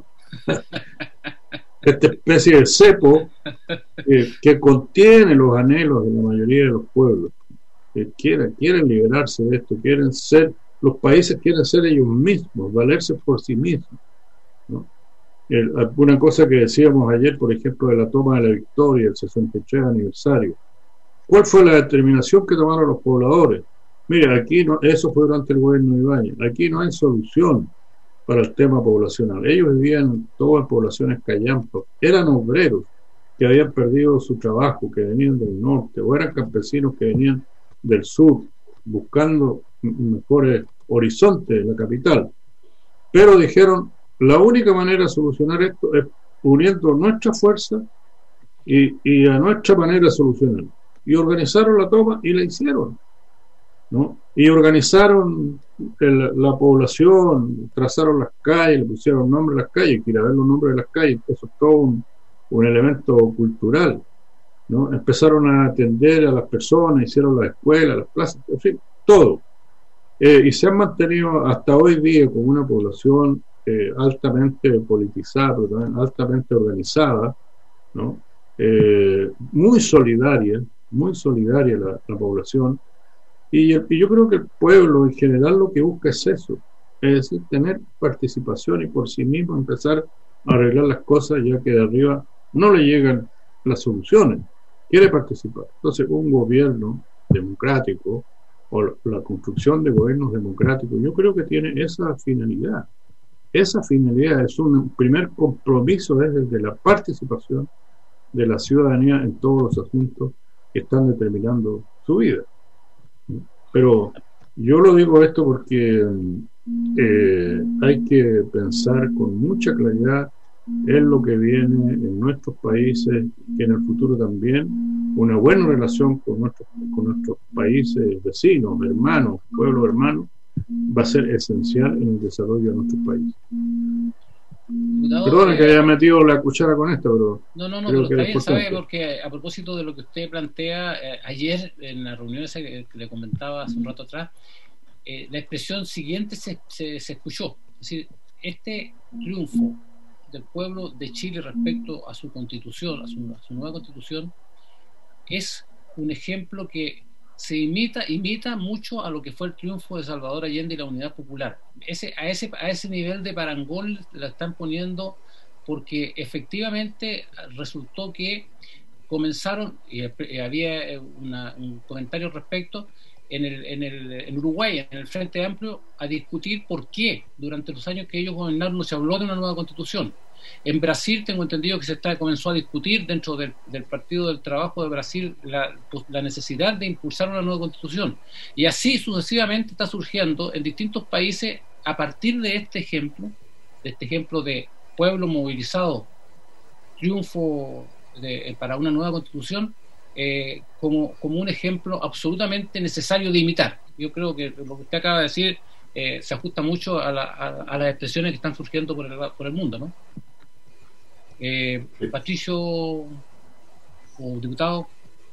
Esta especie de cepo eh, que contiene los anhelos de la mayoría de los pueblos que quieren, quieren liberarse de esto, quieren ser, los países quieren ser ellos mismos, valerse por sí mismos, ¿no? El, una cosa que decíamos ayer, por ejemplo, de la toma de la Victoria, el sesenta y tres aniversario, ¿cuál fue la determinación que tomaron los pobladores? Mira, aquí no, eso fue durante el gobierno de Ibáñez, aquí no hay solución para el tema poblacional. Ellos vivían todas en poblaciones callampas, eran obreros que habían perdido su trabajo, que venían del norte, o eran campesinos que venían del sur, buscando mejores horizontes en la capital. Pero dijeron, la única manera de solucionar esto es uniendo nuestra fuerza y, y a nuestra manera de solucionar. Y organizaron la toma y la hicieron, ¿no? Y organizaron el, la población, trazaron las calles, le pusieron nombres a las calles, que ir a ver los nombres de las calles, eso es todo un, un elemento cultural, ¿no? Empezaron a atender a las personas, hicieron las escuelas, las plazas, en fin, todo. Eh, y se han mantenido hasta hoy día con una población eh, altamente politizada, pero también altamente organizada, ¿no? Eh, muy solidaria, muy solidaria la, la población. Y, y yo creo que el pueblo en general lo que busca es eso, es decir, tener participación y por sí mismo empezar a arreglar las cosas, ya que de arriba no le llegan las soluciones, quiere participar. Entonces un gobierno democrático o la construcción de gobiernos democráticos, yo creo que tiene esa finalidad. Esa finalidad es un primer compromiso desde la participación de la ciudadanía en todos los asuntos que están determinando su vida. Pero yo lo digo esto porque eh, hay que pensar con mucha claridad en lo que viene en nuestros países, que en el futuro también una buena relación con nuestros, con nuestros países vecinos, hermanos, pueblos hermanos, va a ser esencial en el desarrollo de nuestros países. Diputado, Perdona eh, que haya metido la cuchara con esto, pero no, no, no, creo pero que está es bien, sabe, importante. porque a propósito de lo que usted plantea, eh, ayer en la reunión esa que, que le comentaba hace un rato atrás, eh, la expresión siguiente se, se, se escuchó, es decir, este triunfo del pueblo de Chile respecto a su constitución, a su, a su nueva constitución, es un ejemplo que se imita, imita mucho a lo que fue el triunfo de Salvador Allende y la Unidad Popular. Ese, a, ese, a ese nivel de parangón la están poniendo, porque efectivamente resultó que comenzaron, y había una, un comentario al respecto, en, el, en, el, en Uruguay, en el Frente Amplio, a discutir por qué durante los años que ellos gobernaron no se habló de una nueva constitución. En Brasil tengo entendido que se está, comenzó a discutir dentro del, del Partido del Trabajo de Brasil la, la necesidad de impulsar una nueva constitución, y así sucesivamente está surgiendo en distintos países a partir de este ejemplo, de este ejemplo de pueblo movilizado, triunfo de, para una nueva constitución, eh, como, como un ejemplo absolutamente necesario de imitar. Yo creo que lo que usted acaba de decir eh, se ajusta mucho a, la, a, a las expresiones que están surgiendo por el, por el mundo, ¿no? Eh, Patricio o diputado.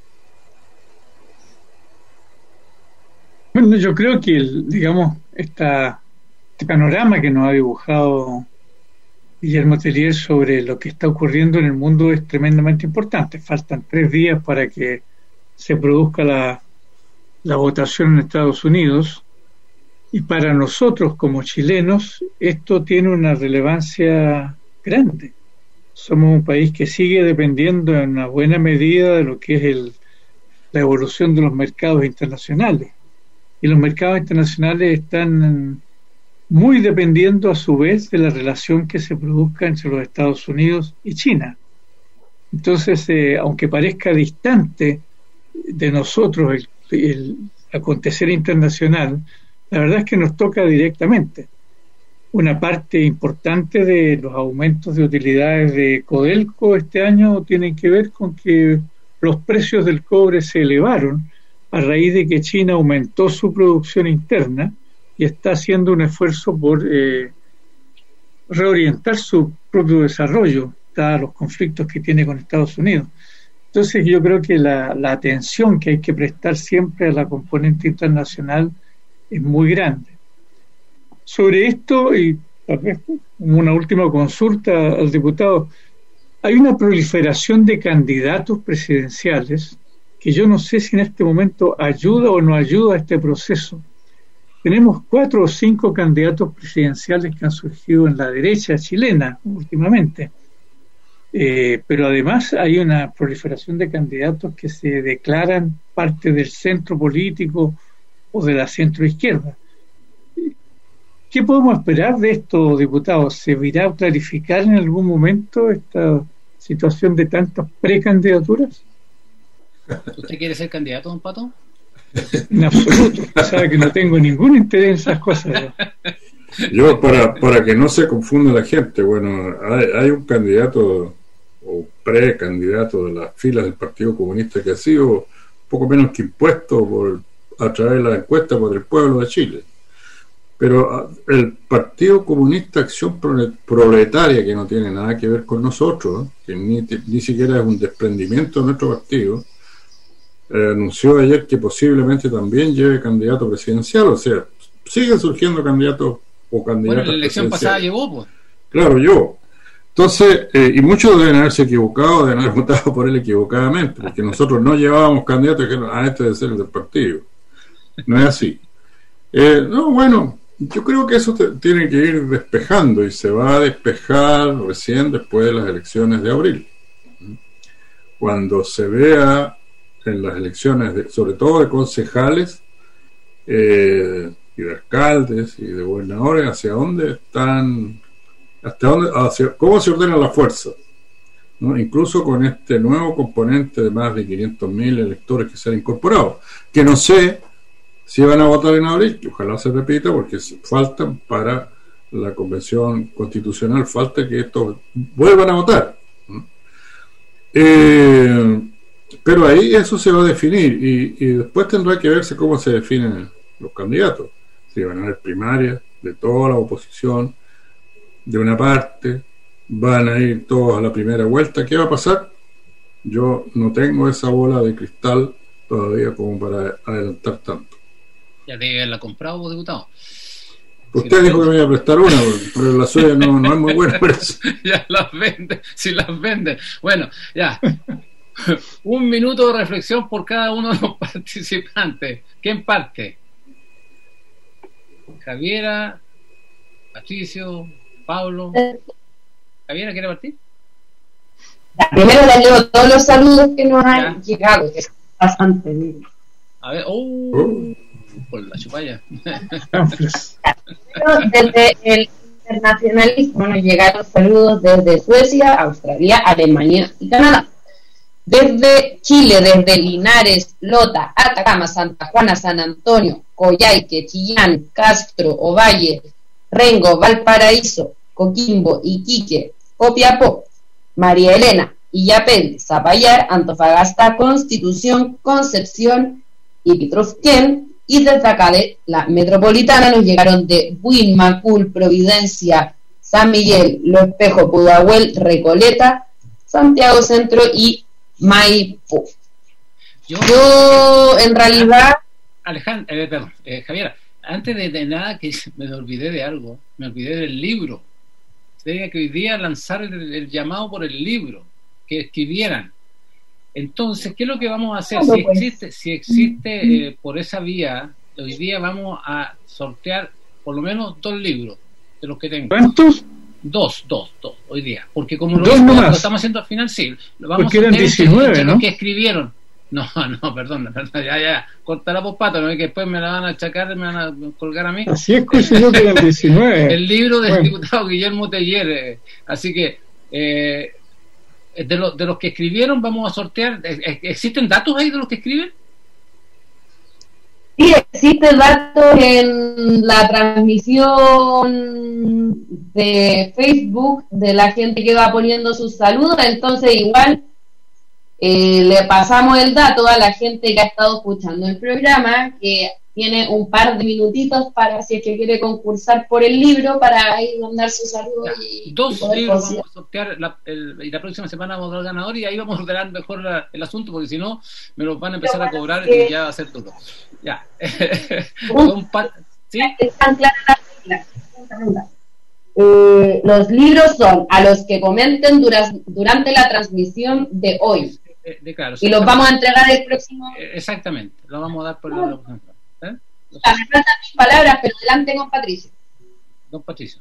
Bueno, yo creo que el, digamos esta, este panorama que nos ha dibujado Guillermo Tellier sobre lo que está ocurriendo en el mundo es tremendamente importante. Faltan tres días para que se produzca la, la votación en Estados Unidos, y para nosotros como chilenos esto tiene una relevancia grande. Somos un país que sigue dependiendo en una buena medida de lo que es el, la evolución de los mercados internacionales. Y los mercados internacionales están muy dependiendo a su vez de la relación que se produzca entre los Estados Unidos y China. Entonces, eh, aunque parezca distante de nosotros el, el acontecer internacional, la verdad es que nos toca directamente. Una parte importante de los aumentos de utilidades de Codelco este año tienen que ver con que los precios del cobre se elevaron a raíz de que China aumentó su producción interna y está haciendo un esfuerzo por eh, reorientar su propio desarrollo, dados los conflictos que tiene con Estados Unidos. Entonces yo creo que la, la atención que hay que prestar siempre a la componente internacional es muy grande. Sobre esto, y tal vez una última consulta al diputado, hay una proliferación de candidatos presidenciales que yo no sé si en este momento ayuda o no ayuda a este proceso. Tenemos cuatro o cinco candidatos presidenciales que han surgido en la derecha chilena últimamente. Eh, pero además hay una proliferación de candidatos que se declaran parte del centro político o de la centroizquierda. ¿Qué podemos esperar de esto, diputados? ¿Se irá a clarificar en algún momento esta situación de tantas precandidaturas? ¿Usted quiere ser candidato, don Pato? En absoluto. Sabe que no tengo ningún interés en esas cosas. Yo, para, para que no se confunda la gente, bueno, hay, hay un candidato o precandidato de las filas del Partido Comunista que ha sido poco menos que impuesto por, a través de la encuesta por el pueblo de Chile. Pero el Partido Comunista Acción Proletaria, que no tiene nada que ver con nosotros, que ni, ni siquiera es un desprendimiento de nuestro partido, eh, anunció ayer que posiblemente también lleve candidato presidencial. O sea, siguen surgiendo candidatos o candidatos. Bueno, la elección pasada llevó, pues. Claro, yo. Entonces, eh, y muchos deben haberse equivocado, deben haber votado por él equivocadamente, porque nosotros no llevábamos candidatos que a este debe ser el del partido. No es así. Eh, no, bueno, yo creo que eso te, tiene que ir despejando, y se va a despejar recién después de las elecciones de abril. Cuando se vea en las elecciones, de, sobre todo de concejales eh, y de alcaldes y de gobernadores, hacia dónde están, hasta dónde, hacia, cómo se ordena la fuerza, ¿no? Incluso con este nuevo componente de más de quinientos mil electores que se han incorporado, que no sé si van a votar en abril, que ojalá se repita, porque faltan para la convención constitucional, falta que estos vuelvan a votar, ¿no? Eh, pero ahí eso se va a definir, y, y después tendrá que verse cómo se definen los candidatos, si van a haber primarias de toda la oposición, de una parte, van a ir todos a la primera vuelta. ¿Qué va a pasar? Yo no tengo esa bola de cristal todavía como para adelantar tanto. Ya debe haberla comprado, diputado. Usted si dijo que me iba a prestar una, pero la suya no, no es muy buena por eso. Ya las vende, si las vende. Bueno, ya. Un minuto de reflexión por cada uno de los participantes. ¿Quién parte? Javiera, Patricio, Pablo. ¿Javiera quiere partir? Primero le leo todos los saludos que nos han ya llegado, que es bastante. A ver, oh, oh. Por la chupalla. Desde el internacionalismo nos llegaron saludos desde Suecia, Australia, Alemania y Canadá. Desde Chile, desde Linares, Lota, Atacama, Santa Juana, San Antonio, Coyhaique, Chillán, Castro, Ovalle, Rengo, Valparaíso, Coquimbo, Iquique, Copiapó, María Elena, Illapel, Zapallar, Antofagasta, Constitución, Concepción y Pitrufquén. Y desde acá de la metropolitana nos llegaron de Buin, Macul, Providencia, San Miguel, Los Espejos, Pudahuel, Recoleta, Santiago Centro y Maipú. Yo, Yo en realidad... Alejandro, eh, perdón, eh, Javiera, antes de, de nada, que me olvidé de algo, me olvidé del libro. Tenía que hoy día lanzar el, el llamado por el libro, que escribieran. Entonces, ¿qué es lo que vamos a hacer? Si existe, si existe eh, por esa vía, hoy día vamos a sortear por lo menos dos libros de los que tengo. ¿Cuántos? Dos, dos, dos, hoy día. Porque como lo, hizo, lo estamos haciendo al final, sí. Lo vamos Porque a eran diecinueve, de ¿no? Los que escribieron. No, no, perdón, perdón, ya, ya, cortará por pato, ¿no? Que después me la van a achacar, me van a colgar a mí. Así es, que yo que eran diecinueve. El libro del bueno. diputado Guillermo Teller. Eh, así que, eh, de, lo, de los que escribieron, vamos a sortear. ¿Existen datos ahí de los que escriben? Sí, existen datos en la transmisión de Facebook de la gente que va poniendo sus saludos. Entonces, igual eh, le pasamos el dato a la gente que ha estado escuchando el programa, que tiene un par de minutitos para, si es que quiere concursar por el libro, para ahí mandar su saludo. Y, dos y libros cosas. vamos a sortear la, el, y la próxima semana vamos a dar al ganador y ahí vamos a ordenar mejor la, el asunto, porque si no me lo van a empezar a cobrar que... y ya va a ser todo. Ya. pa- ¿Sí? Están claras las reglas. Eh, los libros son a los que comenten dura, durante la transmisión de hoy. De, de, claro, y los vamos a entregar el próximo. Exactamente, lo vamos a dar por oh. el. ¿Eh? Me faltan mis palabras, pero delante con Patricio. Don Patricio.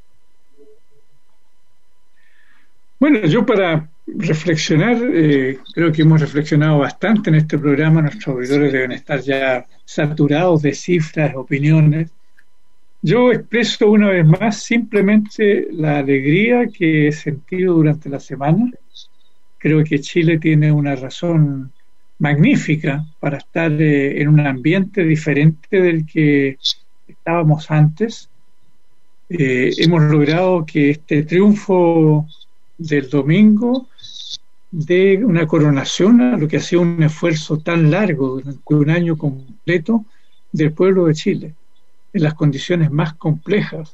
Bueno, yo para reflexionar, eh, creo que hemos reflexionado bastante en este programa. Nuestros auditores deben estar ya saturados de cifras, opiniones. Yo expreso una vez más simplemente la alegría que he sentido durante la semana. Creo que Chile tiene una razón magnífica para estar eh, en un ambiente diferente del que estábamos antes. Eh, hemos logrado que este triunfo del domingo dé una coronación a lo que ha sido un esfuerzo tan largo durante un año completo del pueblo de Chile, en las condiciones más complejas,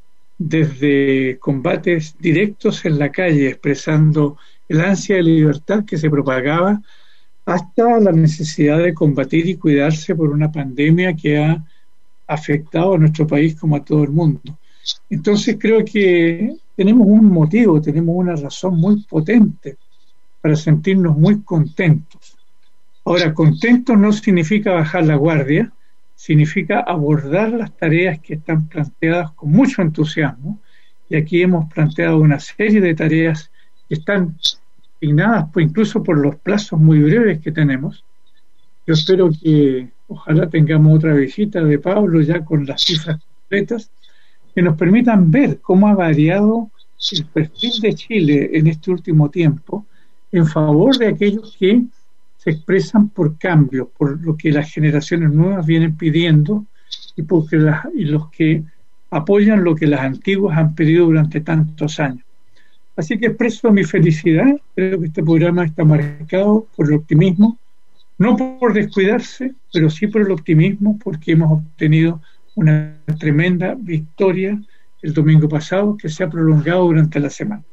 desde combates directos en la calle expresando el ansia de libertad que se propagaba, hasta la necesidad de combatir y cuidarse por una pandemia que ha afectado a nuestro país como a todo el mundo. Entonces creo que tenemos un motivo, tenemos una razón muy potente para sentirnos muy contentos. Ahora, contentos no significa bajar la guardia, significa abordar las tareas que están planteadas con mucho entusiasmo, y aquí hemos planteado una serie de tareas que están asignadas por, incluso por los plazos muy breves que tenemos. Yo espero que ojalá tengamos otra visita de Pablo ya con las cifras completas que nos permitan ver cómo ha variado el perfil de Chile en este último tiempo en favor de aquellos que se expresan por cambios, por lo que las generaciones nuevas vienen pidiendo y, porque las, y los que apoyan lo que las antiguas han pedido durante tantos años. Así que expreso mi felicidad. Creo que este programa está marcado por el optimismo, no por descuidarse, pero sí por el optimismo, porque hemos obtenido una tremenda victoria el domingo pasado que se ha prolongado durante la semana.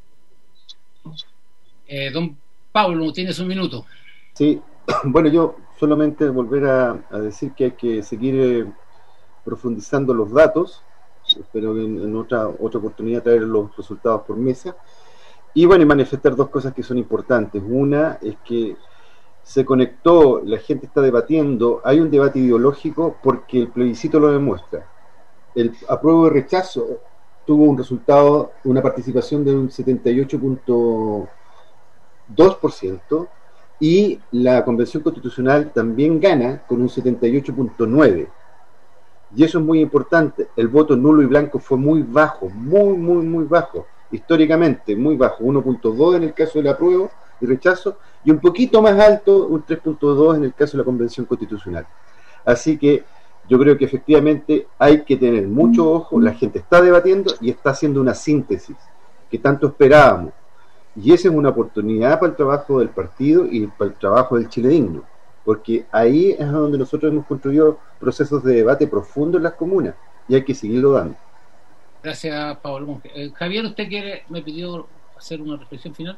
Eh, don Pablo, tienes un minuto. Sí, bueno, yo solamente volver a, a decir que hay que seguir eh, profundizando los datos. Espero que en, en otra, otra oportunidad traer los resultados por mesa. Y bueno, y manifestar dos cosas que son importantes. Una es que se conectó, la gente está debatiendo, hay un debate ideológico porque el plebiscito lo demuestra. El apruebo y rechazo tuvo un resultado, una participación de un setenta y ocho punto dos por ciento y la Convención Constitucional también gana con un setenta y ocho punto nueve por ciento. Y eso es muy importante. El voto nulo y blanco fue muy bajo, muy, muy, muy bajo. Históricamente muy bajo, uno punto dos en el caso del apruebo y rechazo, y un poquito más alto, un tres punto dos en el caso de la Convención Constitucional. Así que yo creo que efectivamente hay que tener mucho ojo, la gente está debatiendo y está haciendo una síntesis que tanto esperábamos, y esa es una oportunidad para el trabajo del partido y para el trabajo del Chile Digno, porque ahí es donde nosotros hemos construido procesos de debate profundo en las comunas, y hay que seguirlo dando. Gracias, Pablo Monge. Eh, Javier, ¿usted quiere, me pidió hacer una reflexión final?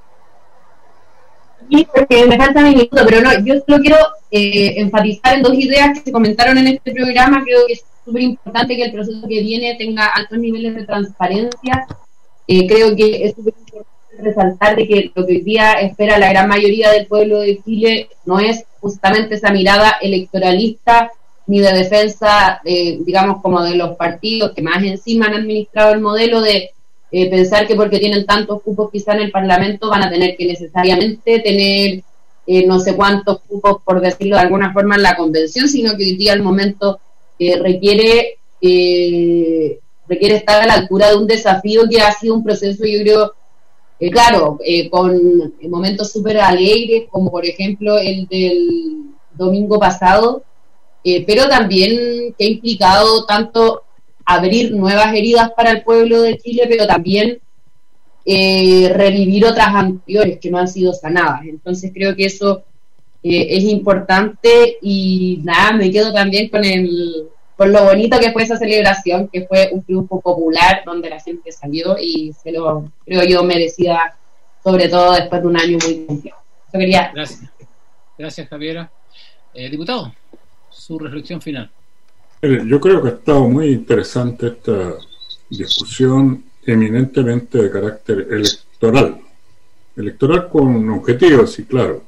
Sí, porque me falta mi minuto, pero no, yo solo quiero eh, enfatizar en dos ideas que se comentaron en este programa. Creo que es súper importante que el proceso que viene tenga altos niveles de transparencia. Eh, creo que es súper importante resaltar de que lo que hoy día espera la gran mayoría del pueblo de Chile no es justamente esa mirada electoralista ni de defensa, eh, digamos, como de los partidos que más encima han administrado el modelo de eh, pensar que porque tienen tantos cupos quizá en el Parlamento van a tener que necesariamente tener eh, no sé cuántos cupos, por decirlo de alguna forma, en la convención, sino que hoy día el momento eh, requiere eh, requiere estar a la altura de un desafío que ha sido un proceso, yo creo, eh, claro, eh, con momentos súper alegres, como por ejemplo el del domingo pasado, Eh, pero también que ha implicado tanto abrir nuevas heridas para el pueblo de Chile, pero también eh, revivir otras anteriores que no han sido sanadas. Entonces creo que eso eh, es importante. Y nada, me quedo también con el con lo bonito que fue esa celebración, que fue un triunfo popular donde la gente salió y se lo, creo yo, merecida, sobre todo después de un año muy complejo. Yo quería... Gracias. Gracias, Javiera. Eh, diputado, su reflexión final. Yo creo que ha estado muy interesante esta discusión eminentemente de carácter electoral. Electoral con objetivos, sí, claro.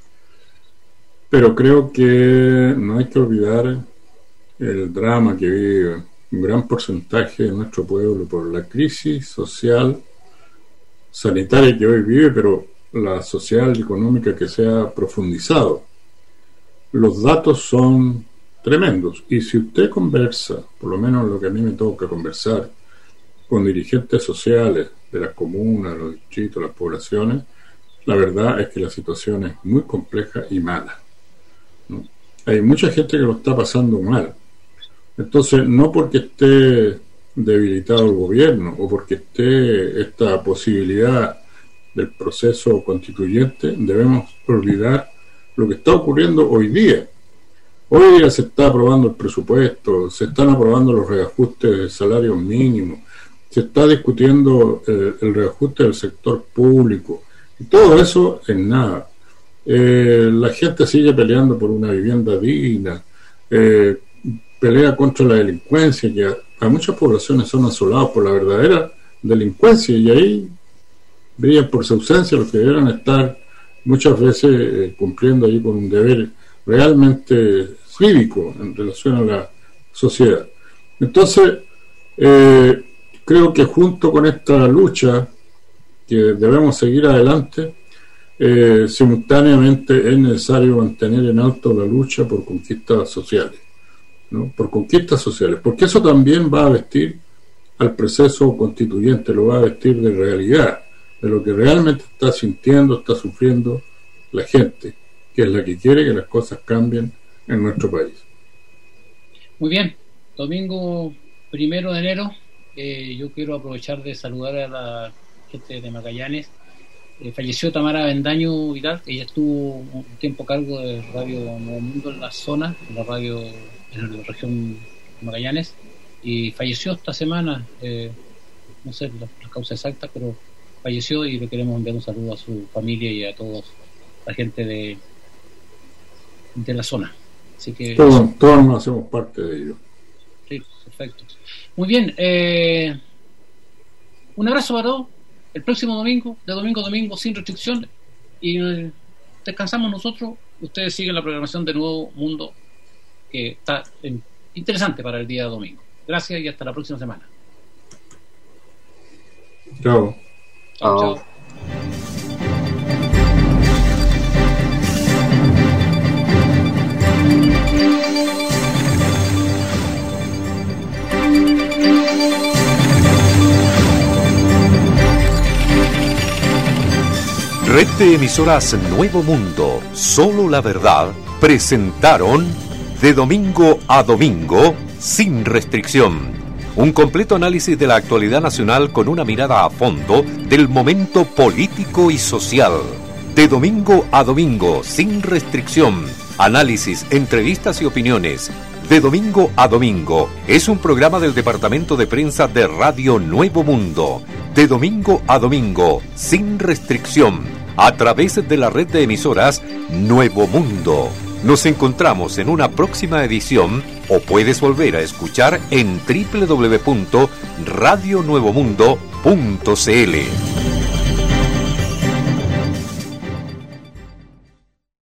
Pero creo que no hay que olvidar el drama que vive un gran porcentaje de nuestro pueblo por la crisis social, sanitaria que hoy vive, pero la social y económica que se ha profundizado. Los datos son tremendos, y si usted conversa, por lo menos lo que a mí me toca conversar, con dirigentes sociales de las comunas, los distritos, las poblaciones, la verdad es que la situación es muy compleja y mala, ¿no? Hay mucha gente que lo está pasando mal. Entonces, no porque esté debilitado el gobierno o porque esté esta posibilidad del proceso constituyente, debemos olvidar lo que está ocurriendo hoy día. Hoy día se está aprobando el presupuesto, se están aprobando los reajustes de salarios mínimos, se está discutiendo eh, el reajuste del sector público, y todo eso en nada. Eh, la gente sigue peleando por una vivienda digna, eh, pelea contra la delincuencia, que a, a muchas poblaciones son asolados por la verdadera delincuencia, y ahí brillan por su ausencia los que deberán estar muchas veces eh, cumpliendo ahí con un deber realmente cívico en relación a la sociedad. Entonces, eh, creo que junto con esta lucha que debemos seguir adelante, eh, simultáneamente es necesario mantener en alto la lucha por conquistas sociales, ¿no? Por conquistas sociales, porque eso también va a vestir al proceso constituyente, lo va a vestir de realidad, de lo que realmente está sintiendo, está sufriendo la gente, que es la que quiere que las cosas cambien en nuestro país. Muy bien, domingo primero de enero, eh, yo quiero aprovechar de saludar a la gente de Magallanes. Eh, falleció Tamara Bendaño Vidal, ella estuvo un tiempo a cargo de Radio Nuevo Mundo en la zona, en la radio en la región de Magallanes, y falleció esta semana, eh, no sé las la causas exactas, pero falleció, y le queremos enviar un saludo a su familia y a toda la gente de de la zona. Así que todos, todos nos hacemos parte de ello. Sí, perfecto. Muy bien, eh, un abrazo para todos. El próximo domingo, de domingo a domingo, sin restricción, y eh, descansamos nosotros. Ustedes siguen la programación de Nuevo Mundo, que está eh, interesante para el día de domingo. Gracias y hasta la próxima semana. Chao. Chao, chao. Red de emisoras Nuevo Mundo, Solo la Verdad, presentaron De Domingo a Domingo, sin restricción. Un completo análisis de la actualidad nacional con una mirada a fondo del momento político y social. De Domingo a Domingo, sin restricción. Análisis, entrevistas y opiniones. De Domingo a Domingo es un programa del Departamento de Prensa de Radio Nuevo Mundo. De Domingo a Domingo, sin restricción, a través de la red de emisoras Nuevo Mundo. Nos encontramos en una próxima edición, o puedes volver a escuchar en doble u doble u doble u punto radio nuevo mundo punto c l.